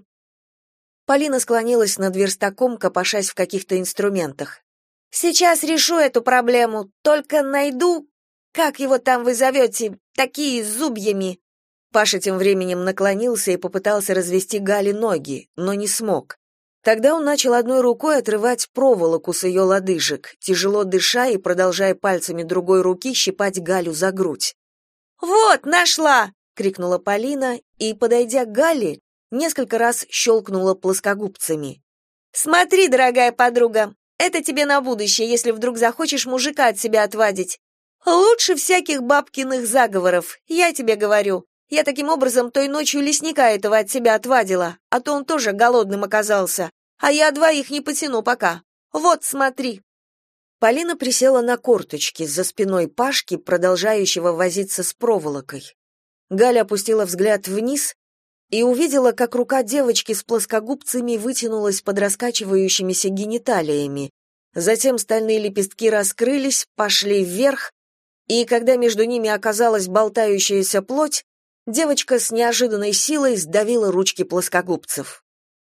Полина склонилась над верстаком, копошась в каких-то инструментах. «Сейчас решу эту проблему, только найду... Как его там вы зовете? Такие с зубьями!» Паша тем временем наклонился и попытался развести Гале ноги, но не смог. Тогда он начал одной рукой отрывать проволоку с ее лодыжек, тяжело дыша и продолжая пальцами другой руки щипать Галю за грудь. «Вот, нашла!» — крикнула Полина и, подойдя к Гале, несколько раз щелкнула плоскогубцами. «Смотри, дорогая подруга, это тебе на будущее, если вдруг захочешь мужика от себя отвадить. Лучше всяких бабкиных заговоров, я тебе говорю. Я таким образом той ночью лесника этого от себя отвадила, а то он тоже голодным оказался, а я двоих не потяну пока. Вот, смотри». Полина присела на корточки за спиной Пашки, продолжающего возиться с проволокой. Галя опустила взгляд вниз и увидела, как рука девочки с плоскогубцами вытянулась под раскачивающимися гениталиями. Затем стальные лепестки раскрылись, пошли вверх, и когда между ними оказалась болтающаяся плоть, девочка с неожиданной силой сдавила ручки плоскогубцев.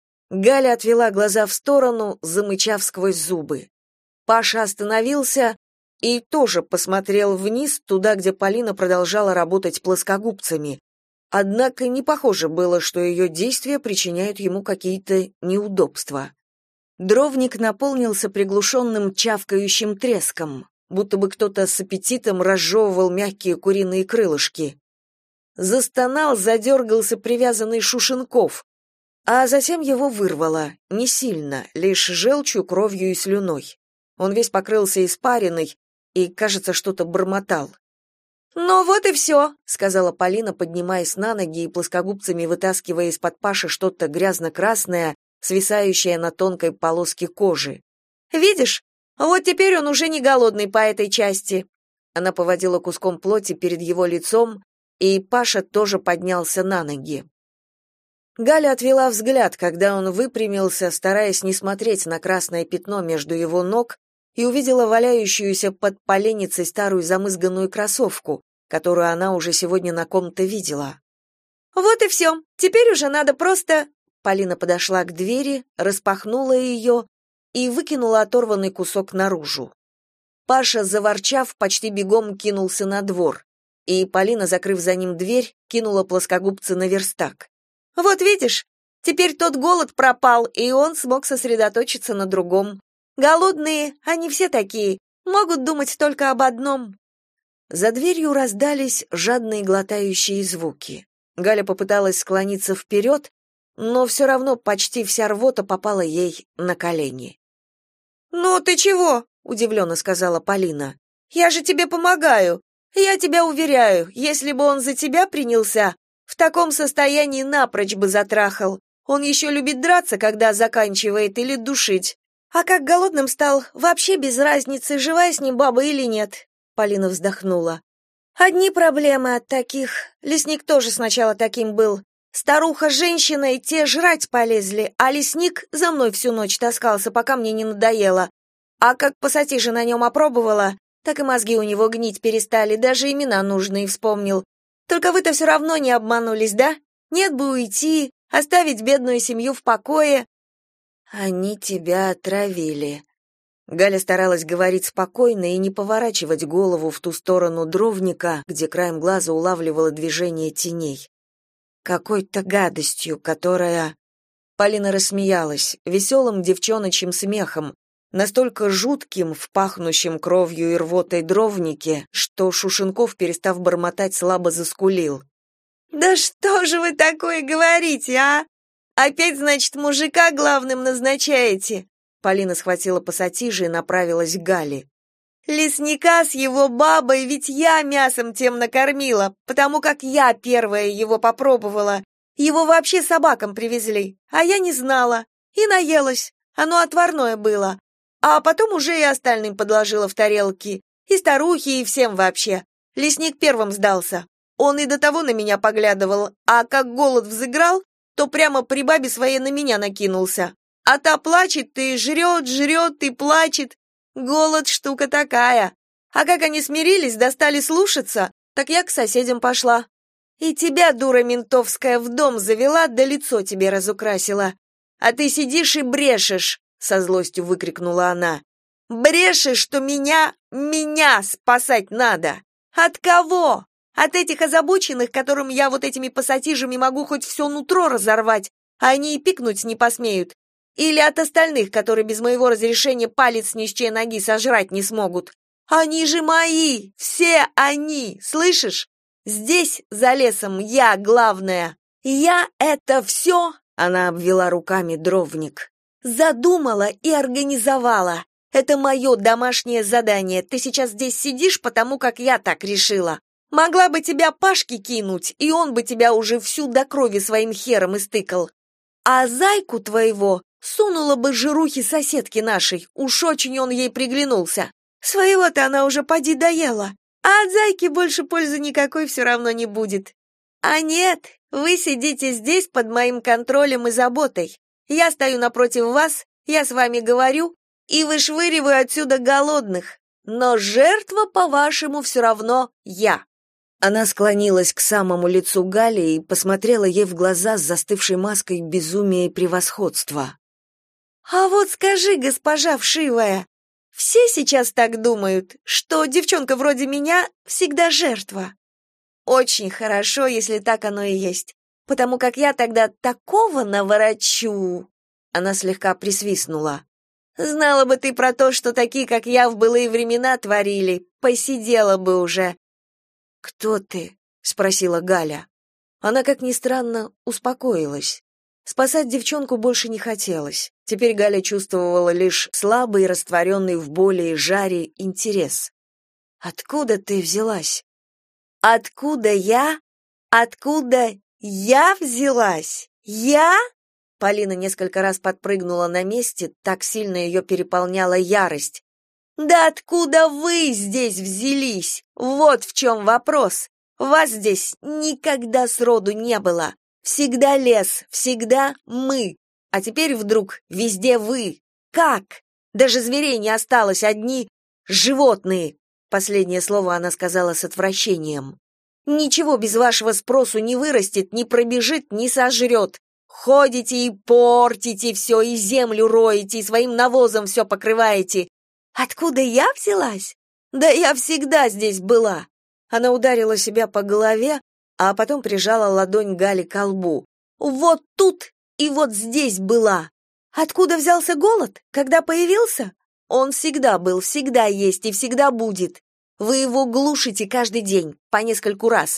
Галя отвела глаза в сторону, замычав сквозь зубы. Паша остановился и тоже посмотрел вниз, туда, где Полина продолжала работать плоскогубцами. Однако не похоже было, что ее действия причиняют ему какие-то неудобства. Дровник наполнился приглушенным чавкающим треском, будто бы кто-то с аппетитом разжевывал мягкие куриные крылышки. Застонал, задергался привязанный Шушенков, а затем его вырвало, не сильно, лишь желчью, кровью и слюной. Он весь покрылся испариной и, кажется, что-то бормотал. «Ну вот и все», — сказала Полина, поднимаясь на ноги и плоскогубцами вытаскивая из-под Паши что-то грязно-красное, свисающее на тонкой полоске кожи. «Видишь? Вот теперь он уже не голодный по этой части». Она поводила куском плоти перед его лицом, и Паша тоже поднялся на ноги. Галя отвела взгляд, когда он выпрямился, стараясь не смотреть на красное пятно между его ног, и увидела валяющуюся под поленницей старую замызганную кроссовку, которую она уже сегодня на ком-то видела. «Вот и все. Теперь уже надо просто...» Полина подошла к двери, распахнула ее и выкинула оторванный кусок наружу. Паша, заворчав, почти бегом кинулся на двор, и Полина, закрыв за ним дверь, кинула плоскогубцы на верстак. «Вот видишь, теперь тот голод пропал, и он смог сосредоточиться на другом. Голодные, они все такие, могут думать только об одном». За дверью раздались жадные глотающие звуки. Галя попыталась склониться вперед, но все равно почти вся рвота попала ей на колени. «Ну ты чего?» — удивленно сказала Полина. «Я же тебе помогаю. Я тебя уверяю, если бы он за тебя принялся, в таком состоянии напрочь бы затрахал. Он еще любит драться, когда заканчивает, или душить. А как голодным стал, вообще без разницы, живая с ним баба или нет». Полина вздохнула. «Одни проблемы от таких. Лесник тоже сначала таким был. Старуха с женщиной, те жрать полезли, а лесник за мной всю ночь таскался, пока мне не надоело. А как пассатижи на нем опробовала, так и мозги у него гнить перестали, даже имена нужные вспомнил. Только вы-то все равно не обманулись, да? Нет бы уйти, оставить бедную семью в покое». «Они тебя отравили». Галя старалась говорить спокойно и не поворачивать голову в ту сторону дровника, где краем глаза улавливала движение теней. Какой-то гадостью, которая... Полина рассмеялась, веселым девчоночьим смехом, настолько жутким в пахнущем кровью и рвотой дровнике, что Шушенков, перестав бормотать, слабо заскулил. «Да что же вы такое говорите, а? Опять, значит, мужика главным назначаете?» Полина схватила пассатижи и направилась к Гале. «Лесника с его бабой ведь я мясом тем накормила, потому как я первая его попробовала. Его вообще собакам привезли, а я не знала. И наелась, оно отварное было. А потом уже и остальным подложила в тарелки, и старухе, и всем вообще. Лесник первым сдался. Он и до того на меня поглядывал, а как голод взыграл, то прямо при бабе своей на меня накинулся. А та плачет и жрет и плачет. Голод штука такая. А как они смирились, достали слушаться, так я к соседям пошла. И тебя, дура ментовская, в дом завела, да лицо тебе разукрасила. А ты сидишь и брешешь, со злостью выкрикнула она. Брешешь, что меня спасать надо. От кого? От этих озабоченных, которым я вот этими пассатижами могу хоть все нутро разорвать, а они и пикнуть не посмеют. Или от остальных, которые без моего разрешения палец ни с чьей ноги сожрать не смогут. Они же мои, все они, слышишь? Здесь, за лесом, я главная. Я это все, она обвела руками дровник, задумала и организовала. Это мое домашнее задание. Ты сейчас здесь сидишь, потому как я так решила. Могла бы тебя Пашке кинуть, и он бы тебя уже всю до крови своим хером истыкал. А зайку твоего сунула бы жирухи соседки нашей, уж очень он ей приглянулся. Своего-то она уже поди доела, а от зайки больше пользы никакой все равно не будет. А нет, вы сидите здесь под моим контролем и заботой. Я стою напротив вас, я с вами говорю и вышвыриваю отсюда голодных. Но жертва, по-вашему, все равно я». Она склонилась к самому лицу Гали и посмотрела ей в глаза с застывшей маской безумия и превосходства. «А вот скажи, госпожа вшивая, все сейчас так думают, что девчонка вроде меня всегда жертва? Очень хорошо, если так оно и есть, потому как я тогда такого наворочу». Она слегка присвистнула. «Знала бы ты про то, что такие, как я, в былые времена творили, посидела бы уже». «Кто ты?» — спросила Галя. Она, как ни странно, успокоилась. Спасать девчонку больше не хотелось. Теперь Галя чувствовала лишь слабый, растворенный в боли и жаре интерес. «Откуда ты взялась?» «Откуда я? Откуда я взялась? Я?» Полина несколько раз подпрыгнула на месте, так сильно ее переполняла ярость. «Да откуда вы здесь взялись? Вот в чем вопрос. Вас здесь никогда сроду не было. Всегда лес, всегда мы. А теперь вдруг везде вы. Как? Даже зверей не осталось, одни животные». Последнее слово она сказала с отвращением. «Ничего без вашего спросу не вырастет, не пробежит, не сожрет. Ходите и портите все, и землю роете, и своим навозом все покрываете. Откуда я взялась? Да я всегда здесь была». Она ударила себя по голове, а потом прижала ладонь Гали к лбу. «Вот тут и вот здесь была. Откуда взялся голод? Когда появился? Он всегда был, всегда есть и всегда будет. Вы его глушите каждый день, по нескольку раз.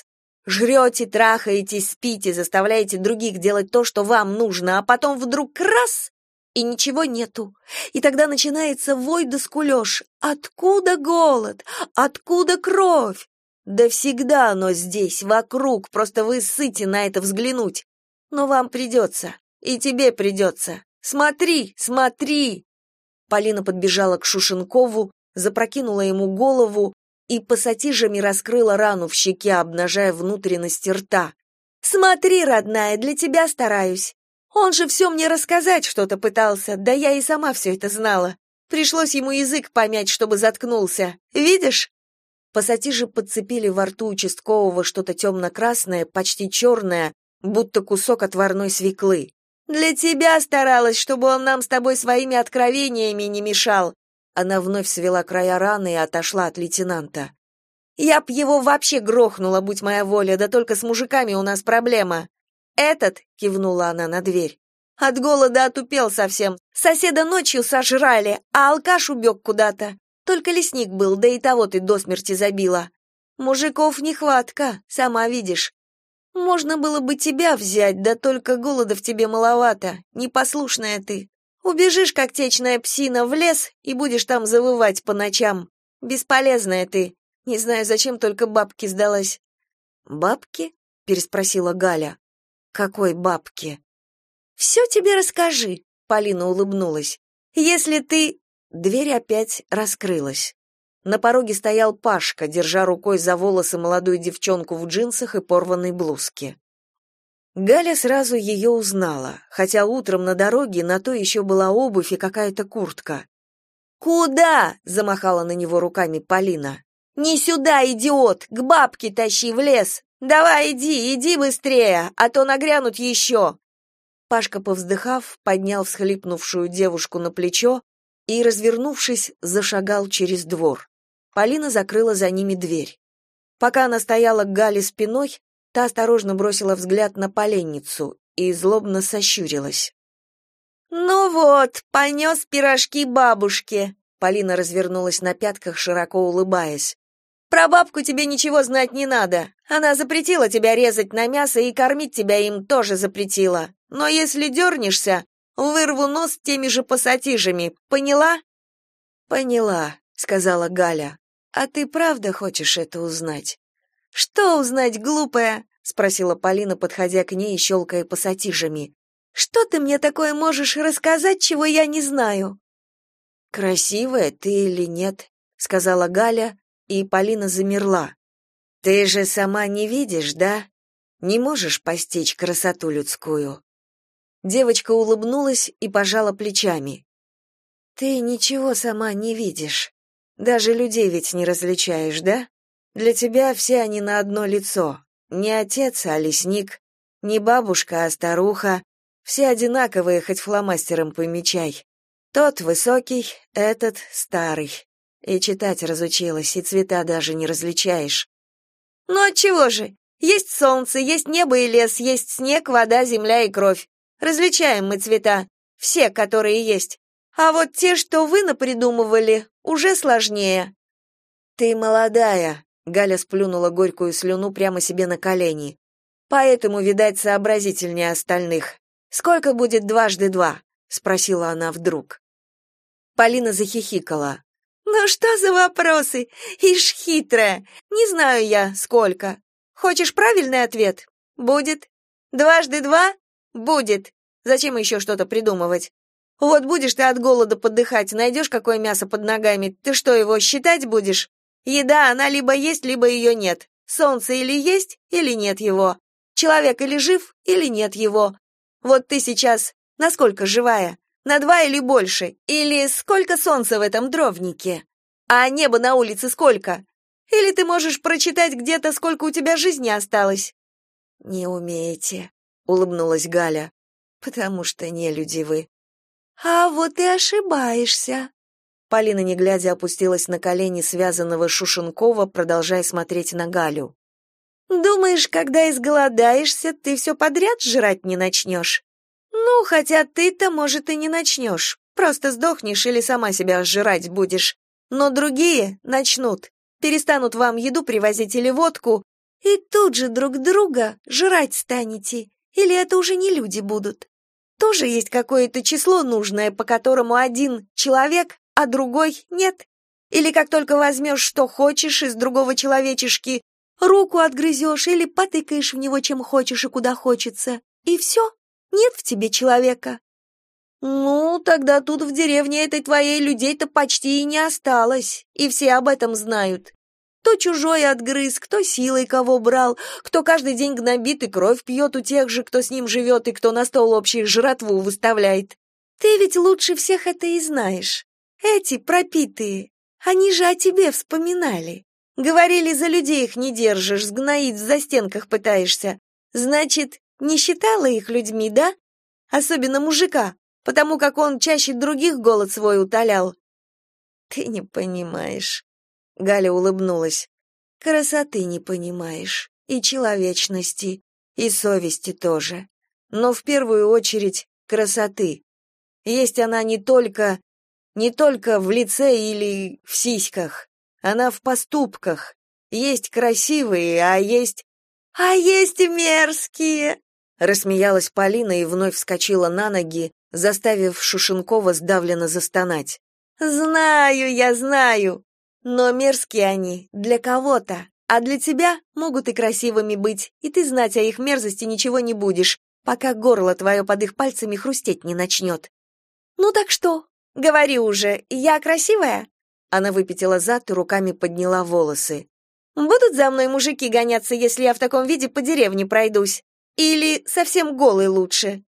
Жрете, трахаетесь, спите, заставляете других делать то, что вам нужно, а потом вдруг раз — и ничего нету. И тогда начинается вой да скулёж. Откуда голод? Откуда кровь? Да всегда оно здесь, вокруг, просто вы сыте на это взглянуть. Но вам придется, и тебе придется. Смотри, смотри!» Полина подбежала к Шушенкову, запрокинула ему голову и пассатижами раскрыла рану в щеке, обнажая внутренности рта. «Смотри, родная, для тебя стараюсь. Он же все мне рассказать что-то пытался, да я и сама все это знала. Пришлось ему язык помять, чтобы заткнулся. Видишь?» Пассатижи подцепили во рту участкового что-то темно-красное, почти черное, будто кусок отварной свеклы. «Для тебя старалась, чтобы он нам с тобой своими откровениями не мешал». Она вновь свела края раны и отошла от лейтенанта. «Я б его вообще грохнула, будь моя воля, да только с мужиками у нас проблема. Этот, — кивнула она на дверь, — от голода отупел совсем. Соседа ночью сожрали, а алкаш убег куда-то. Только лесник был, да и того ты до смерти забила. Мужиков нехватка, сама видишь. Можно было бы тебя взять, да только голода в тебе маловато, непослушная ты. Убежишь, как течная псина, в лес и будешь там завывать по ночам. Бесполезная ты. Не знаю, зачем только бабке сдалась». «Бабки?» — переспросила Галя. «Какой бабки?» «Все тебе расскажи», — Полина улыбнулась. «Если ты...» Дверь опять раскрылась. На пороге стоял Пашка, держа рукой за волосы молодую девчонку в джинсах и порванной блузке. Галя сразу ее узнала, хотя утром на дороге на то еще была обувь и какая-то куртка. «Куда?» — замахала на него руками Полина. «Не сюда, идиот! К бабке тащи в лес! Давай, иди быстрее, а то нагрянут еще!» Пашка, повздыхав, поднял всхлипнувшую девушку на плечо и, развернувшись, зашагал через двор. Полина закрыла за ними дверь. Пока она стояла к Гале спиной, та осторожно бросила взгляд на поленницу и злобно сощурилась. «Ну вот, понес пирожки бабушке!» Полина развернулась на пятках, широко улыбаясь. «Про бабку тебе ничего знать не надо. Она запретила тебя резать на мясо и кормить тебя им тоже запретила. Но если дернешься, вырву нос теми же пассатижами. Поняла?» «Поняла», — сказала Галя. «А ты правда хочешь это узнать?» «Что узнать, глупая?» — спросила Полина, подходя к ней и щелкая пассатижами. «Что ты мне такое можешь рассказать, чего я не знаю?» «Красивая ты или нет?» — сказала Галя, и Полина замерла. «Ты же сама не видишь, да? Не можешь постичь красоту людскую?» Девочка улыбнулась и пожала плечами. «Ты ничего сама не видишь. Даже людей ведь не различаешь, да? Для тебя все они на одно лицо. Не отец, а лесник, не бабушка, а старуха. Все одинаковые, хоть фломастером помечай. Тот высокий, этот старый. И читать разучилась, и цвета даже не различаешь». «Ну отчего же? Есть солнце, есть небо и лес, есть снег, вода, земля и кровь. Различаем мы цвета, все, которые есть. А вот те, что вы напридумывали, уже сложнее». «Ты молодая», — Галя сплюнула горькую слюну прямо себе на колени. «Поэтому, видать, сообразительнее остальных. Сколько будет 2 × 2?» — спросила она вдруг. Полина захихикала. «Ну что за вопросы? Ишь хитрая. Не знаю я, сколько. Хочешь правильный ответ? Будет. 2 × 2? Будет. Зачем еще что-то придумывать? Вот будешь ты от голода подыхать, найдешь какое мясо под ногами, ты что, его считать будешь? Еда, она либо есть, либо ее нет. Солнце или есть, или нет его. Человек или жив, или нет его. Вот ты сейчас насколько живая? На 2 или больше? Или сколько солнца в этом дровнике? А небо на улице сколько? Или ты можешь прочитать где-то, сколько у тебя жизни осталось?» «Не умеете», — улыбнулась Галя, — «потому что не люди вы». «А вот и ошибаешься». Полина, не глядя, опустилась на колени связанного Шушенкова, продолжая смотреть на Галю. «Думаешь, когда изголодаешься, ты все подряд жрать не начнешь? Ну, хотя ты-то, может, и не начнешь. Просто сдохнешь или сама себя сжирать будешь. Но другие начнут. Перестанут вам еду привозить или водку, И тут же друг друга жрать станете. Или это уже не люди будут? Тоже есть какое-то число нужное, по которому один человек, а другой нет? Или как только возьмешь, что хочешь из другого человечешки, руку отгрызешь или потыкаешь в него, чем хочешь и куда хочется, и все, нет в тебе человека. Ну, тогда тут в деревне этой твоей людей-то почти и не осталось, и все об этом знают. Кто чужой отгрыз, кто силой кого брал, кто каждый день гнобит и кровь пьет у тех же, кто с ним живет и кто на стол общий жратву выставляет. Ты ведь лучше всех это и знаешь. Эти пропитые, они же о тебе вспоминали. Говорили, за людей их не держишь, сгноить в застенках пытаешься. Значит, не считала их людьми, да? Особенно мужика, потому как он чаще других голод свой утолял. Ты не понимаешь. Галя улыбнулась. Красоты не понимаешь, и человечности, и совести тоже. Но в первую очередь красоты. Есть она не только в лице или в сиськах. Она в поступках. Есть красивые, а есть мерзкие. Рассмеялась Полина и вновь вскочила на ноги, заставив Шушенкова сдавленно застонать. Знаю, я знаю. Но мерзкие они для кого-то, а для тебя могут и красивыми быть, и ты знать о их мерзости ничего не будешь, пока горло твое под их пальцами хрустеть не начнет. Ну так что? Говори уже, я красивая? Она выпятила зад и руками подняла волосы. Будут за мной мужики гоняться, если я в таком виде по деревне пройдусь? Или совсем голой лучше?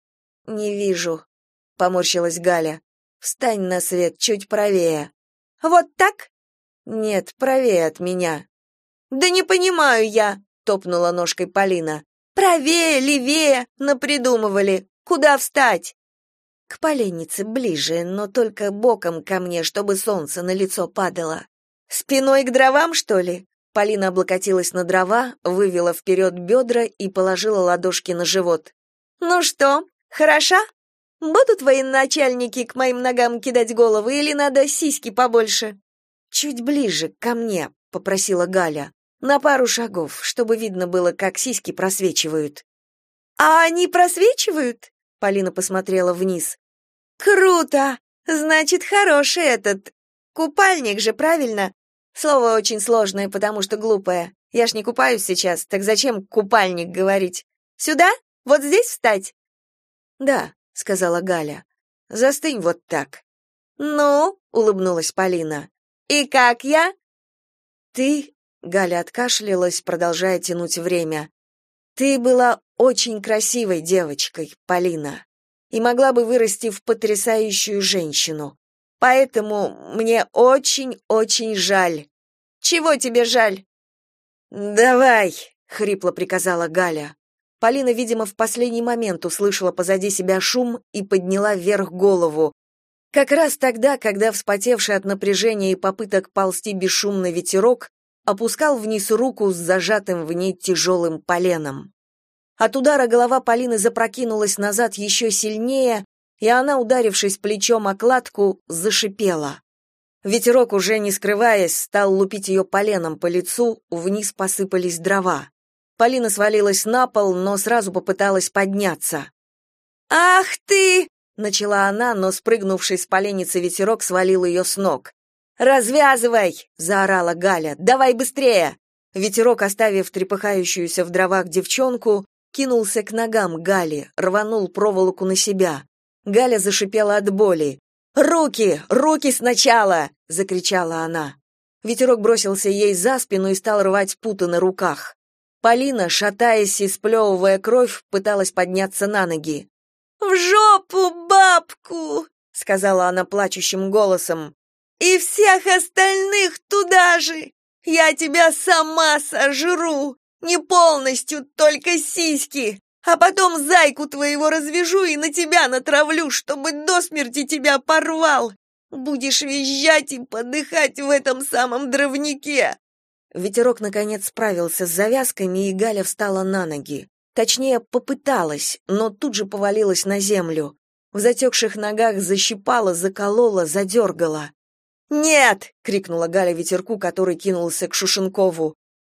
Не вижу, поморщилась Галя. Встань на свет чуть правее. Вот так? Нет, правее от меня. Да не понимаю я, топнула ножкой Полина. Правее, левее, напридумывали. Куда встать? К поленнице ближе, но только боком ко мне, чтобы солнце на лицо падало. Спиной к дровам, что ли? Полина облокотилась на дрова, вывела вперед бедра и положила ладошки на живот. Ну что, хороша? Будут военачальники к моим ногам кидать головы или надо сиськи побольше? Чуть ближе ко мне, попросила Галя. На пару шагов, чтобы видно было, как сиськи просвечивают. А они просвечивают? Полина посмотрела вниз. Круто! Значит, хороший этот купальник же, правильно? Слово очень сложное, потому что глупое. Я ж не купаюсь сейчас, так зачем купальник говорить? Сюда? Вот здесь встать? Да, сказала Галя. Застынь вот так. Ну, улыбнулась Полина. И как я? Ты, Галя откашлялась, продолжая тянуть время. Ты была очень красивой девочкой, Полина, и могла бы вырасти в потрясающую женщину. Поэтому мне очень-очень жаль. Чего тебе жаль? Давай, хрипло приказала Галя. Полина, видимо, в последний момент услышала позади себя шум и подняла вверх голову. Как раз тогда, когда вспотевший от напряжения и попыток ползти бесшумно ветерок опускал вниз руку с зажатым в ней тяжелым поленом. От удара голова Полины запрокинулась назад еще сильнее, и она, ударившись плечом о кладку, зашипела. Ветерок, уже не скрываясь, стал лупить ее поленом по лицу, вниз посыпались дрова. Полина свалилась на пол, но сразу попыталась подняться. «Ах ты!» — начала она, но спрыгнувший с поленницы ветерок свалил ее с ног. «Развязывай!» — заорала Галя. «Давай быстрее!» Ветерок, оставив трепыхающуюся в дровах девчонку, кинулся к ногам Гали, рванул проволоку на себя. Галя зашипела от боли. «Руки! Руки сначала!» — закричала она. Ветерок бросился ей за спину и стал рвать путы на руках. Полина, шатаясь и сплевывая кровь, пыталась подняться на ноги. «В жопу бабку!» — сказала она плачущим голосом. «И всех остальных туда же! Я тебя сама сожру! Не полностью, только сиськи! А потом зайку твоего развяжу и на тебя натравлю, чтобы до смерти тебя порвал! Будешь визжать и подыхать в этом самом дровнике!» Ветерок, наконец, справился с завязками, и Галя встала на ноги. Точнее, попыталась, но тут же повалилась на землю. В затекших ногах защипала, заколола, задергала. «Нет!» — крикнула Галя ветерку, который кинулся к Шушенкову.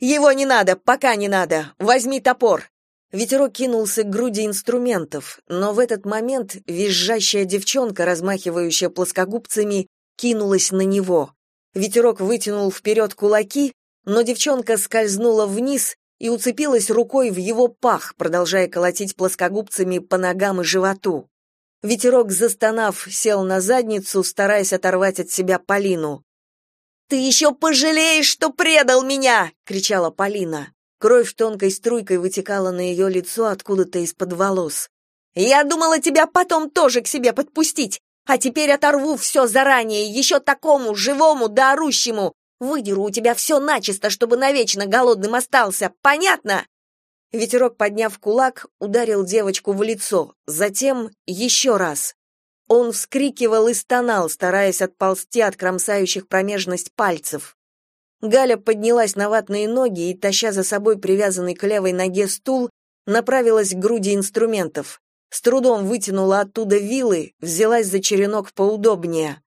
Его не надо, пока не надо. Возьми топор. Ветерок кинулся к груди инструментов, но в этот момент визжащая девчонка, размахивающая плоскогубцами, кинулась на него. Ветерок вытянул вперед кулаки, но девчонка скользнула вниз и уцепилась рукой в его пах, продолжая колотить плоскогубцами по ногам и животу. Ветерок, застонав, сел на задницу, стараясь оторвать от себя Полину. «Ты еще пожалеешь, что предал меня!» — кричала Полина. Кровь тонкой струйкой вытекала на ее лицо откуда-то из-под волос. «Я думала тебя потом тоже к себе подпустить, а теперь оторву все заранее, еще такому, живому да орущему. Выдеру у тебя все начисто, чтобы навечно голодным остался, понятно?» Ветерок, подняв кулак, ударил девочку в лицо, затем еще раз. Он вскрикивал и стонал, стараясь отползти от кромсающих промежность пальцев. Галя поднялась на ватные ноги и, таща за собой привязанный к левой ноге стул, направилась к груди инструментов. С трудом вытянула оттуда вилы, взялась за черенок поудобнее.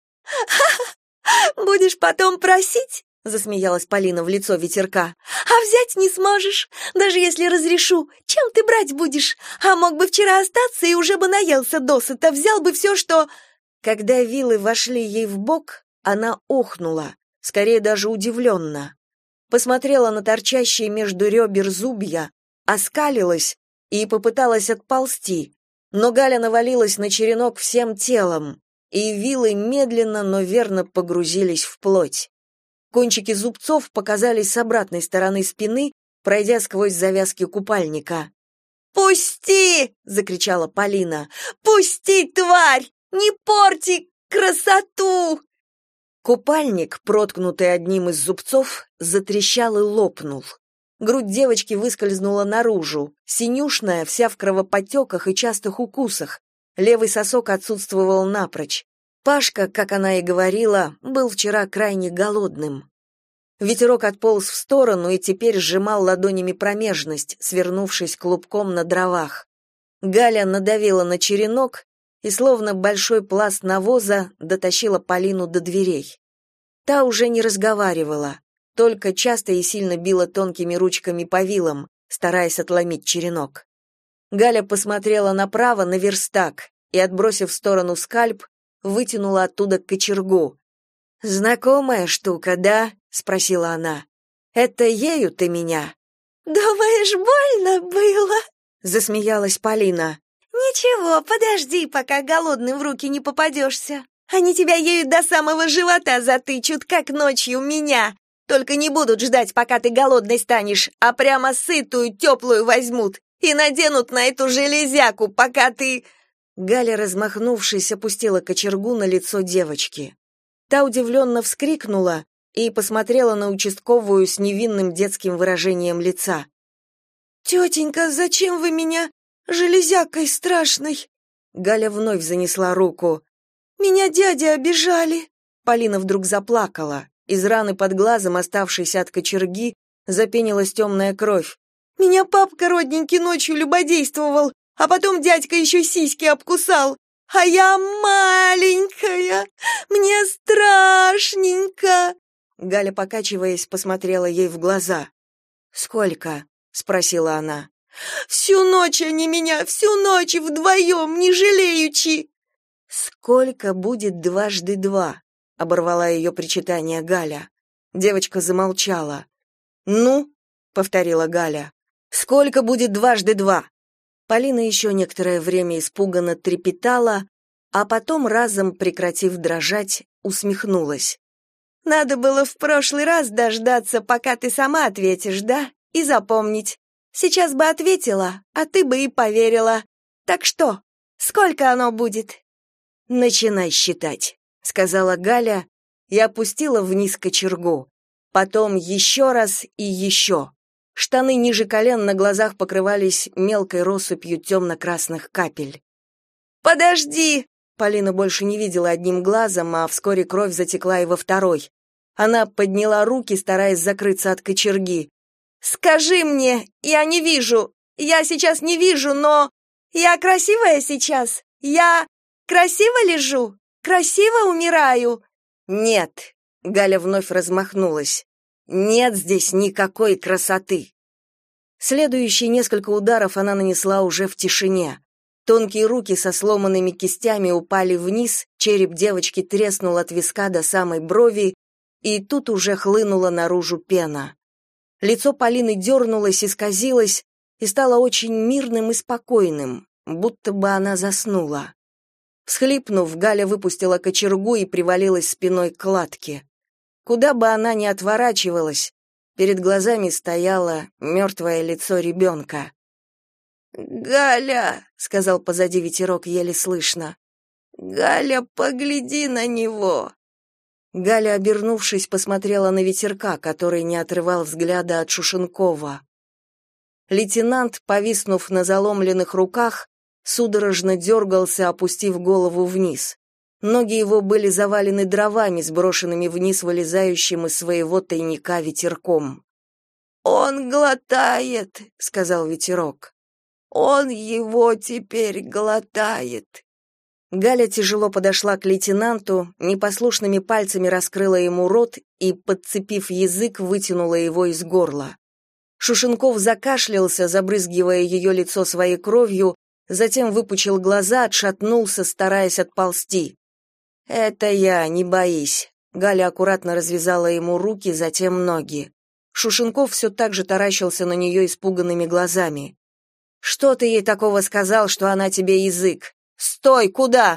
«Будешь потом просить?» — засмеялась Полина в лицо ветерка. «А взять не сможешь, даже если разрешу. Чем ты брать будешь? А мог бы вчера остаться и уже бы наелся досыта, взял бы все, что...» Когда вилы вошли ей в бок, она охнула, скорее даже удивленно. Посмотрела на торчащие между ребер зубья, оскалилась и попыталась отползти, но Галя навалилась на черенок всем телом, и вилы медленно, но верно погрузились в плоть. Кончики зубцов показались с обратной стороны спины, пройдя сквозь завязки купальника. «Пусти!» — закричала Полина. «Пусти, тварь! Не порти красоту!» Купальник, проткнутый одним из зубцов, затрещал и лопнул. Грудь девочки выскользнула наружу, синюшная, вся в кровоподтеках и частых укусах. Левый сосок отсутствовал напрочь. Пашка, как она и говорила, был вчера крайне голодным. Ветерок отполз в сторону и теперь сжимал ладонями промежность, свернувшись клубком на дровах. Галя надавила на черенок и, словно большой пласт навоза, дотащила Полину до дверей. Та уже не разговаривала, только часто и сильно била тонкими ручками по вилам, стараясь отломить черенок. Галя посмотрела направо на верстак и, отбросив в сторону скальп, вытянула оттуда кочергу. «Знакомая штука, да?» — спросила она. «Это ею ты меня?» «Думаешь, больно было?» — засмеялась Полина. «Ничего, подожди, пока голодным в руки не попадешься. Они тебя ею до самого живота затычут, как ночью меня. Только не будут ждать, пока ты голодной станешь, а прямо сытую, теплую возьмут и наденут на эту железяку, пока ты...» Галя, размахнувшись, опустила кочергу на лицо девочки. Та удивленно вскрикнула и посмотрела на участковую с невинным детским выражением лица. «Тетенька, зачем вы меня железякой страшной?» Галя вновь занесла руку. «Меня дяди обижали». Полина вдруг заплакала. Из раны под глазом, оставшейся от кочерги, запенилась темная кровь. «Меня папка родненький ночью любодействовал, а потом дядька еще сиськи обкусал. А я маленькая, мне страшненько». Галя, покачиваясь, посмотрела ей в глаза. «Сколько?» — спросила она. «Всю ночь они меня, всю ночь вдвоем, не жалеючи». «Сколько будет дважды два?» — оборвала ее причитание Галя. Девочка замолчала. «Ну?» — повторила Галя. «Сколько будет дважды два?» Полина еще некоторое время испуганно трепетала, а потом, разом прекратив дрожать, усмехнулась. «Надо было в прошлый раз дождаться, пока ты сама ответишь, да? И запомнить. Сейчас бы ответила, а ты бы и поверила. Так что, сколько оно будет?» «Начинай считать», — сказала Галя и опустила вниз кочергу. Потом еще раз и еще. Штаны ниже колен на глазах покрывались мелкой россыпью темно-красных капель. «Подожди!» Полина больше не видела одним глазом, а вскоре кровь затекла и во второй. Она подняла руки, стараясь закрыться от кочерги. «Скажи мне, я не вижу, я сейчас не вижу, но... Я красивая сейчас? Я красиво лежу? Красиво умираю?» «Нет», — Галя вновь размахнулась. Нет здесь никакой красоты. Следующие несколько ударов она нанесла уже в тишине. Тонкие руки со сломанными кистями упали вниз, череп девочки треснул от виска до самой брови, и тут уже хлынула наружу пена. Лицо Полины дернулось, исказилось и стало очень мирным и спокойным, будто бы она заснула. Всхлипнув, Галя выпустила кочергу и привалилась спиной к кладке. Куда бы она ни отворачивалась, перед глазами стояло мертвое лицо ребенка. «Галя!» — сказал позади ветерок еле слышно. «Галя, погляди на него!» Галя, обернувшись, посмотрела на ветерка, который не отрывал взгляда от Шушенкова. Лейтенант, повиснув на заломленных руках, судорожно дергался, опустив голову вниз. Ноги его были завалены дровами, сброшенными вниз вылезающим из своего тайника ветерком. «Он глотает», — сказал ветерок. «Он его теперь глотает». Галя тяжело подошла к лейтенанту, непослушными пальцами раскрыла ему рот и, подцепив язык, вытянула его из горла. Шушенков закашлялся, забрызгивая ее лицо своей кровью, затем выпучил глаза, отшатнулся, стараясь отползти. «Это я, не боись». Галя аккуратно развязала ему руки, затем ноги. Шушенков все так же таращился на нее испуганными глазами. «Что ты ей такого сказал, что она тебе язык? Стой, куда?»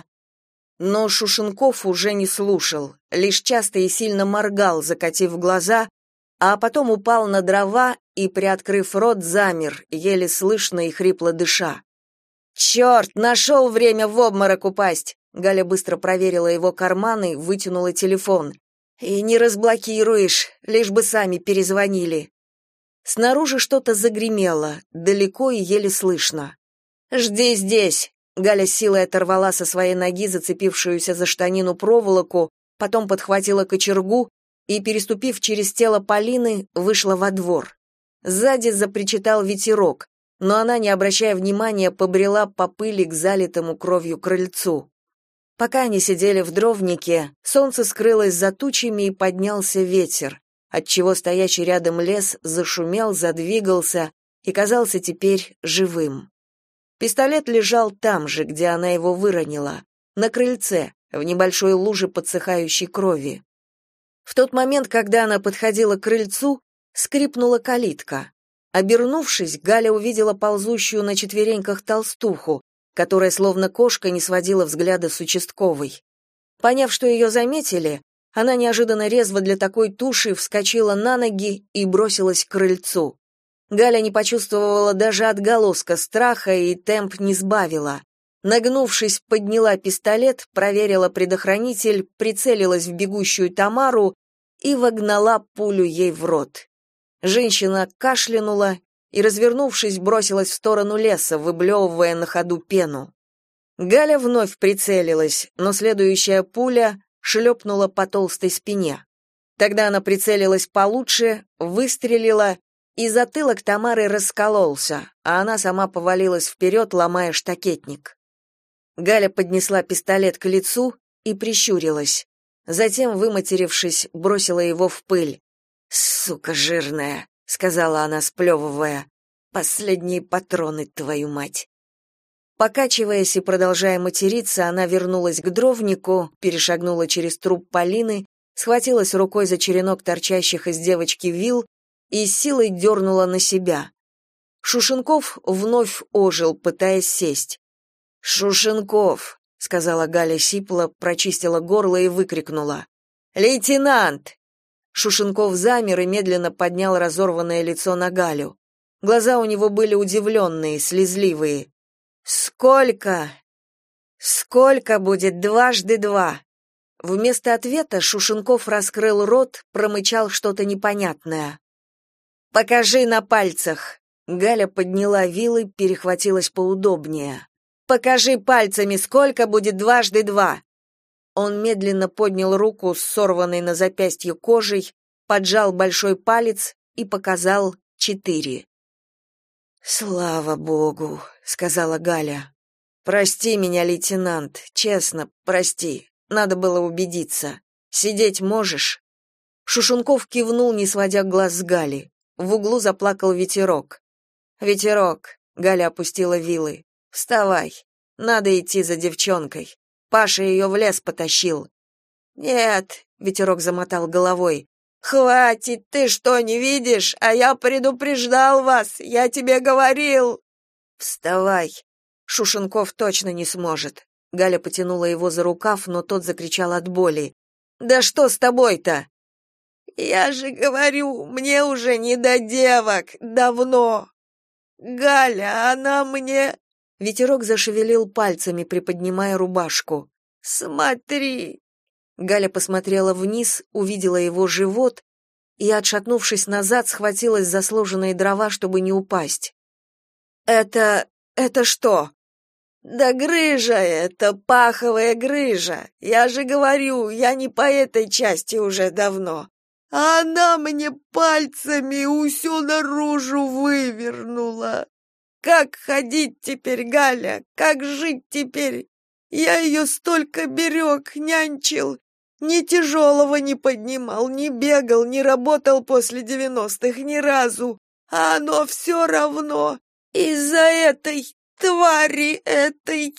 Но Шушенков уже не слушал, лишь часто и сильно моргал, закатив глаза, а потом упал на дрова и, приоткрыв рот, замер, еле слышно и хрипло дыша. «Черт, нашел время в обморок упасть!» Галя быстро проверила его карманы, вытянула телефон. «И не разблокируешь, лишь бы сами перезвонили». Снаружи что-то загремело, далеко и еле слышно. «Жди здесь!» Галя с силой оторвала со своей ноги зацепившуюся за штанину проволоку, потом подхватила кочергу и, переступив через тело Полины, вышла во двор. Сзади запричитал ветерок, но она, не обращая внимания, побрела по пыли к залитому кровью крыльцу. Пока они сидели в дровнике, солнце скрылось за тучами и поднялся ветер, отчего стоящий рядом лес зашумел, задвигался и казался теперь живым. Пистолет лежал там же, где она его выронила, на крыльце, в небольшой луже подсыхающей крови. В тот момент, когда она подходила к крыльцу, скрипнула калитка. Обернувшись, Галя увидела ползущую на четвереньках толстуху, которая словно кошка не сводила взгляда с участковой. Поняв, что ее заметили, она неожиданно резво для такой туши вскочила на ноги и бросилась к крыльцу. Галя не почувствовала даже отголоска страха и темп не сбавила. Нагнувшись, подняла пистолет, проверила предохранитель, прицелилась в бегущую Тамару и вогнала пулю ей в рот. Женщина кашлянула и, развернувшись, бросилась в сторону леса, выблевывая на ходу пену. Галя вновь прицелилась, но следующая пуля шлепнула по толстой спине. Тогда она прицелилась получше, выстрелила, и затылок Тамары раскололся, а она сама повалилась вперед, ломая штакетник. Галя поднесла пистолет к лицу и прищурилась. Затем, выматерившись, бросила его в пыль. «Сука жирная», — сказала она, сплевывая. «Последние патроны, твою мать». Покачиваясь и продолжая материться, она вернулась к дровнику, перешагнула через труп Полины, схватилась рукой за черенок торчащих из девочки вил и с силой дернула на себя. Шушенков вновь ожил, пытаясь сесть. «Шушенков», — сказала Галя сипло, прочистила горло и выкрикнула. «Лейтенант!» Шушенков замер и медленно поднял разорванное лицо на Галю. Глаза у него были удивленные, слезливые. «Сколько? Сколько будет дважды два?» Вместо ответа Шушенков раскрыл рот, промычал что-то непонятное. «Покажи на пальцах!» Галя подняла вилы, перехватилась поудобнее. «Покажи пальцами, сколько будет дважды два!» Он медленно поднял руку с сорванной на запястье кожей, поджал большой палец и показал 4. «Слава Богу», — сказала Галя. «Прости меня, лейтенант, честно, прости. Надо было убедиться. Сидеть можешь?» Шушунков кивнул, не сводя глаз с Гали. В углу заплакал ветерок. «Ветерок», — Галя опустила вилы, — «вставай, надо идти за девчонкой. Паша ее в лес потащил». «Нет», — ветерок замотал головой, — «хватит, ты что, не видишь? А я предупреждал вас, я тебе говорил». «Вставай». Шушенков точно не сможет. Галя потянула его за рукав, но тот закричал от боли. «Да что с тобой-то?» «Я же говорю, мне уже не до девок, давно. Галя, она мне...» Ветерок зашевелил пальцами, приподнимая рубашку. «Смотри!» Галя посмотрела вниз, увидела его живот и, отшатнувшись назад, схватилась за сложенные дрова, чтобы не упасть. «Это что?» «Да грыжа это, паховая грыжа. Я же говорю, я не по этой части уже давно. А она мне пальцами усё наружу вывернула. Как ходить теперь, Галя? Как жить теперь? Я ее столько берег, нянчил. Ни тяжелого не поднимал, не бегал, не работал после 90-х ни разу. А оно все равно из-за этой твари этой.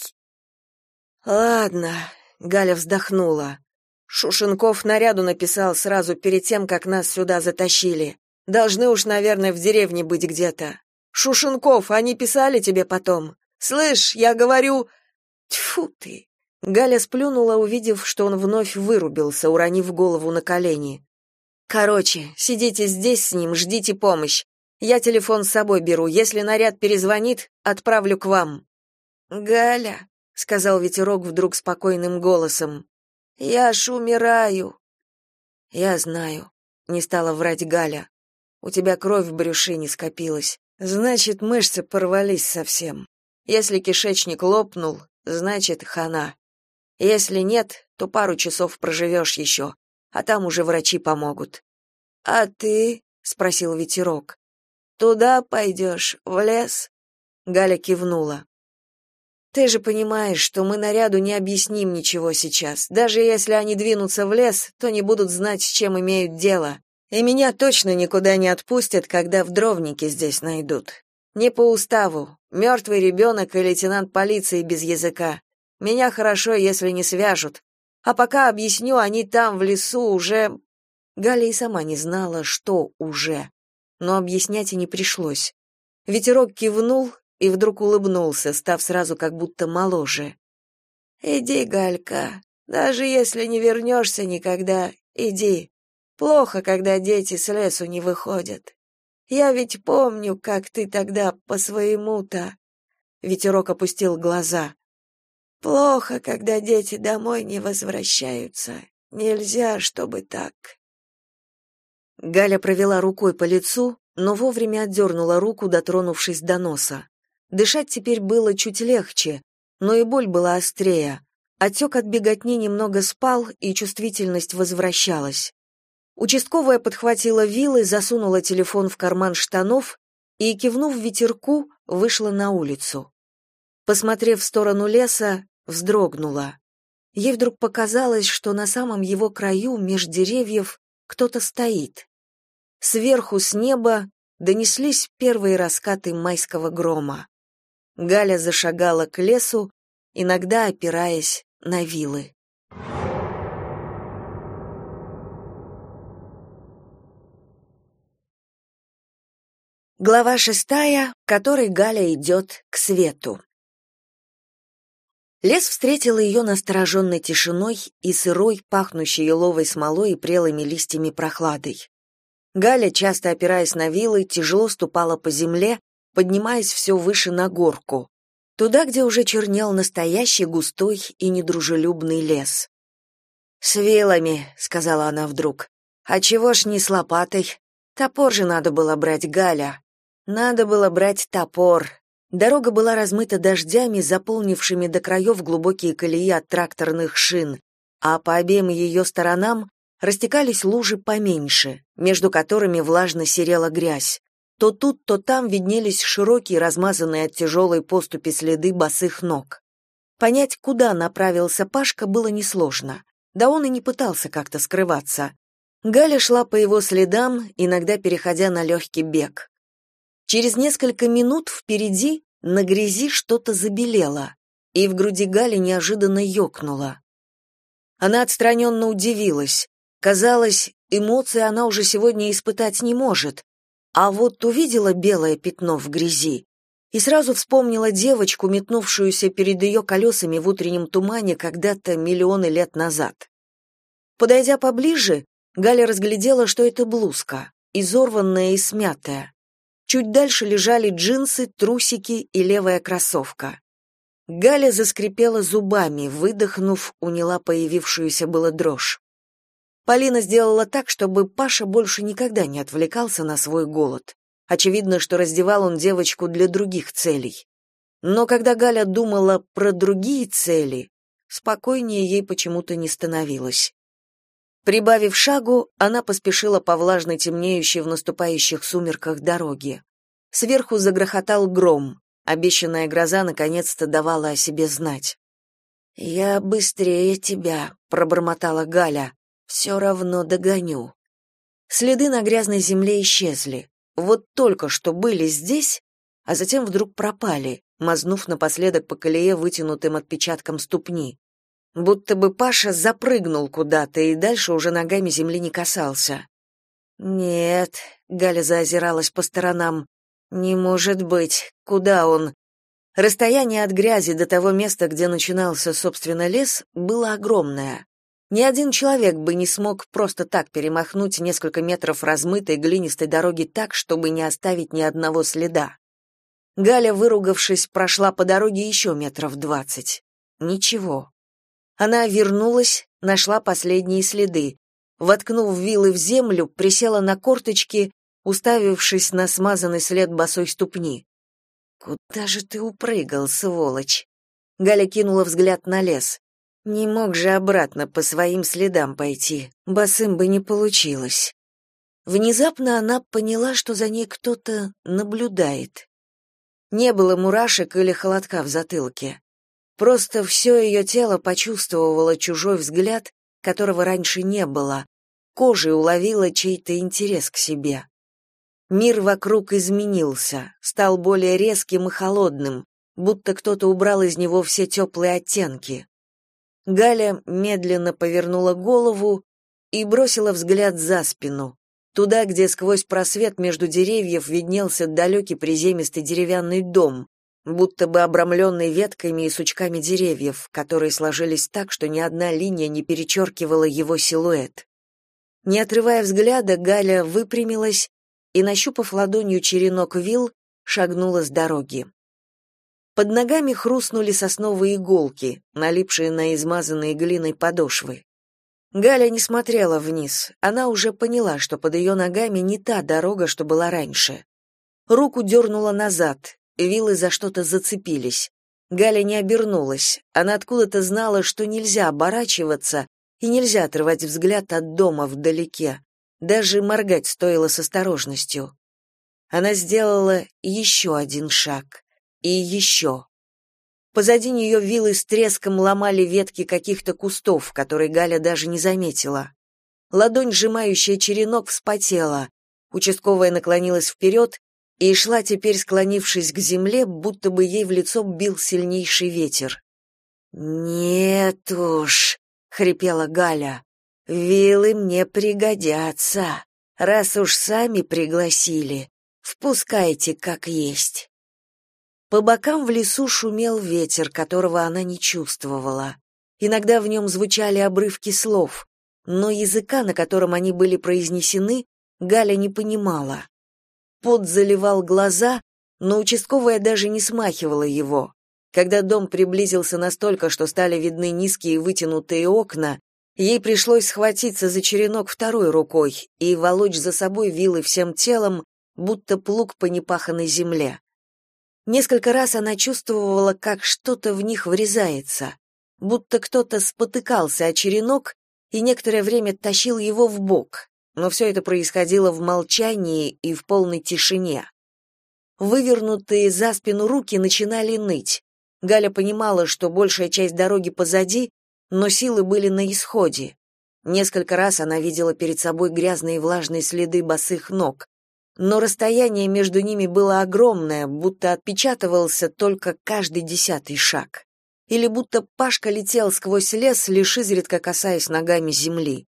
Ладно, Галя вздохнула. Шушенков наряду написал сразу перед тем, как нас сюда затащили. Должны уж, наверное, в деревне быть где-то. Шушенков, они писали тебе потом? Слышь, я говорю... Тьфу ты! Галя сплюнула, увидев, что он вновь вырубился, уронив голову на колени. Короче, сидите здесь с ним, ждите помощь. Я телефон с собой беру. Если наряд перезвонит, отправлю к вам. Галя, сказал ветерок вдруг спокойным голосом. Я ж умираю. Я знаю, не стала врать Галя. У тебя кровь в брюшине скопилась. Значит, мышцы порвались совсем. Если кишечник лопнул, значит, хана. Если нет, то пару часов проживешь еще, а там уже врачи помогут. А ты, спросил ветерок. Туда пойдешь, в лес? Галя кивнула. Ты же понимаешь, что мы наряду не объясним ничего сейчас. Даже если они двинутся в лес, то не будут знать, с чем имеют дело. И меня точно никуда не отпустят, когда в дровнике здесь найдут. Не по уставу. Мертвый ребенок и лейтенант полиции без языка. Меня хорошо, если не свяжут. А пока объясню, они там, в лесу, уже... Галя и сама не знала, что уже. Но объяснять и не пришлось. Ветерок кивнул и вдруг улыбнулся, став сразу как будто моложе. «Иди, Галька, даже если не вернешься никогда, иди. Плохо, когда дети с лесу не выходят. Я ведь помню, как ты тогда по своему-то...» Ветерок опустил глаза. «Плохо, когда дети домой не возвращаются. Нельзя, чтобы так». Галя провела рукой по лицу, но вовремя отдернула руку, дотронувшись до носа. Дышать теперь было чуть легче, но и боль была острее. Отек от беготни немного спал, и чувствительность возвращалась. Участковая подхватила вилы, засунула телефон в карман штанов и, кивнув ветерку, вышла на улицу. Посмотрев в сторону леса, вздрогнула. Ей вдруг показалось, что на самом его краю, меж деревьев, кто-то стоит. Сверху с неба донеслись первые раскаты майского грома. Галя зашагала к лесу, иногда опираясь на вилы. Глава 6, в которой Галя идет к свету. Лес встретил ее настороженной тишиной и сырой, пахнущей еловой смолой и прелыми листьями прохладой. Галя, часто опираясь на вилы, тяжело ступала по земле, поднимаясь все выше на горку, туда, где уже чернел настоящий густой и недружелюбный лес. «С вилами», — сказала она вдруг. «А чего ж не с лопатой? Топор же надо было брать, Галя. Надо было брать топор». Дорога была размыта дождями, заполнившими до краев глубокие колеи от тракторных шин, а по обеим ее сторонам растекались лужи поменьше, между которыми влажно серела грязь. То тут, то там виднелись широкие, размазанные от тяжелой поступи следы босых ног. Понять, куда направился Пашка, было несложно. Да он и не пытался как-то скрываться. Галя шла по его следам, иногда переходя на легкий бег. Через несколько минут впереди на грязи что-то забелело, и в груди Гали неожиданно ёкнуло. Она отстраненно удивилась. Казалось, эмоции она уже сегодня испытать не может, а вот увидела белое пятно в грязи и сразу вспомнила девочку, метнувшуюся перед ее колесами в утреннем тумане когда-то миллионы лет назад. Подойдя поближе, Галя разглядела, что это блузка, изорванная и смятая. Чуть дальше лежали джинсы, трусики и левая кроссовка. Галя заскрипела зубами, выдохнув, уняла появившуюся было дрожь. Полина сделала так, чтобы Паша больше никогда не отвлекался на свой голод. Очевидно, что раздевал он девочку для других целей. Но когда Галя думала про другие цели, спокойнее ей почему-то не становилось. Прибавив шагу, она поспешила по влажной темнеющей в наступающих сумерках дороге. Сверху загрохотал гром. Обещанная гроза наконец-то давала о себе знать. «Я быстрее тебя», — пробормотала Галя. «Все равно догоню». Следы на грязной земле исчезли. Вот только что были здесь, а затем вдруг пропали, мазнув напоследок по колее вытянутым отпечатком ступни. Будто бы Паша запрыгнул куда-то и дальше уже ногами земли не касался. «Нет», — Галя заозиралась по сторонам, — «не может быть. Куда он?» Расстояние от грязи до того места, где начинался, собственно, лес, было огромное. Ни один человек бы не смог просто так перемахнуть несколько метров размытой глинистой дороги так, чтобы не оставить ни одного следа. Галя, выругавшись, прошла по дороге еще метров 20. Ничего. Она вернулась, нашла последние следы. Воткнув вилы в землю, присела на корточки, уставившись на смазанный след босой ступни. «Куда же ты упрыгал, сволочь?» Галя кинула взгляд на лес. Не мог же обратно по своим следам пойти, босым бы не получилось. Внезапно она поняла, что за ней кто-то наблюдает. Не было мурашек или холодка в затылке. Просто все ее тело почувствовало чужой взгляд, которого раньше не было, кожей уловила чей-то интерес к себе. Мир вокруг изменился, стал более резким и холодным, будто кто-то убрал из него все теплые оттенки. Галя медленно повернула голову и бросила взгляд за спину, туда, где сквозь просвет между деревьев виднелся далекий приземистый деревянный дом, будто бы обрамленный ветками и сучками деревьев, которые сложились так, что ни одна линия не перечеркивала его силуэт. Не отрывая взгляда, Галя выпрямилась и, нащупав ладонью черенок вил, шагнула с дороги. Под ногами хрустнули сосновые иголки, налипшие на измазанные глиной подошвы. Галя не смотрела вниз, она уже поняла, что под ее ногами не та дорога, что была раньше. Руку дернула назад, вилы за что-то зацепились. Галя не обернулась, она откуда-то знала, что нельзя оборачиваться и нельзя отрывать взгляд от дома вдалеке. Даже моргать стоило с осторожностью. Она сделала еще один шаг. И еще. Позади нее вилы с треском ломали ветки каких-то кустов, которые Галя даже не заметила. Ладонь, сжимающая черенок, вспотела. Участковая наклонилась вперед и шла теперь, склонившись к земле, будто бы ей в лицо бил сильнейший ветер. «Нет уж», — хрипела Галя, — «вилы мне пригодятся. Раз уж сами пригласили, впускайте как есть». По бокам в лесу шумел ветер, которого она не чувствовала. Иногда в нем звучали обрывки слов, но языка, на котором они были произнесены, Галя не понимала. Пот заливал глаза, но участковая даже не смахивала его. Когда дом приблизился настолько, что стали видны низкие вытянутые окна, ей пришлось схватиться за черенок второй рукой и волочь за собой вилы всем телом, будто плуг по непаханной земле. Несколько раз она чувствовала, как что-то в них врезается, будто кто-то спотыкался о черенок и некоторое время тащил его вбок, но все это происходило в молчании и в полной тишине. Вывернутые за спину руки начинали ныть. Галя понимала, что большая часть дороги позади, но силы были на исходе. Несколько раз она видела перед собой грязные и влажные следы босых ног, но расстояние между ними было огромное, будто отпечатывался только каждый 10-й шаг. Или будто Пашка летел сквозь лес, лишь изредка касаясь ногами земли.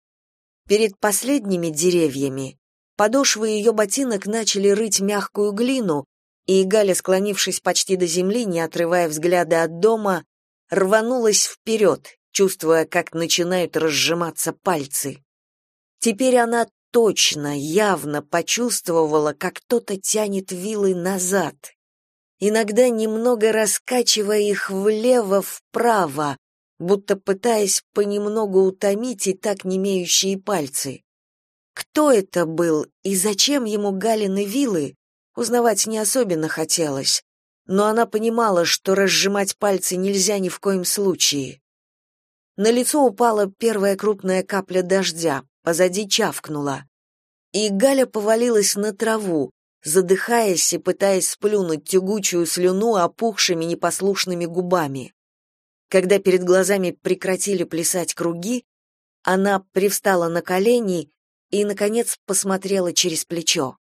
Перед последними деревьями подошвы ее ботинок начали рыть мягкую глину, и Галя, склонившись почти до земли, не отрывая взгляда от дома, рванулась вперед, чувствуя, как начинают разжиматься пальцы. Теперь она точно, явно почувствовала, как кто-то тянет вилы назад, иногда немного раскачивая их влево-вправо, будто пытаясь понемногу утомить и так немеющие пальцы. Кто это был и зачем ему Галины вилы, узнавать не особенно хотелось, но она понимала, что разжимать пальцы нельзя ни в коем случае. На лицо упала первая крупная капля дождя, позади чавкнула. И Галя повалилась на траву, задыхаясь и пытаясь сплюнуть тягучую слюну опухшими непослушными губами. Когда перед глазами прекратили плясать круги, она привстала на колени и, наконец, посмотрела через плечо.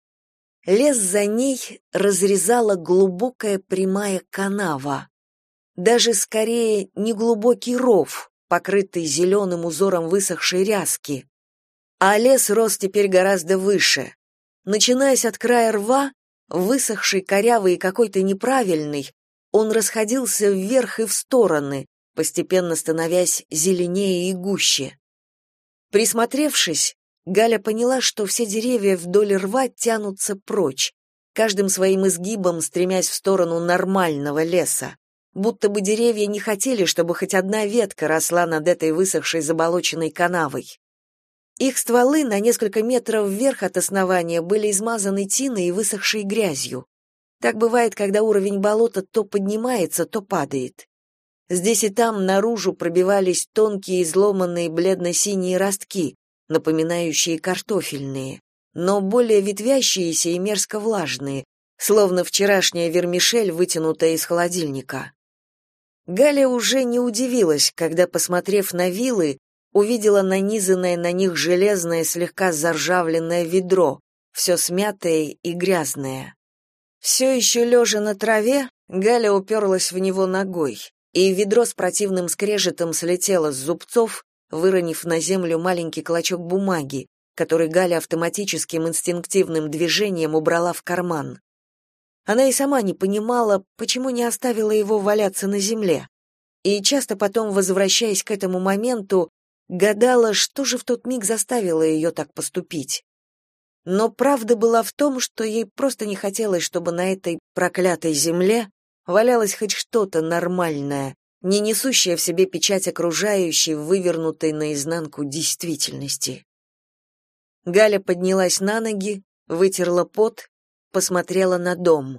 Лес за ней разрезала глубокая прямая канава. Даже скорее не глубокий ров, покрытый зеленым узором высохшей ряски. А лес рос теперь гораздо выше. Начинаясь от края рва, высохший, корявый и какой-то неправильный, он расходился вверх и в стороны, постепенно становясь зеленее и гуще. Присмотревшись, Галя поняла, что все деревья вдоль рва тянутся прочь, каждым своим изгибом стремясь в сторону нормального леса, будто бы деревья не хотели, чтобы хоть одна ветка росла над этой высохшей заболоченной канавой. Их стволы на несколько метров вверх от основания были измазаны тиной и высохшей грязью. Так бывает, когда уровень болота то поднимается, то падает. Здесь и там наружу пробивались тонкие изломанные бледно-синие ростки, напоминающие картофельные, но более ветвящиеся и мерзко влажные, словно вчерашняя вермишель, вытянутая из холодильника. Галя уже не удивилась, когда, посмотрев на вилы, увидела нанизанное на них железное, слегка заржавленное ведро, все смятое и грязное. Все еще лежа на траве, Галя уперлась в него ногой, и ведро с противным скрежетом слетело с зубцов, выронив на землю маленький клочок бумаги, который Галя автоматическим инстинктивным движением убрала в карман. Она и сама не понимала, почему не оставила его валяться на земле, и часто потом, возвращаясь к этому моменту, гадала, что же в тот миг заставило ее так поступить. Но правда была в том, что ей просто не хотелось, чтобы на этой проклятой земле валялось хоть что-то нормальное, не несущее в себе печать окружающей, вывернутой наизнанку действительности. Галя поднялась на ноги, вытерла пот, посмотрела на дом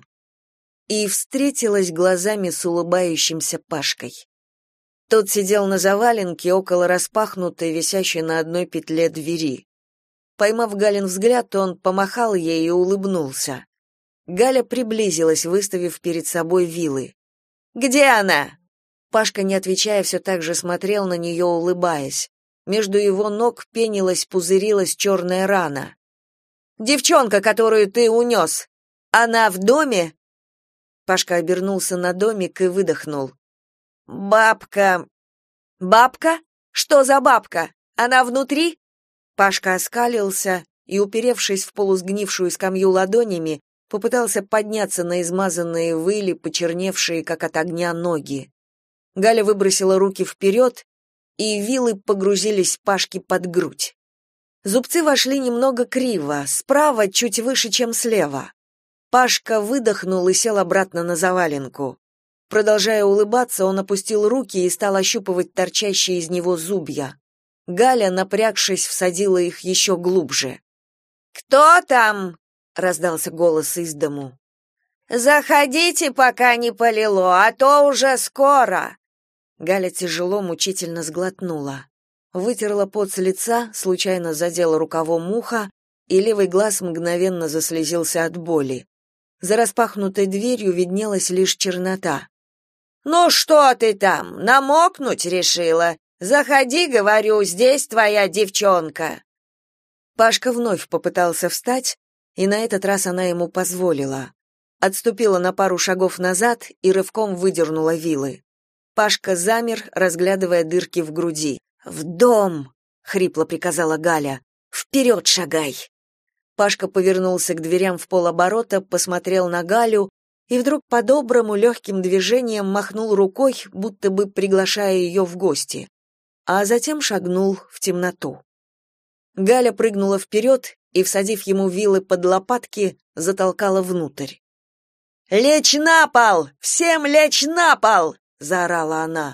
и встретилась глазами с улыбающимся Пашкой. Тот сидел на заваленке около распахнутой, висящей на одной петле двери. Поймав Галин взгляд, он помахал ей и улыбнулся. Галя приблизилась, выставив перед собой вилы. «Где она?» Пашка, не отвечая, все так же смотрел на нее, улыбаясь. Между его ног пенилась, пузырилась черная рана. «Девчонка, которую ты унес, она в доме?» Пашка обернулся на домик и выдохнул. «Бабка...» «Бабка? Что за бабка? Она внутри?» Пашка оскалился и, уперевшись в полусгнившую скамью ладонями, попытался подняться на измазанные в иле, почерневшие, как от огня, ноги. Галя выбросила руки вперед, и вилы погрузились Пашке под грудь. Зубцы вошли немного криво, справа чуть выше, чем слева. Пашка выдохнул и сел обратно на заваленку. Продолжая улыбаться, он опустил руки и стал ощупывать торчащие из него зубья. Галя, напрягшись, всадила их еще глубже. «Кто там?» — раздался голос из дому. «Заходите, пока не полило, а то уже скоро!» Галя тяжело, мучительно сглотнула. Вытерла пот с лица, случайно задела рукавом ухо, и левый глаз мгновенно заслезился от боли. За распахнутой дверью виднелась лишь чернота. «Ну что ты там, намокнуть решила? Заходи, говорю, здесь твоя девчонка. Пашка вновь попытался встать, и на этот раз она ему позволила. Отступила на пару шагов назад и рывком выдернула вилы. Пашка замер, разглядывая дырки в груди. «В дом!» — хрипло приказала Галя. «Вперед шагай!» Пашка повернулся к дверям в полоборота, посмотрел на Галю и вдруг по-доброму легким движением махнул рукой, будто бы приглашая ее в гости, а затем шагнул в темноту. Галя прыгнула вперед и, всадив ему вилы под лопатки, затолкала внутрь. «Лечь на пол! Всем лечь на пол!» — заорала она.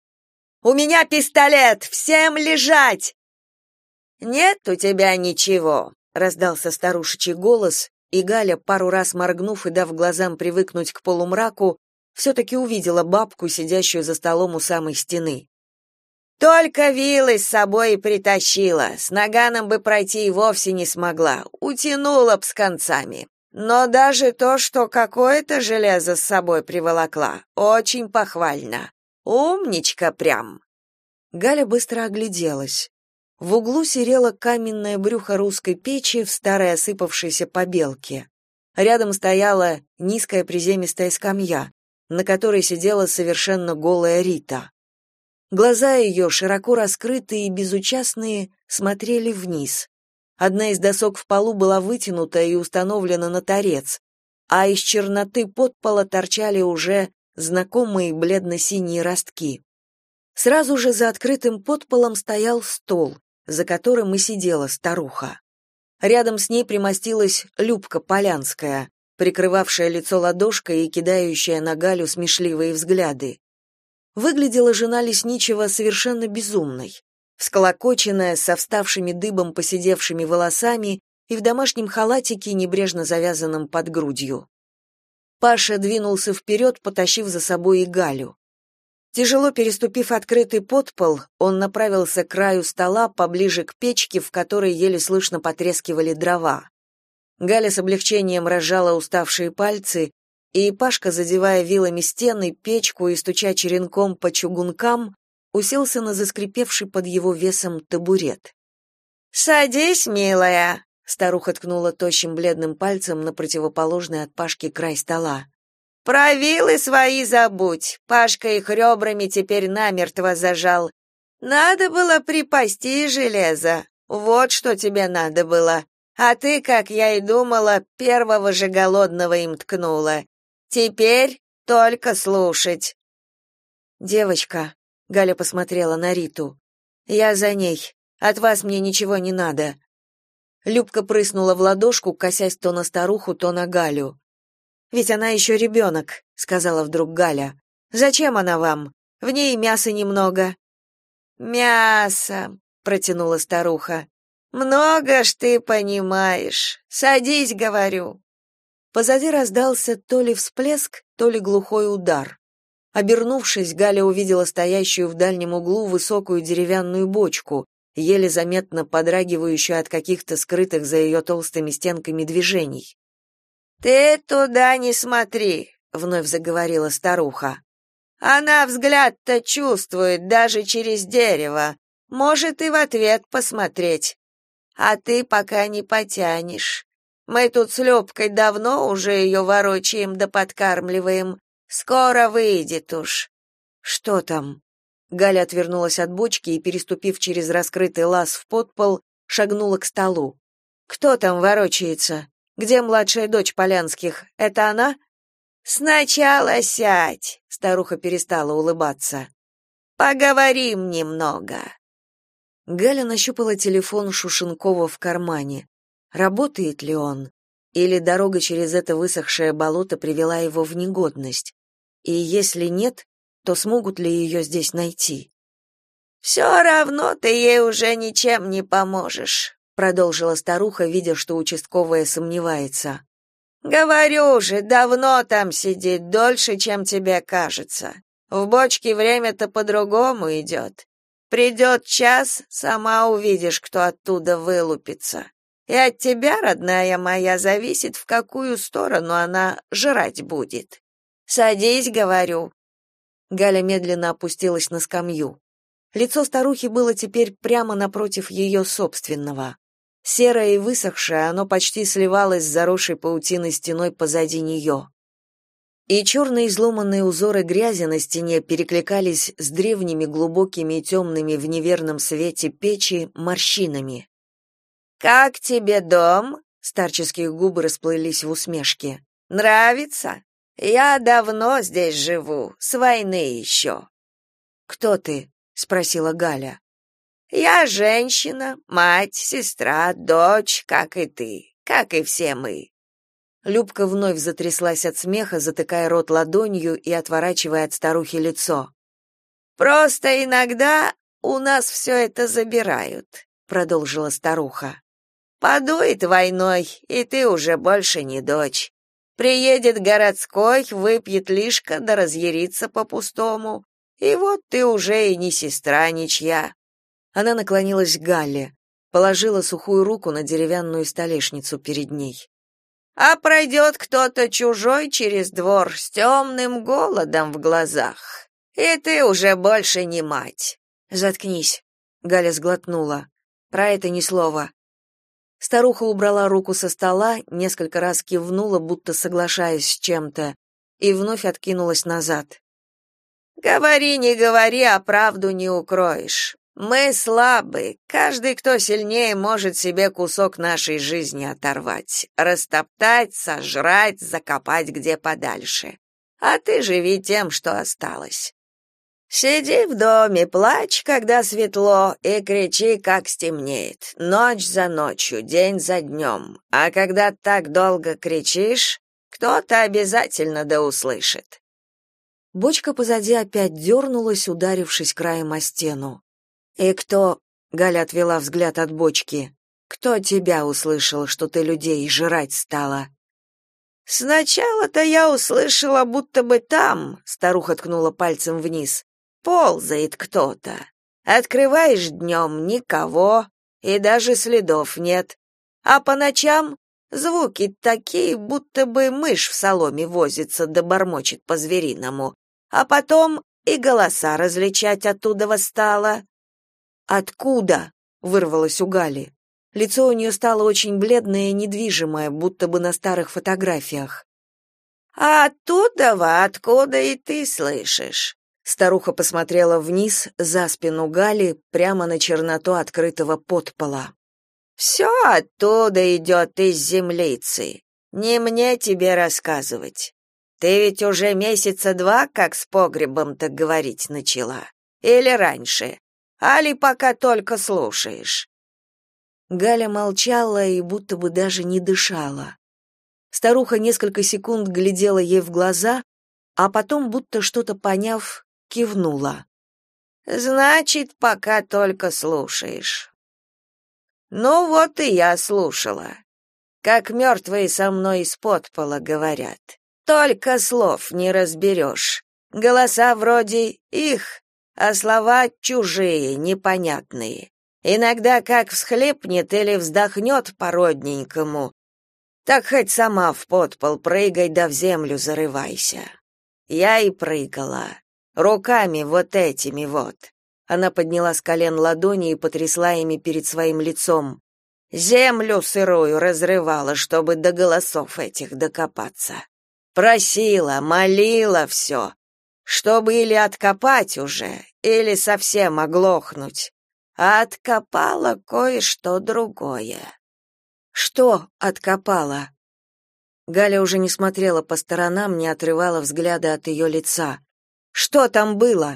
«У меня пистолет! Всем лежать!» «Нет у тебя ничего», — раздался старушечий голос, и Галя, пару раз моргнув и дав глазам привыкнуть к полумраку, все-таки увидела бабку, сидящую за столом у самой стены. «Только вилы с собой и притащила, с наганом бы пройти и вовсе не смогла, утянула б с концами. Но даже то, что какое-то железо с собой приволокла, очень похвально. Умничка прям». Галя быстро огляделась. В углу серело каменное брюхо русской печи в старой осыпавшейся побелке. Рядом стояла низкая приземистая скамья, на которой сидела совершенно голая Рита. Глаза ее, широко раскрытые и безучастные, смотрели вниз. Одна из досок в полу была вытянута и установлена на торец, а из черноты подпола торчали уже знакомые бледно-синие ростки. Сразу же за открытым подполом стоял стол, за которым и сидела старуха. Рядом с ней примостилась Любка Полянская, прикрывавшая лицо ладошкой и кидающая на Галю смешливые взгляды. Выглядела жена лесничего совершенно безумной, всколокоченная, со вставшими дыбом поседевшими волосами и в домашнем халатике, небрежно завязанном под грудью. Паша двинулся вперед, потащив за собой и Галю. Тяжело переступив открытый подпол, он направился к краю стола, поближе к печке, в которой еле слышно потрескивали дрова. Галя с облегчением разжала уставшие пальцы, и Пашка, задевая вилами стены, печку и стуча черенком по чугункам, уселся на заскрипевший под его весом табурет. «Садись, милая!» — старуха ткнула тощим бледным пальцем на противоположный от Пашки край стола. «Про вилы свои забудь, Пашка их ребрами теперь намертво зажал. Надо было припасти железо, вот что тебе надо было. А ты, как я и думала, первого же голодного им ткнула. Теперь только слушать». «Девочка», — Галя посмотрела на Риту, — «я за ней. От вас мне ничего не надо». Любка прыснула в ладошку, косясь то на старуху, то на Галю. «Ведь она еще ребенок», — сказала вдруг Галя. «Зачем она вам? В ней мяса немного». «Мясо», — протянула старуха. «Много ж ты понимаешь. Садись, говорю». Позади раздался то ли всплеск, то ли глухой удар. Обернувшись, Галя увидела стоящую в дальнем углу высокую деревянную бочку, еле заметно подрагивающую от каких-то скрытых за ее толстыми стенками движений. «Ты туда не смотри», — вновь заговорила старуха. «Она взгляд-то чувствует даже через дерево. Может и в ответ посмотреть. А ты пока не потянешь. Мы тут с Любкой давно уже ее ворочаем да подкармливаем. Скоро выйдет уж». «Что там?» Галя отвернулась от бочки и, переступив через раскрытый лаз в подпол, шагнула к столу. «Кто там ворочается? Где младшая дочь Полянских? Это она?» «Сначала сядь», — старуха перестала улыбаться. «Поговорим немного». Галя нащупала телефон Шушенкова в кармане. Работает ли он? Или дорога через это высохшее болото привела его в негодность? И если нет, то смогут ли ее здесь найти? «Все равно ты ей уже ничем не поможешь», — продолжила старуха, видя, что участковая сомневается. «Говорю же, давно там сидит, дольше, чем тебе кажется. В бочке время-то по-другому идет. Придет час, сама увидишь, кто оттуда вылупится. И от тебя, родная моя, зависит, в какую сторону она жрать будет. Садись, говорю». Галя медленно опустилась на скамью. Лицо старухи было теперь прямо напротив ее собственного. Серое и высохшее, оно почти сливалось с заросшей паутиной стеной позади нее. И черные изломанные узоры грязи на стене перекликались с древними глубокими и темными в неверном свете печи морщинами. «Как тебе дом?» — старческие губы расплылись в усмешке. «Нравится? Я давно здесь живу, с войны еще». «Кто ты?» — спросила Галя. «Я женщина, мать, сестра, дочь, как и ты, как и все мы». Любка вновь затряслась от смеха, затыкая рот ладонью и отворачивая от старухи лицо. «Просто иногда у нас все это забирают», — продолжила старуха. «Подует войной, и ты уже больше не дочь. Приедет городской, выпьет лишка да разъярится по-пустому, и вот ты уже и не сестра ничья». Она наклонилась к Галле, положила сухую руку на деревянную столешницу перед ней. А пройдет кто-то чужой через двор с темным голодом в глазах, и ты уже больше не мать. Заткнись, Галя сглотнула. Про это ни слова. Старуха убрала руку со стола, несколько раз кивнула, будто соглашаясь с чем-то, и вновь откинулась назад. Говори, не говори, а правду не укроешь. Мы слабы. Каждый, кто сильнее, может себе кусок нашей жизни оторвать, растоптать, сожрать, закопать где подальше. А ты живи тем, что осталось. Сиди в доме, плачь, когда светло, и кричи, как стемнеет. Ночь за ночью, день за днем. А когда так долго кричишь, кто-то обязательно да услышит. Бочка позади опять дернулась, ударившись краем о стену. «И кто...» — Галя отвела взгляд от бочки. «Кто тебя услышал, что ты людей жрать стала?» «Сначала-то я услышала, будто бы там...» — старуха ткнула пальцем вниз. «Ползает кто-то. Открываешь днем — никого, и даже следов нет. А по ночам звуки такие, будто бы мышь в соломе возится да бормочет по-звериному. А потом и голоса различать оттуда стало». «Откуда?» — вырвалось у Гали. Лицо у нее стало очень бледное и недвижимое, будто бы на старых фотографиях. «А оттуда, откуда и ты слышишь?» Старуха посмотрела вниз, за спину Гали, прямо на черноту открытого подпола. «Все оттуда идет из землицы. Не мне тебе рассказывать. Ты ведь уже месяца два как с погребом-то говорить начала. Или раньше? Али пока только слушаешь?» Галя молчала и будто бы даже не дышала. Старуха несколько секунд глядела ей в глаза, а потом, будто что-то поняв, кивнула. «Значит, пока только слушаешь». «Ну вот и я слушала. Как мертвые со мной из подпола говорят. Только слов не разберешь. Голоса вроде их, а слова чужие, непонятные. Иногда как всхлипнет или вздохнет по-родненькому, так хоть сама в подпол прыгай да в землю зарывайся. Я и прыгала. Руками вот этими вот. Она подняла с колен ладони и потрясла ими перед своим лицом. Землю сырую разрывала, чтобы до голосов этих докопаться. Просила, молила все, чтобы или откопать уже, или совсем оглохнуть. А откопала кое-что другое. Что откопала? Галя уже не смотрела по сторонам, не отрывала взгляда от ее лица. Что там было?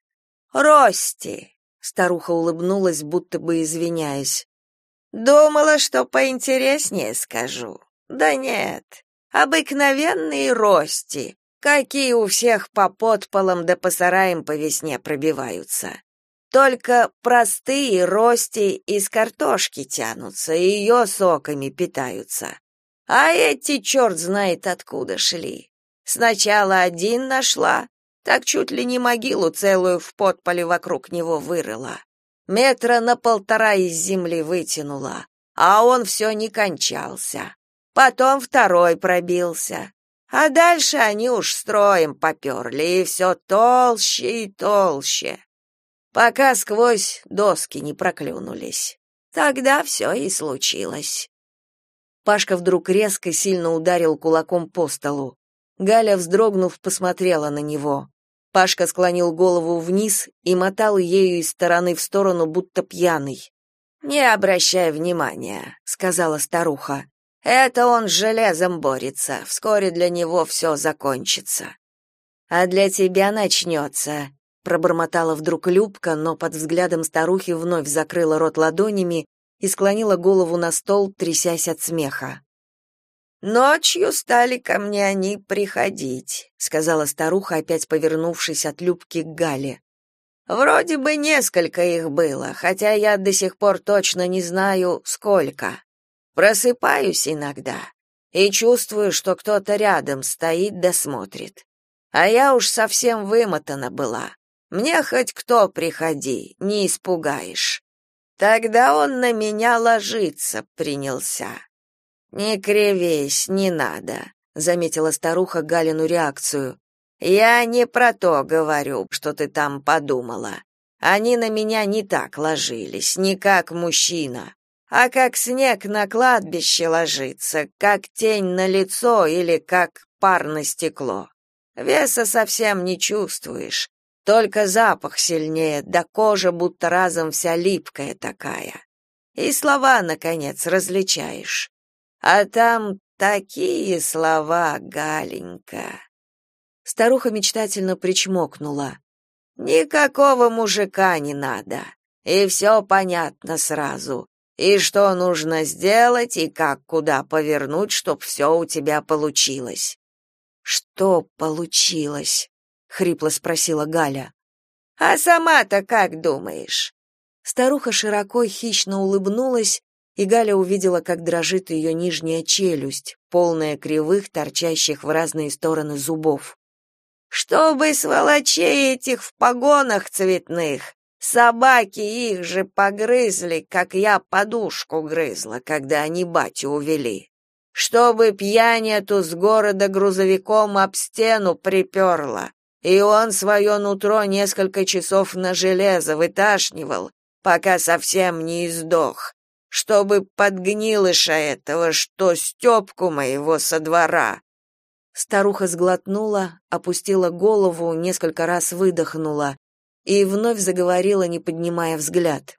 Рости, старуха улыбнулась, будто бы извиняясь. Думала, что поинтереснее скажу. Да нет, обыкновенные рости, какие у всех по подполам да по сараям по весне пробиваются. Только простые рости из картошки тянутся и ее соками питаются. А эти черт знает откуда шли. Сначала один нашла, так чуть ли не могилу целую в подполе вокруг него вырыла. Метра на 1,5 из земли вытянула, а он все не кончался. Потом второй пробился. А дальше они уж строем поперли, и все толще и толще. пока сквозь доски не проклюнулись. Тогда все и случилось. Пашка вдруг резко сильно ударил кулаком по столу. Галя, вздрогнув, посмотрела на него. Пашка склонил голову вниз и мотал ею из стороны в сторону, будто пьяный. «Не обращай внимания», — сказала старуха. «Это он с железом борется. Вскоре для него все закончится». «А для тебя начнется», — пробормотала вдруг Любка, но под взглядом старухи вновь закрыла рот ладонями и склонила голову на стол, трясясь от смеха. «Ночью стали ко мне они приходить», — сказала старуха, опять повернувшись от Любки к Гале. «Вроде бы несколько их было, хотя я до сих пор точно не знаю, сколько. Просыпаюсь иногда и чувствую, что кто-то рядом стоит да смотрит. А я уж совсем вымотана была. Мне хоть кто приходи, не испугаешь. Тогда он на меня ложиться принялся». «Не кривись, не надо», — заметила старуха Галину реакцию. «Я не про то говорю, что ты там подумала. Они на меня не так ложились, не как мужчина, а как снег на кладбище ложится, как тень на лицо или как пар на стекло. Веса совсем не чувствуешь, только запах сильнее, да кожа будто разом вся липкая такая. И слова, наконец, различаешь. А там такие слова, Галенька». Старуха мечтательно причмокнула. «Никакого мужика не надо, и все понятно сразу, и что нужно сделать, и как куда повернуть, чтоб все у тебя получилось». «Что получилось?» — хрипло спросила Галя. «А сама-то как думаешь?» Старуха широко хищно улыбнулась, и Галя увидела, как дрожит ее нижняя челюсть, полная кривых, торчащих в разные стороны зубов. «Чтобы сволочей этих в погонах цветных, собаки их же погрызли, как я подушку грызла, когда они батю увели. Чтобы пьянь эту с города грузовиком об стену приперла, и он свое нутро несколько часов на железо выташнивал, пока совсем не издох. Чтобы подгнилыша этого, что Степку моего со двора». Старуха сглотнула, опустила голову, несколько раз выдохнула и вновь заговорила, не поднимая взгляд.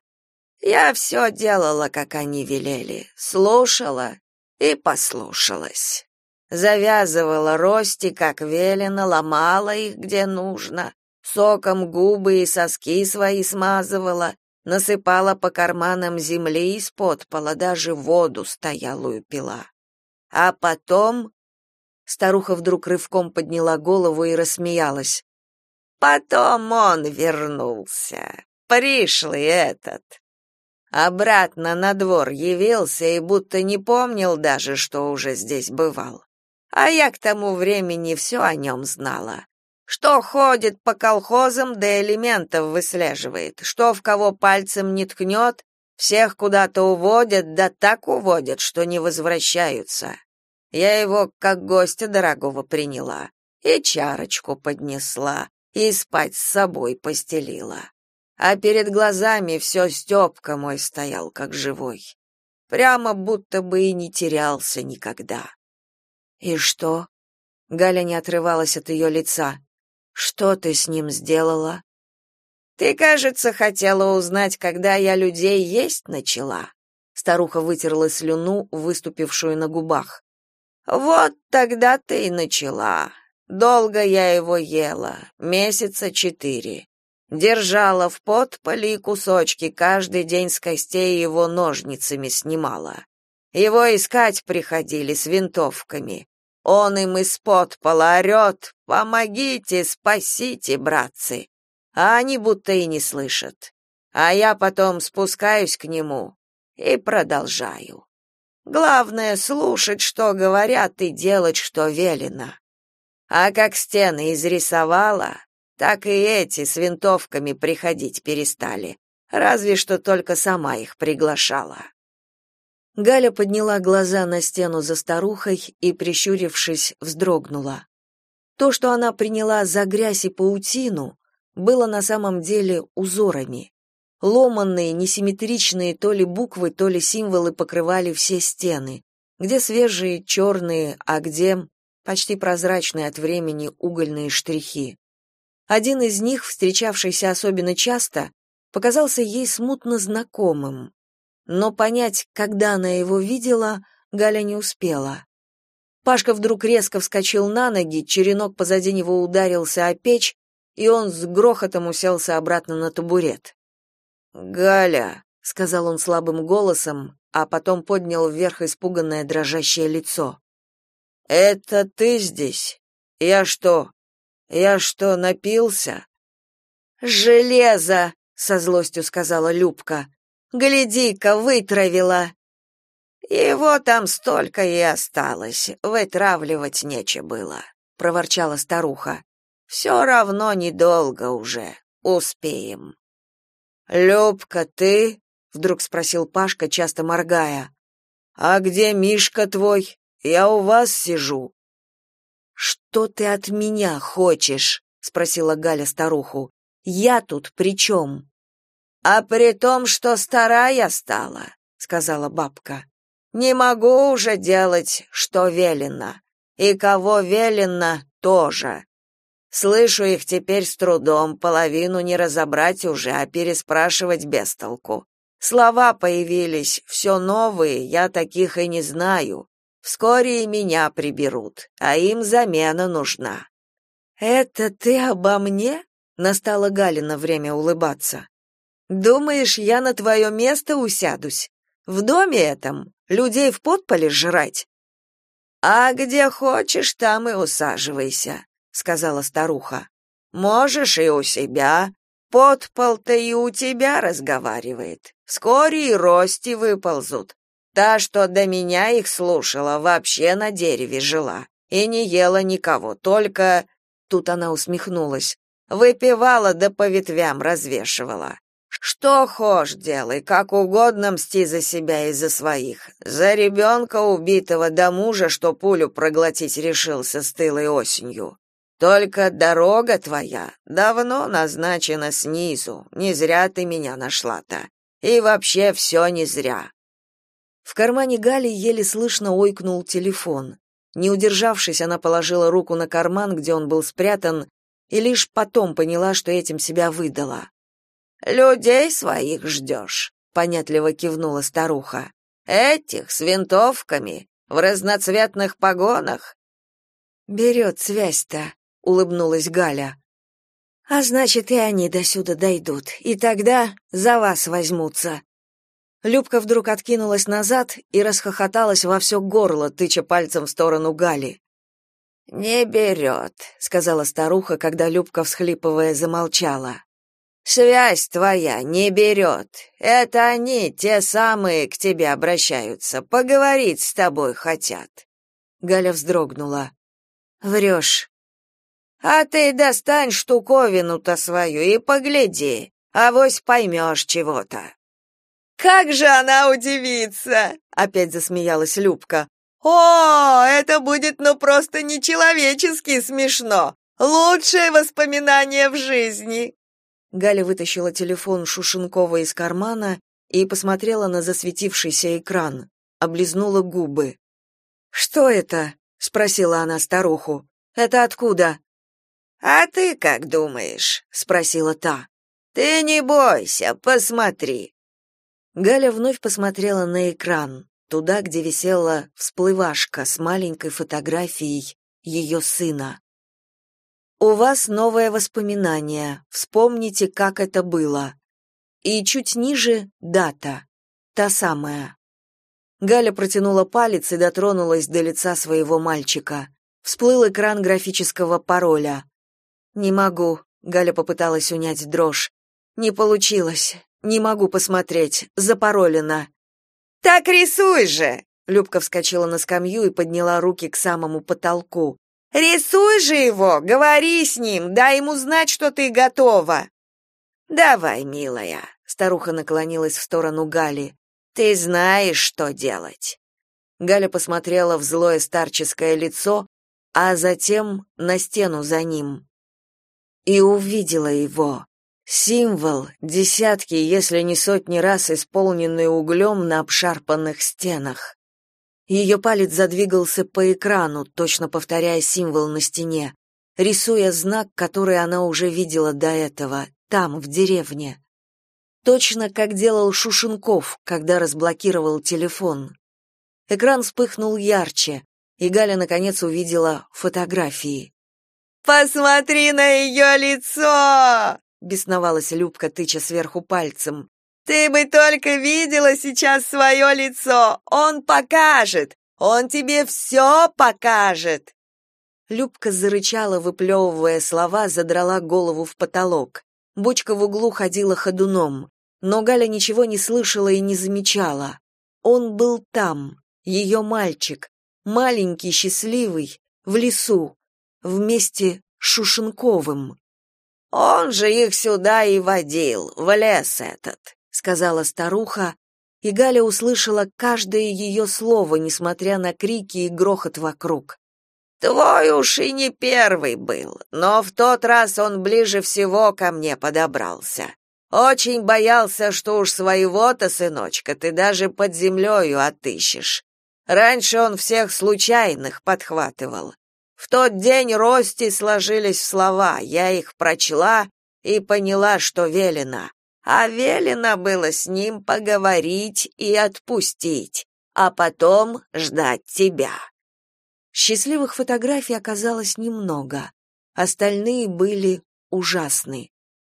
«Я все делала, как они велели, слушала и послушалась. Завязывала рости, как велено, ломала их, где нужно, соком губы и соски свои смазывала, насыпала по карманам земли из-под пола, даже воду стоялую пила. А потом...» Старуха вдруг рывком подняла голову и рассмеялась. «Потом он вернулся, пришлый этот. Обратно на двор явился и будто не помнил даже, что уже здесь бывал. А я к тому времени все о нем знала. Что ходит по колхозам, да элементов выслеживает, что в кого пальцем не ткнет, всех куда-то уводят, да так уводят, что не возвращаются. Я его как гостя дорогого приняла, и чарочку поднесла, и спать с собой постелила. А перед глазами все Степка мой стоял, как живой. Прямо будто бы и не терялся никогда». «И что?» Галя не отрывалась от ее лица. «Что ты с ним сделала?» «Ты, кажется, хотела узнать, когда я людей есть начала». Старуха вытерла слюну, выступившую на губах. «Вот тогда ты и начала. Долго я его ела, 4 месяца. Держала в подполе и кусочки, каждый день с костей его ножницами снимала. Его искать приходили с винтовками. Он им из-под пола орет: «Помогите, спасите, братцы!» А они будто и не слышат. А я потом спускаюсь к нему и продолжаю. Главное — слушать, что говорят, и делать, что велено. А как стены изрисовала, так и эти с винтовками приходить перестали, разве что только сама их приглашала. Галя подняла глаза на стену за старухой и, прищурившись, вздрогнула. То, что она приняла за грязь и паутину, было на самом деле узорами. Ломанные, несимметричные то ли буквы, то ли символы покрывали все стены, где свежие, черные, а где почти прозрачные от времени угольные штрихи. Один из них, встречавшийся особенно часто, показался ей смутно знакомым. Но понять, когда она его видела, Галя не успела. Пашка вдруг резко вскочил на ноги, черенок позади него ударился о печь, и он с грохотом уселся обратно на табурет. «Галя», — сказал он слабым голосом, а потом поднял вверх испуганное дрожащее лицо. «Это ты здесь? Я что, напился?» «Железо!» — со злостью сказала Любка. «Гляди-ка, вытравила!» «Его там столько и осталось, вытравливать нечего было», — проворчала старуха. «Все равно недолго уже, успеем». «Любка, ты?» — вдруг спросил Пашка, часто моргая. «А где Мишка твой? Я у вас сижу». «Что ты от меня хочешь?» — спросила Галя старуху. «Я тут при чем?» «А при том, что старая стала», — сказала бабка. «Не могу уже делать, что велено. И кого велено, тоже. Слышу их теперь с трудом, половину не разобрать уже, а переспрашивать без толку. Слова появились, все новые, я таких и не знаю. Вскоре и меня приберут, а им замена нужна». «Это ты обо мне?» — настало Галина время улыбаться. «Думаешь, я на твое место усядусь? В доме этом? Людей в подполе жрать?» «А где хочешь, там и усаживайся», — сказала старуха. «Можешь и у себя. Подпол-то и у тебя разговаривает. Вскоре и рости выползут. Та, что до меня их слушала, вообще на дереве жила и не ела никого, только...» Тут она усмехнулась. «Выпивала да по ветвям развешивала. Что хошь делай, как угодно мсти за себя и за своих. За ребенка убитого до мужа, что пулю проглотить решился стылой осенью. Только дорога твоя давно назначена снизу, не зря ты меня нашла-то. И вообще все не зря». В кармане Гали еле слышно ойкнул телефон. Не удержавшись, она положила руку на карман, где он был спрятан, и лишь потом поняла, что этим себя выдала. «Людей своих ждешь», — понятливо кивнула старуха. «Этих с винтовками, в разноцветных погонах». «Берет связь-то», — улыбнулась Галя. «А значит, и они досюда дойдут, и тогда за вас возьмутся». Любка вдруг откинулась назад и расхохоталась во все горло, тыча пальцем в сторону Гали. «Не берет», — сказала старуха, когда Любка, всхлипывая, замолчала. «Связь твоя не берет. Это они, те самые, к тебе обращаются, поговорить с тобой хотят». Галя вздрогнула. «Врешь». «А ты достань штуковину-то свою и погляди, авось поймешь чего-то». «Как же она удивится!» — опять засмеялась Любка. «О, это будет ну просто нечеловечески смешно! Лучшее воспоминание в жизни!» Галя вытащила телефон Шушенкова из кармана и посмотрела на засветившийся экран, облизнула губы. «Что это?» — спросила она старуху. «Это откуда?» «А ты как думаешь?» — спросила та. «Ты не бойся, посмотри». Галя вновь посмотрела на экран, туда, где висела всплывашка с маленькой фотографией ее сына. «У вас новое воспоминание. Вспомните, как это было». И чуть ниже дата, та самая. Галя протянула палец и дотронулась до лица своего мальчика. Всплыл экран графического пароля. «Не могу», — Галя попыталась унять дрожь. «Не получилось. Не могу посмотреть. Запаролено». «Так рисуй же!» Любка вскочила на скамью и подняла руки к самому потолку. «Рисуй же его, говори с ним, дай ему знать, что ты готова». «Давай, милая», — старуха наклонилась в сторону Гали. «Ты знаешь, что делать». Галя посмотрела в злое старческое лицо, а затем на стену за ним. и увидела его. Символ, десятки, если не сотни раз исполненный углем на обшарпанных стенах. Ее палец задвигался по экрану, точно повторяя символ на стене, рисуя знак, который она уже видела до этого, там, в деревне. Точно как делал Шушенков, когда разблокировал телефон. Экран вспыхнул ярче, и Галя наконец увидела фотографии. «Посмотри на ее лицо!» — бесновалась Любка, тыча сверху пальцем. «Ты бы только видела сейчас свое лицо! Он покажет! Он тебе все покажет!» Любка зарычала, выплевывая слова, задрала голову в потолок. Бочка в углу ходила ходуном, но Галя ничего не слышала и не замечала. Он был там, ее мальчик, маленький, счастливый, в лесу, вместе с Шушенковым. «Он же их сюда и водил, в лес этот», — сказала старуха, и Галя услышала каждое ее слово, несмотря на крики и грохот вокруг. «Твой уж и не первый был, но в тот раз он ближе всего ко мне подобрался. Очень боялся, что уж своего-то, сыночка, ты даже под землею отыщешь. Раньше он всех случайных подхватывал. В тот день Рости сложились в слова, я их прочла и поняла, что велено. А велено было с ним поговорить и отпустить, а потом ждать тебя». Счастливых фотографий оказалось немного. Остальные были ужасны.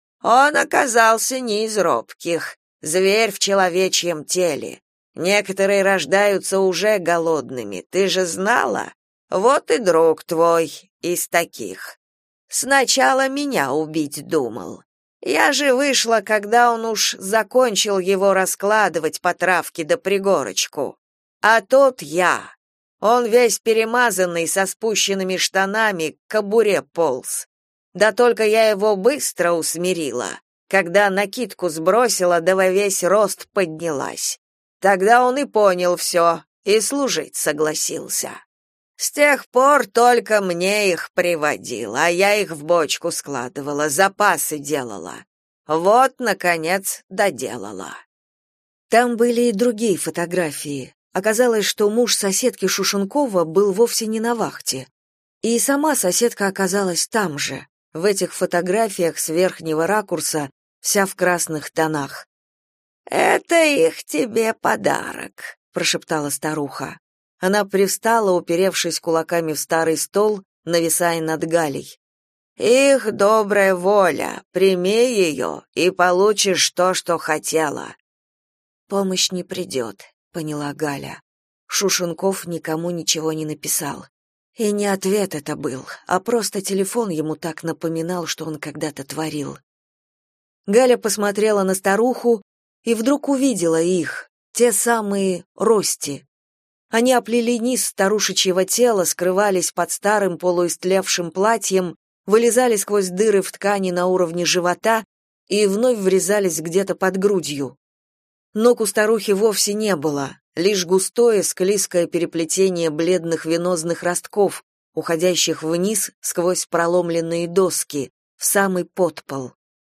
Он оказался не из робких, зверь в человечьем теле. Некоторые рождаются уже голодными, ты же знала? Вот и друг твой из таких. Сначала меня убить думал. Я же вышла, когда он уж закончил его раскладывать по травке да пригорочку. А тот я. Он весь перемазанный, со спущенными штанами, к кобуре полз. Да только я его быстро усмирила, когда накидку сбросила, да во весь рост поднялась. Тогда он и понял все, и служить согласился. С тех пор только мне их приводил, а я их в бочку складывала, запасы делала. Вот, наконец, доделала. Там были и другие фотографии. Оказалось, что муж соседки Шушенкова был вовсе не на вахте. И сама соседка оказалась там же, в этих фотографиях с верхнего ракурса, вся в красных тонах. «Это их тебе подарок», — прошептала старуха. Она привстала, уперевшись кулаками в старый стол, нависая над Галей. «Их добрая воля, прими ее и получишь то, что хотела». «Помощь не придет», — поняла Галя. Шушенков никому ничего не написал. И не ответ это был, а просто телефон ему так напоминал, что он когда-то творил. Галя посмотрела на старуху и вдруг увидела их, те самые Рости. Они оплели низ старушечьего тела, скрывались под старым полуистлевшим платьем, вылезали сквозь дыры в ткани на уровне живота и вновь врезались где-то под грудью. Ног у старухи вовсе не было, лишь густое склизкое переплетение бледных венозных ростков, уходящих вниз сквозь проломленные доски, в самый подпол.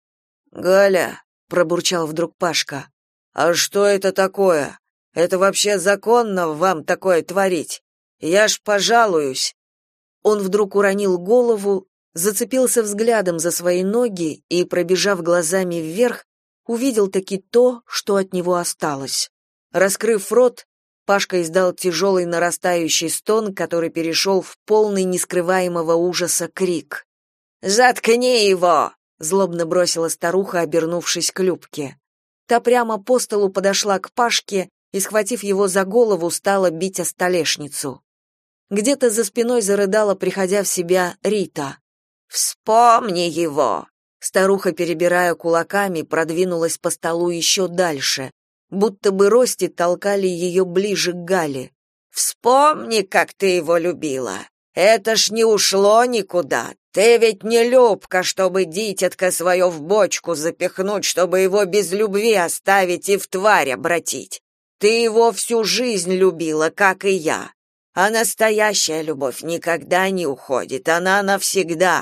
«Галя», — пробурчал вдруг Пашка, — «а что это такое? Это вообще законно вам такое творить? Я ж пожалуюсь». Он вдруг уронил голову, зацепился взглядом за свои ноги и, пробежав глазами вверх, увидел таки то, что от него осталось. Раскрыв рот, Пашка издал тяжелый нарастающий стон, который перешел в полный нескрываемого ужаса крик. «Заткни его!» — злобно бросила старуха, обернувшись к Любке. Та прямо по столу подошла к Пашке и, схватив его за голову, стала бить о столешницу. Где-то за спиной зарыдала, приходя в себя, Рита. «Вспомни его!» Старуха, перебирая кулаками, продвинулась по столу еще дальше, будто бы Рости толкали ее ближе к Гале. «Вспомни, как ты его любила. Это ж не ушло никуда. Ты ведь не Любка, чтобы дитятко свое в бочку запихнуть, чтобы его без любви оставить и в тварь обратить. Ты его всю жизнь любила, как и я. А настоящая любовь никогда не уходит, она навсегда.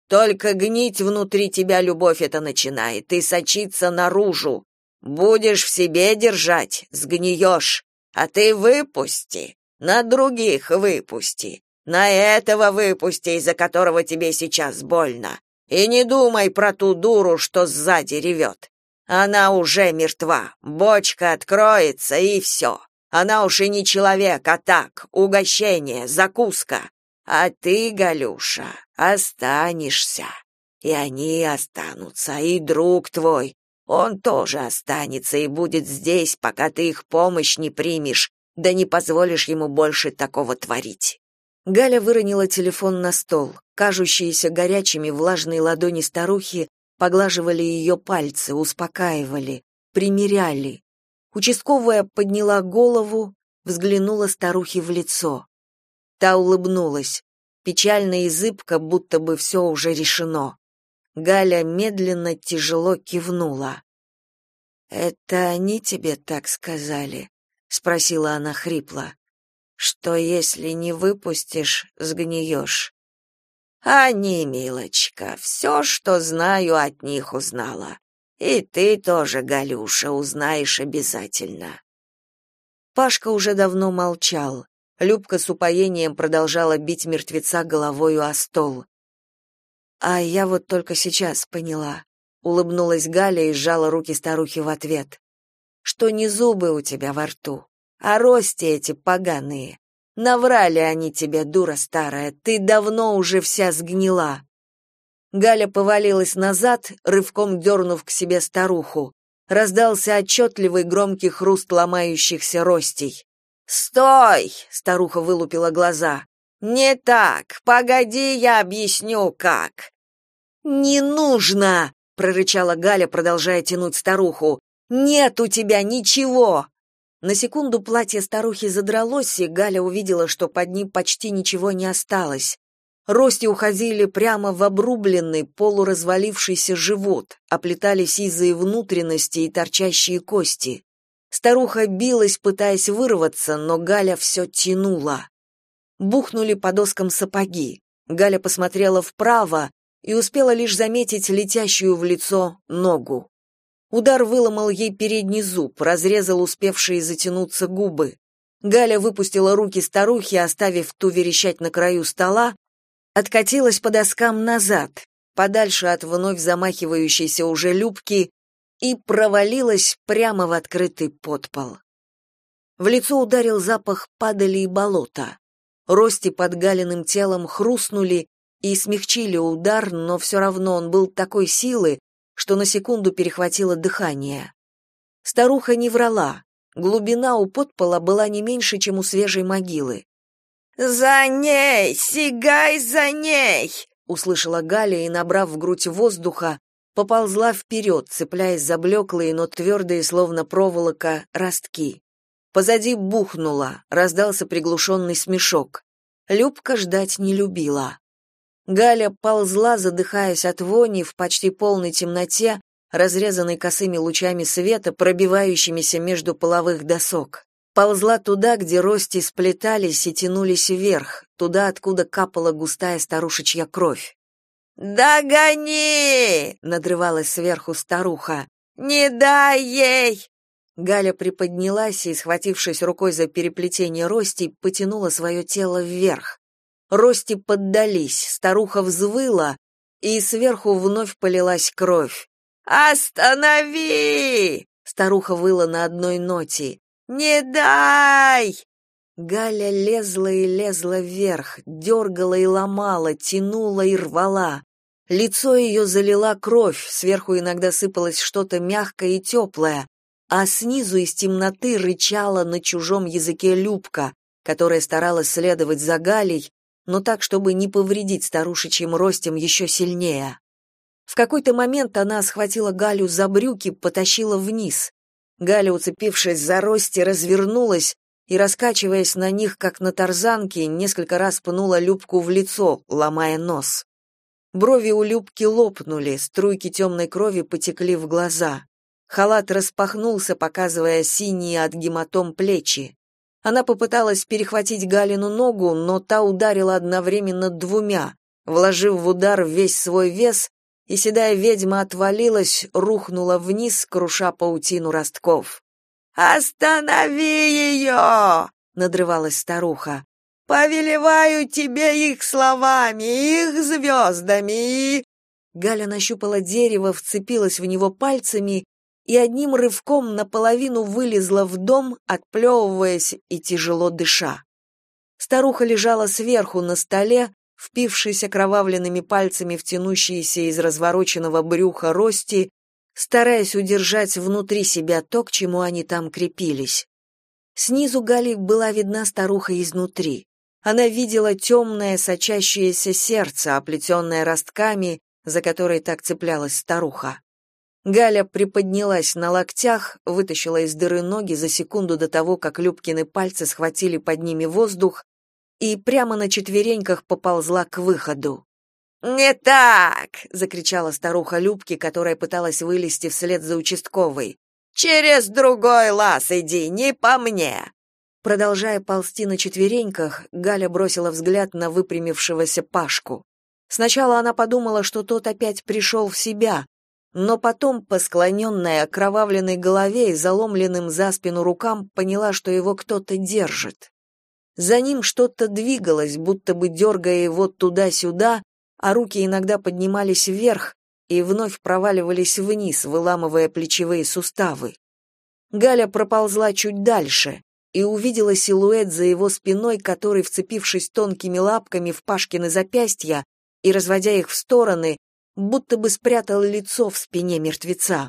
Только гнить внутри тебя любовь это начинает и сочиться наружу. Будешь в себе держать, сгниешь. А ты выпусти, на других выпусти. На этого выпусти, из-за которого тебе сейчас больно. И не думай про ту дуру, что сзади ревет. Она уже мертва, бочка откроется, и все. Она уж и не человек, а так, угощение, закуска. А ты, Галюша, останешься. И они останутся, и друг твой. Он тоже останется и будет здесь, пока ты их помощь не примешь, да не позволишь ему больше такого творить. Галя выронила телефон на стол. Кажущиеся горячими влажные ладони старухи поглаживали ее пальцы, успокаивали, примиряли. Участковая подняла голову, взглянула старухе в лицо. Та улыбнулась, печально и зыбко, будто бы все уже решено. Галя медленно, тяжело кивнула. «Это они тебе так сказали?» — спросила она хрипло. «Что если не выпустишь, сгниешь?» «Они, милочка, все, что знаю, от них узнала. И ты тоже, Галюша, узнаешь обязательно». Пашка уже давно молчал. Любка с упоением продолжала бить мертвеца головою о стол. «А я вот только сейчас поняла», — улыбнулась Галя и сжала руки старухи в ответ, «что не зубы у тебя во рту, а рости эти поганые. Наврали они тебе, дура старая, ты давно уже вся сгнила». Галя повалилась назад, рывком дернув к себе старуху. Раздался отчетливый громкий хруст ломающихся ростей. «Стой!» — старуха вылупила глаза. «Не так! Погоди, я объясню, как!» «Не нужно!» — прорычала Галя, продолжая тянуть старуху. «Нет у тебя ничего!» На секунду платье старухи задралось, и Галя увидела, что под ним почти ничего не осталось. Рости уходили прямо в обрубленный, полуразвалившийся живот, оплетали сизые внутренности и торчащие кости. Старуха билась, пытаясь вырваться, но Галя все тянула. Бухнули по доскам сапоги. Галя посмотрела вправо и успела лишь заметить летящую в лицо ногу. Удар выломал ей передний зуб, разрезал успевшие затянуться губы. Галя выпустила руки старухи, оставив ту верещать на краю стола, откатилась по доскам назад, подальше от вновь замахивающейся уже Любки, и провалилась прямо в открытый подпол. В лицо ударил запах падали и болота. Рости под Галиным телом хрустнули и смягчили удар, но все равно он был такой силы, что на секунду перехватило дыхание. Старуха не врала. Глубина у подпола была не меньше, чем у свежей могилы. «За ней! Сигай за ней!» — услышала Галя и, набрав в грудь воздуха, поползла вперед, цепляясь за блеклые, но твердые, словно проволока, ростки. Позади бухнуло, раздался приглушенный смешок. Любка ждать не любила. Галя ползла, задыхаясь от вони, в почти полной темноте, разрезанной косыми лучами света, пробивающимися между половых досок. Ползла туда, где рости сплетались и тянулись вверх, туда, откуда капала густая старушечья кровь. «Догони!» — надрывалась сверху старуха. «Не дай ей!» Галя приподнялась и, схватившись рукой за переплетение Рости, потянула свое тело вверх. Рости поддались, старуха взвыла, и сверху вновь полилась кровь. «Останови!» — старуха выла на одной ноте. «Не дай!» Галя лезла и лезла вверх, дергала и ломала, тянула и рвала. Лицо ее залила кровь, сверху иногда сыпалось что-то мягкое и теплое, а снизу из темноты рычала на чужом языке Любка, которая старалась следовать за Галей, но так, чтобы не повредить старушечьим ростям еще сильнее. В какой-то момент она схватила Галю за брюки, потащила вниз. Галя, уцепившись за Рости, развернулась и, раскачиваясь на них, как на тарзанке, несколько раз пнула Любку в лицо, ломая нос. Брови у Любки лопнули, струйки темной крови потекли в глаза. Халат распахнулся, показывая синие от гематом плечи. Она попыталась перехватить Галину ногу, но та ударила одновременно двумя, Вложив в удар весь свой вес, и седая ведьма отвалилась, рухнула вниз, круша паутину ростков. «Останови ее!» — надрывалась старуха. «Повелеваю тебе их словами, их звездами и...» Галя нащупала дерево, вцепилась в него пальцами и одним рывком наполовину вылезла в дом, отплевываясь и тяжело дыша. Старуха лежала сверху на столе, впившись окровавленными пальцами в тянущиеся из развороченного брюха рости, стараясь удержать внутри себя то, к чему они там крепились. Снизу Гали была видна старуха изнутри. Она видела темное, сочащееся сердце, оплетенное ростками, за которые так цеплялась старуха. Галя приподнялась на локтях, вытащила из дыры ноги за секунду до того, как Любкины пальцы схватили под ними воздух, и прямо на четвереньках поползла к выходу. «Не так!» — закричала старуха Любки, которая пыталась вылезти вслед за участковой. «Через другой лаз иди, не по мне!» Продолжая ползти на четвереньках, Галя бросила взгляд на выпрямившегося Пашку. Сначала она подумала, что тот опять пришел в себя, но потом, по склоненной окровавленной голове и заломленным за спину рукам, поняла, что его кто-то держит. За ним что-то двигалось, будто бы дергая его туда-сюда, а руки иногда поднимались вверх и вновь проваливались вниз, выламывая плечевые суставы. Галя проползла чуть дальше и увидела силуэт за его спиной, который, вцепившись тонкими лапками в Пашкины запястья и разводя их в стороны, будто бы спрятал лицо в спине мертвеца.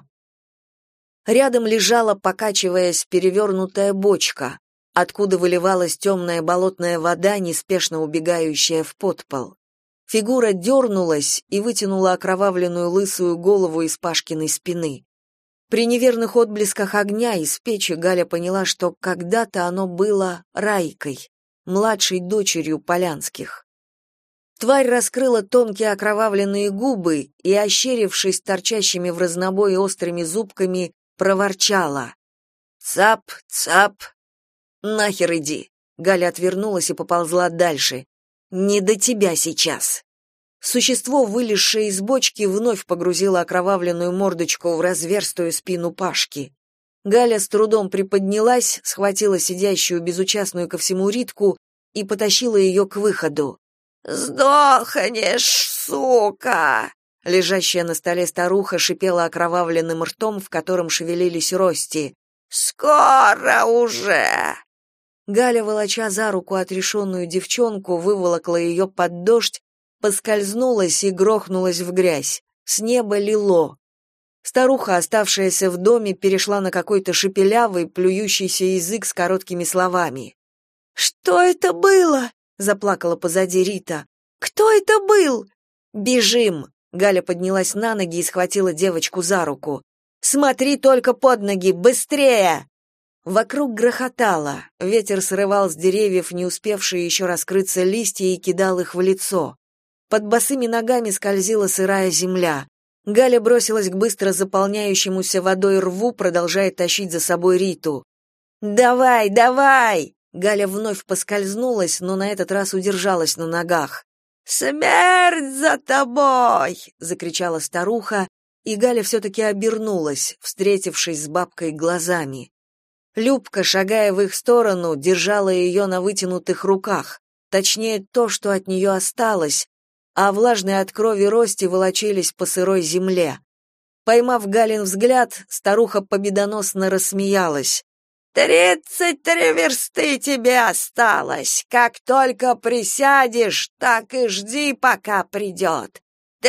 Рядом лежала, покачиваясь, перевернутая бочка, откуда выливалась темная болотная вода, неспешно убегающая в подпол. Фигура дернулась и вытянула окровавленную лысую голову из Пашкиной спины. При неверных отблесках огня из печи Галя поняла, что когда-то оно было Райкой, младшей дочерью Полянских. Тварь раскрыла тонкие окровавленные губы и, ощерившись торчащими в разнобой острыми зубками, проворчала: «Цап, цап!» «Нахер иди!» Галя отвернулась и поползла дальше. «Не до тебя сейчас!» Существо, вылезшее из бочки, вновь погрузило окровавленную мордочку в разверстую спину Пашки. Галя с трудом приподнялась, схватила сидящую безучастную ко всему Ритку и потащила ее к выходу. «Сдохнешь, сука!» Лежащая на столе старуха шипела окровавленным ртом, в котором шевелились рости. «Скоро уже!» Галя, волоча за руку отрешенную девчонку, выволокла ее под дождь, поскользнулась и грохнулась в грязь. С неба лило. Старуха, оставшаяся в доме, перешла на какой-то шепелявый, плюющийся язык с короткими словами. «Что это было?» — заплакала позади Рита. «Кто это был?» «Бежим!» — Галя поднялась на ноги и схватила девочку за руку. «Смотри только под ноги, быстрее!» Вокруг грохотало, ветер срывал с деревьев не успевшие еще раскрыться листья и кидал их в лицо. Под босыми ногами скользила сырая земля. Галя бросилась к быстро заполняющемуся водой рву, продолжая тащить за собой Риту. «Давай, давай!» Галя вновь поскользнулась, но на этот раз удержалась на ногах. «Смерть за тобой!» — закричала старуха, и Галя все-таки обернулась, встретившись с бабкой глазами. Любка, шагая в их сторону, держала ее на вытянутых руках, точнее, то, что от нее осталось, а влажные от крови рости волочились по сырой земле. Поймав Галин взгляд, старуха победоносно рассмеялась. 33 версты тебе осталось. Как только присядешь, так и жди, пока придет.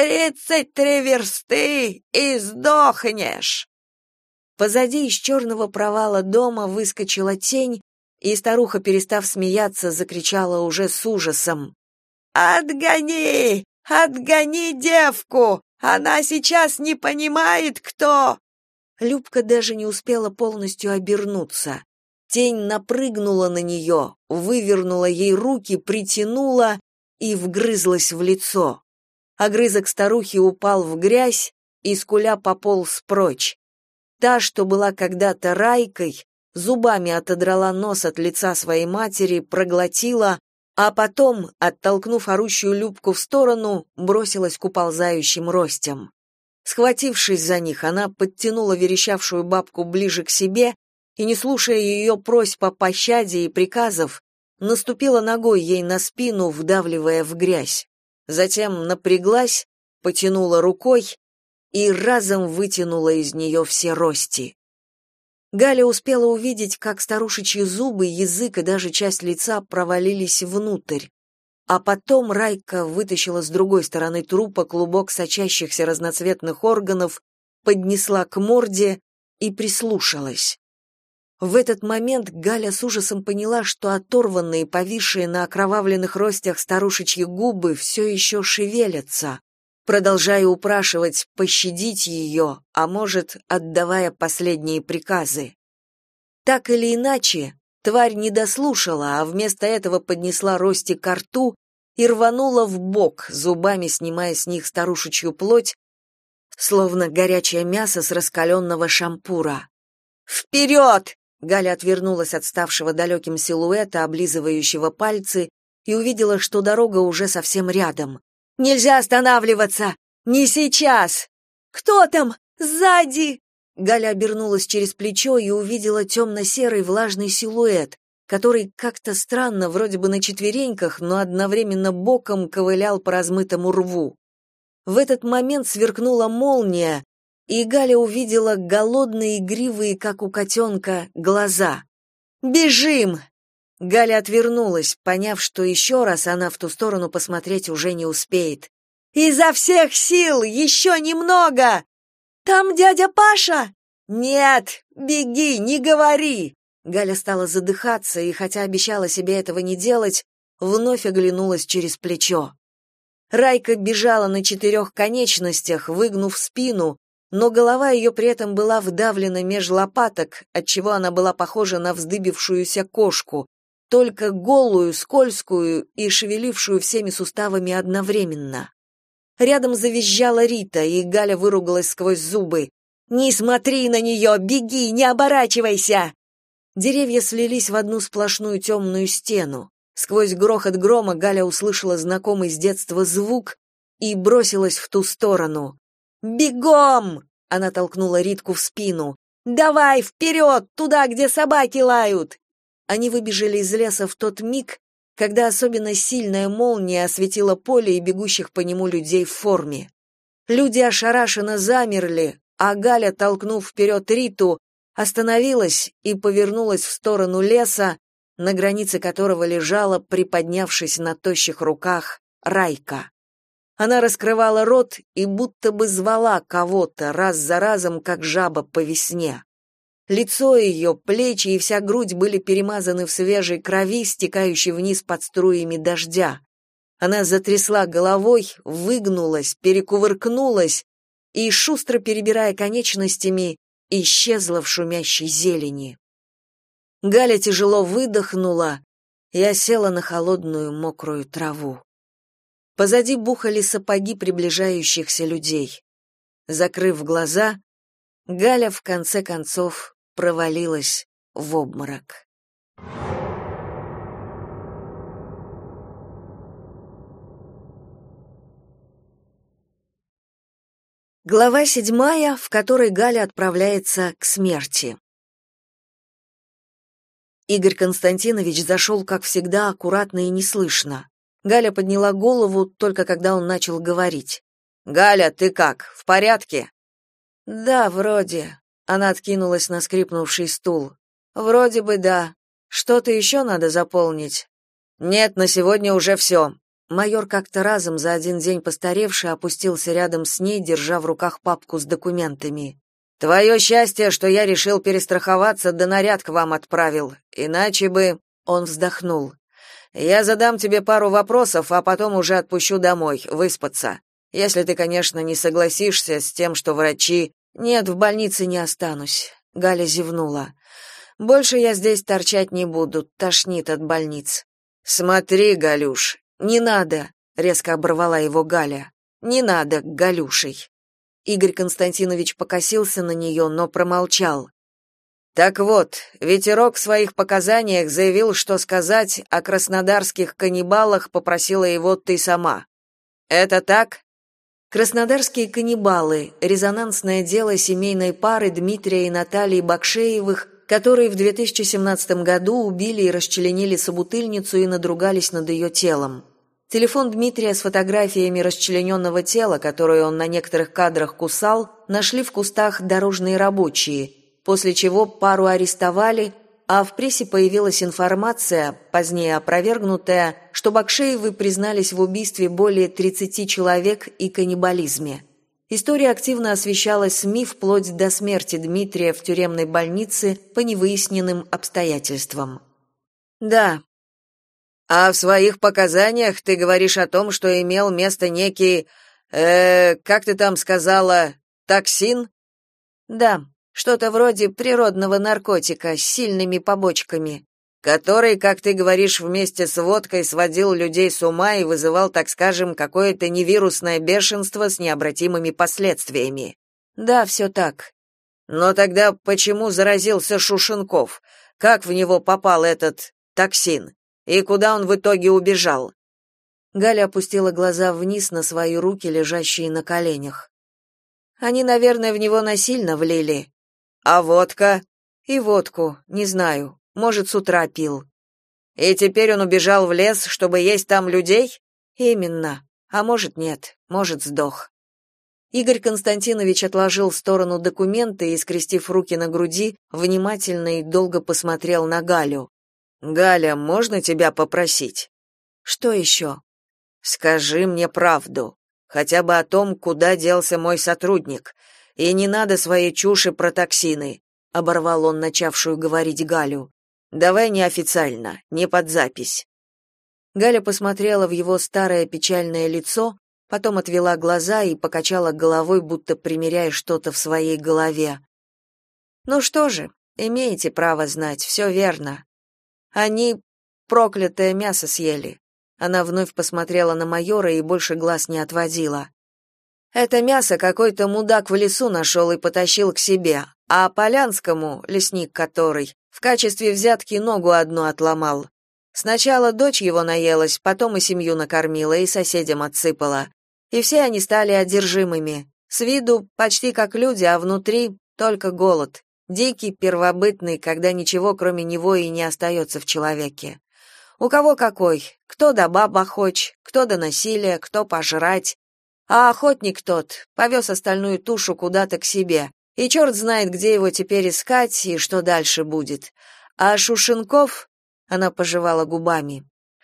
33 версты и сдохнешь!» Позади из черного провала дома выскочила тень, и старуха, перестав смеяться, закричала уже с ужасом. «Отгони! Отгони девку! Она сейчас не понимает, кто!» Любка даже не успела полностью обернуться. Тень напрыгнула на нее, вывернула ей руки, притянула и вгрызлась в лицо. Огрызок старухи упал в грязь и, скуля, пополз прочь. Та, что была когда-то Райкой, зубами отодрала нос от лица своей матери, проглотила, А потом, оттолкнув орущую Любку в сторону, бросилась к уползающим ростям. Схватившись за них, она подтянула верещавшую бабку ближе к себе и, не слушая ее просьб о пощаде и приказов, наступила ногой ей на спину, вдавливая в грязь. Затем напряглась, потянула рукой и разом вытянула из нее все рости. Галя успела увидеть, как старушечьи зубы, язык и даже часть лица провалились внутрь. А потом Райка вытащила с другой стороны трупа клубок сочащихся разноцветных органов, поднесла к морде и прислушалась. В этот момент Галя с ужасом поняла, что оторванные, повисшие на окровавленных ростях старушечьи губы все еще шевелятся, продолжая упрашивать пощадить ее, а может, отдавая последние приказы. Так или иначе, тварь не дослушала, а вместо этого поднесла рости ко рту и рванула в бок, зубами снимая с них старушечью плоть, словно горячее мясо с раскаленного шампура. «Вперед!» — Галя отвернулась от ставшего далеким силуэта, облизывающего пальцы, и увидела, что дорога уже совсем рядом. «Нельзя останавливаться! Не сейчас!» «Кто там? Сзади!» Галя обернулась через плечо и увидела темно-серый влажный силуэт, который как-то странно, вроде бы на четвереньках, но одновременно боком ковылял по размытому рву. В этот момент сверкнула молния, и Галя увидела голодные, игривые, как у котенка, глаза. «Бежим!» Галя отвернулась, поняв, что еще раз она в ту сторону посмотреть уже не успеет. «Изо всех сил! Еще немного!» «Там дядя Паша!» «Нет! Беги, не говори!» Галя стала задыхаться и, хотя обещала себе этого не делать, вновь оглянулась через плечо. Райка бежала на 4 конечностях, выгнув спину, но голова ее при этом была вдавлена меж лопаток, отчего она была похожа на вздыбившуюся кошку, только голую, скользкую и шевелившую всеми суставами одновременно. Рядом завизжала Рита, и Галя выругалась сквозь зубы. «Не смотри на нее! Беги! Не оборачивайся!» Деревья слились в одну сплошную темную стену. Сквозь грохот грома Галя услышала знакомый с детства звук и бросилась в ту сторону. «Бегом!» — она толкнула Ритку в спину. «Давай, вперед, туда, где собаки лают!» Они выбежали из леса в тот миг, когда особенно сильная молния осветила поле и бегущих по нему людей в форме. Люди ошарашенно замерли, а Галя, толкнув вперед Риту, остановилась и повернулась в сторону леса, на границе которого лежала, приподнявшись на тощих руках, Райка. Она раскрывала рот и будто бы звала кого-то раз за разом, как жаба по весне. Лицо ее, плечи и вся грудь были перемазаны в свежей крови, стекающей вниз под струями дождя. Она затрясла головой, выгнулась, перекувыркнулась и, шустро перебирая конечностями, исчезла в шумящей зелени. Галя тяжело выдохнула и осела на холодную мокрую траву. Позади бухали сапоги приближающихся людей. Закрыв глаза, Галя в конце концов провалилась в обморок. Глава 7, в которой Галя отправляется к смерти. Игорь Константинович зашел, как всегда, аккуратно и неслышно. Галя подняла голову, только когда он начал говорить. «Галя, ты как, в порядке?» «Да, вроде». Она откинулась на скрипнувший стул. «Вроде бы да. Что-то еще надо заполнить?» «Нет, на сегодня уже все». Майор как-то разом за один день постаревший опустился рядом с ней, держа в руках папку с документами. «Твое счастье, что я решил перестраховаться, да наряд к вам отправил. Иначе бы...» Он вздохнул. «Я задам тебе пару вопросов, а потом уже отпущу домой, выспаться. Если ты, конечно, не согласишься с тем, что врачи...» «Нет, в больнице не останусь», — Галя зевнула. «Больше я здесь торчать не буду, тошнит от больниц». «Смотри, Галюш». «Не надо», — резко оборвала его Галя. «Не надо, Галюшей». Игорь Константинович покосился на нее, но промолчал. Так вот, Ветерок в своих показаниях заявил, что сказать о краснодарских каннибалах попросила его ты сама. Это так? Краснодарские каннибалы — резонансное дело семейной пары Дмитрия и Натальи Бакшеевых, которые в 2017 году убили и расчленили собутыльницу и надругались над ее телом. Телефон Дмитрия с фотографиями расчлененного тела, которое он на некоторых кадрах кусал, нашли в кустах дорожные рабочие, после чего пару арестовали, а в прессе появилась информация, позднее опровергнутая, что Бакшеевы признались в убийстве более 30 человек и каннибализме. История активно освещалась СМИ вплоть до смерти Дмитрия в тюремной больнице по невыясненным обстоятельствам. Да. А в своих показаниях ты говоришь о том, что имел место некий, как ты там сказала, токсин? Да, что-то вроде природного наркотика с сильными побочками, который, как ты говоришь, вместе с водкой сводил людей с ума и вызывал, так скажем, какое-то невирусное бешенство с необратимыми последствиями. Да, все так. Но тогда почему заразился Шушенков? Как в него попал этот токсин? И куда он в итоге убежал? Галя опустила глаза вниз на свои руки, лежащие на коленях. Они, наверное, в него насильно влили. А водка? И водку, не знаю. Может, с утра пил. И теперь он убежал в лес, чтобы есть там людей? Именно. А может, нет. Может, сдох. Игорь Константинович отложил в сторону документы и, скрестив руки на груди, внимательно и долго посмотрел на Галю. «Галя, можно тебя попросить?» «Что еще?» «Скажи мне правду. Хотя бы о том, куда делся мой сотрудник. И не надо своей чуши про токсины», — оборвал он начавшую говорить Галю. «Давай неофициально, не под запись». Галя посмотрела в его старое печальное лицо, потом отвела глаза и покачала головой, будто примеряя что-то в своей голове. «Ну что же, имеете право знать, все верно. Они проклятое мясо съели». Она вновь посмотрела на майора и больше глаз не отводила. «Это мясо какой-то мудак в лесу нашел и потащил к себе, а Полянскому, лесник который, в качестве взятки ногу одну отломал. Сначала дочь его наелась, потом и семью накормила, и соседям отсыпала. И все они стали одержимыми. С виду почти как люди, а внутри только голод. Дикий, первобытный, когда ничего кроме него и не остается в человеке. У кого какой, кто да баба хоч, кто до насилия, кто пожрать. А охотник тот повез остальную тушу куда-то к себе, и черт знает, где его теперь искать и что дальше будет. А Шушенков, она пожевала губами.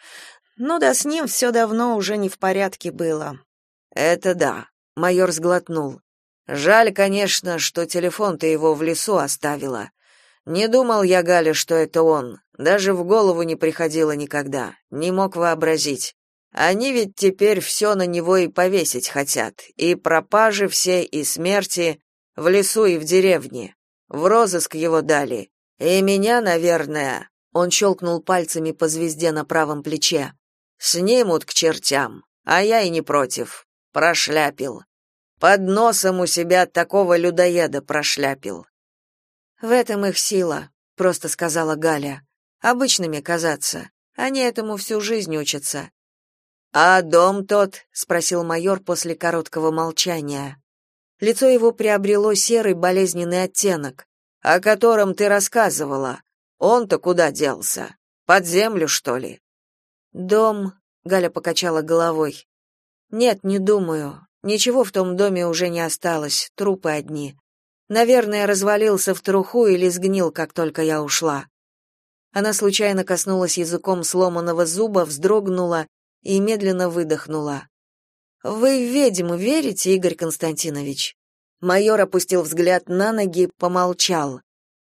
Ну да с ним все давно уже не в порядке было. Это да, майор сглотнул. Жаль, конечно, что телефон ты его в лесу оставила. Не думал я, Галя, что это он. Даже в голову не приходило никогда. Не мог вообразить. Они ведь теперь все на него и повесить хотят. И пропажи все, и смерти. В лесу и в деревне. В розыск его дали. И меня, наверное... Он щелкнул пальцами по звезде на правом плече. Снимут к чертям. А я и не против. Прошляпил. Под носом у себя такого людоеда прошляпил. В этом их сила, просто сказала Галя. Обычными казаться. Они этому всю жизнь учатся. А дом тот, спросил майор после короткого молчания. Лицо его приобрело серый болезненный оттенок. О котором ты рассказывала. Он-то куда делся? Под землю, что ли? Дом, Галя покачала головой. Нет, не думаю. Ничего в том доме уже не осталось, трупы одни. Наверное, развалился в труху или сгнил, как только я ушла. Она случайно коснулась языком сломанного зуба, вздрогнула и медленно выдохнула. Вы в ведьм верите, Игорь Константинович? Майор опустил взгляд на ноги, помолчал.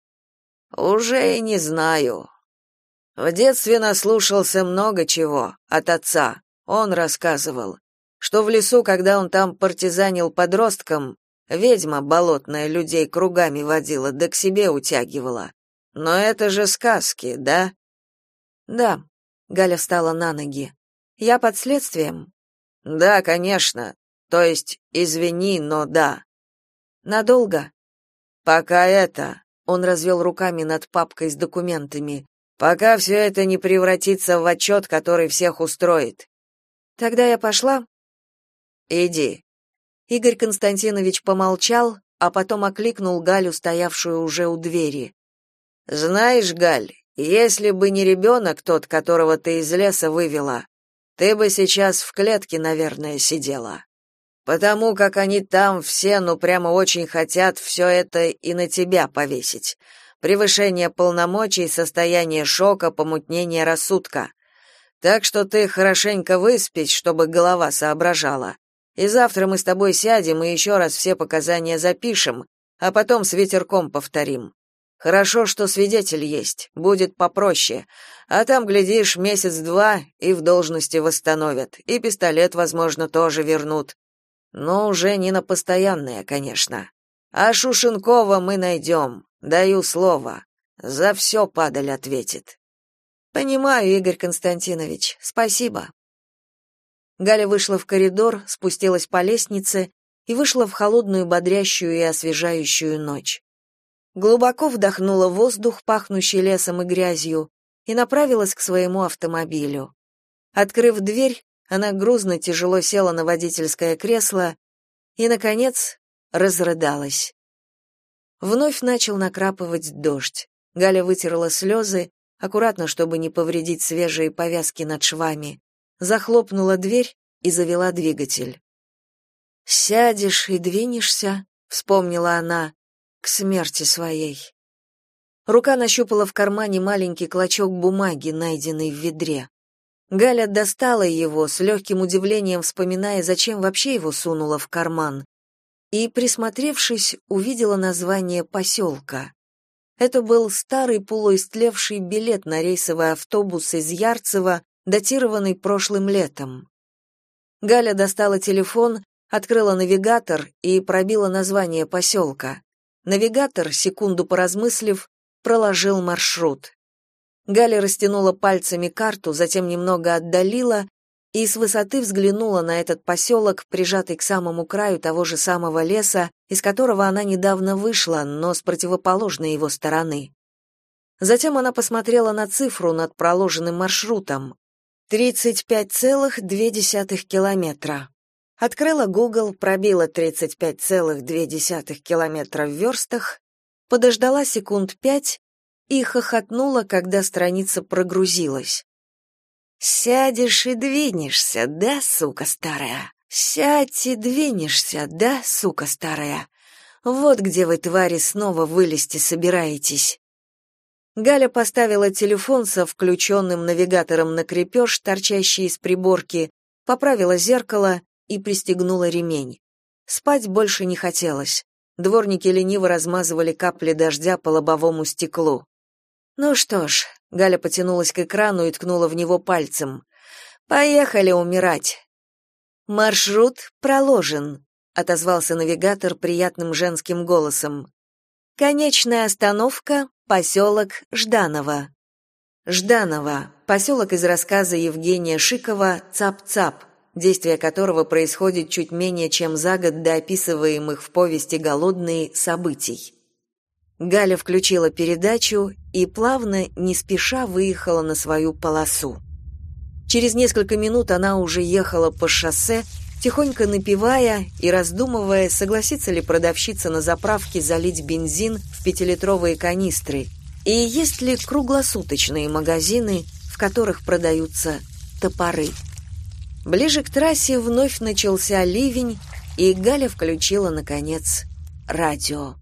Уже и не знаю. В детстве наслушался много чего от отца. Он рассказывал, что в лесу, когда он там партизанил подростком, ведьма болотная людей кругами водила, да к себе утягивала. Но это же сказки, да? Да, Галя встала на ноги. Я под следствием? Да, конечно. То есть, извини, но да. Надолго? Пока это. Он развел руками над папкой с документами. «Пока все это не превратится в отчет, который всех устроит». «Тогда я пошла?» «Иди». Игорь Константинович помолчал, а потом окликнул Галю, стоявшую уже у двери. «Знаешь, Галь, если бы не ребенок тот, которого ты из леса вывела, ты бы сейчас в клетке, наверное, сидела. Потому как они там все, прямо очень хотят все это и на тебя повесить. Превышение полномочий, состояние шока, помутнение рассудка. Так что ты хорошенько выспись, чтобы голова соображала. И завтра мы с тобой сядем и еще раз все показания запишем, а потом с ветерком повторим. Хорошо, что свидетель есть, будет попроще. А там, глядишь, месяц-два и в должности восстановят, и пистолет, возможно, тоже вернут. Но уже не на постоянное, конечно. А Шушенкова мы найдем, даю слово. За все падаль ответит». «Понимаю, Игорь Константинович, спасибо». Галя вышла в коридор, спустилась по лестнице и вышла в холодную, бодрящую и освежающую ночь. Глубоко вдохнула воздух, пахнущий лесом и грязью, и направилась к своему автомобилю. Открыв дверь, она грузно тяжело села на водительское кресло и, наконец, разрыдалась. Вновь начал накрапывать дождь. Галя вытерла слезы, аккуратно, чтобы не повредить свежие повязки над швами, захлопнула дверь и завела двигатель. «Сядешь и двинешься», — вспомнила она, — «к смерти своей». Рука нащупала в кармане маленький клочок бумаги, найденный в ведре. Галя достала его, с легким удивлением вспоминая, зачем вообще его сунула в карман, и, присмотревшись, увидела название поселка. Это был старый полуистлевший билет на рейсовый автобус из Ярцева, датированный прошлым летом. Галя достала телефон, открыла навигатор и пробила название поселка. Навигатор, секунду поразмыслив, проложил маршрут. Галя растянула пальцами карту, затем немного отдалила и с высоты взглянула на этот поселок, прижатый к самому краю того же самого леса, из которого она недавно вышла, но с противоположной его стороны. Затем она посмотрела на цифру над проложенным маршрутом. 35,2 километра. Открыла Google, пробила 35,2 километра в верстах, подождала секунд 5 и хохотнула, когда страница прогрузилась. «Сядешь и двинешься, да, сука старая? Сядь и двинешься, да, сука старая? Вот где вы, твари, снова вылезти собираетесь». Галя поставила телефон со включенным навигатором на крепеж, торчащий из приборки, поправила зеркало и пристегнула ремень. Спать больше не хотелось. Дворники лениво размазывали капли дождя по лобовому стеклу. «Ну что ж», — Галя потянулась к экрану и ткнула в него пальцем. «Поехали умирать». «Маршрут проложен», — отозвался навигатор приятным женским голосом. «Конечная остановка — поселок Жданово». Жданово — поселок из рассказа Евгения Шикова «Цап-цап», действие которого происходит чуть менее чем за год до описываемых в повести «Голодные» событий. Галя включила передачу и плавно, не спеша, выехала на свою полосу. Через несколько минут она уже ехала по шоссе, тихонько напевая и раздумывая, согласится ли продавщица на заправке залить бензин в 5-литровые канистры, и есть ли круглосуточные магазины, в которых продаются топоры. Ближе к трассе вновь начался ливень, и Галя включила, наконец, радио.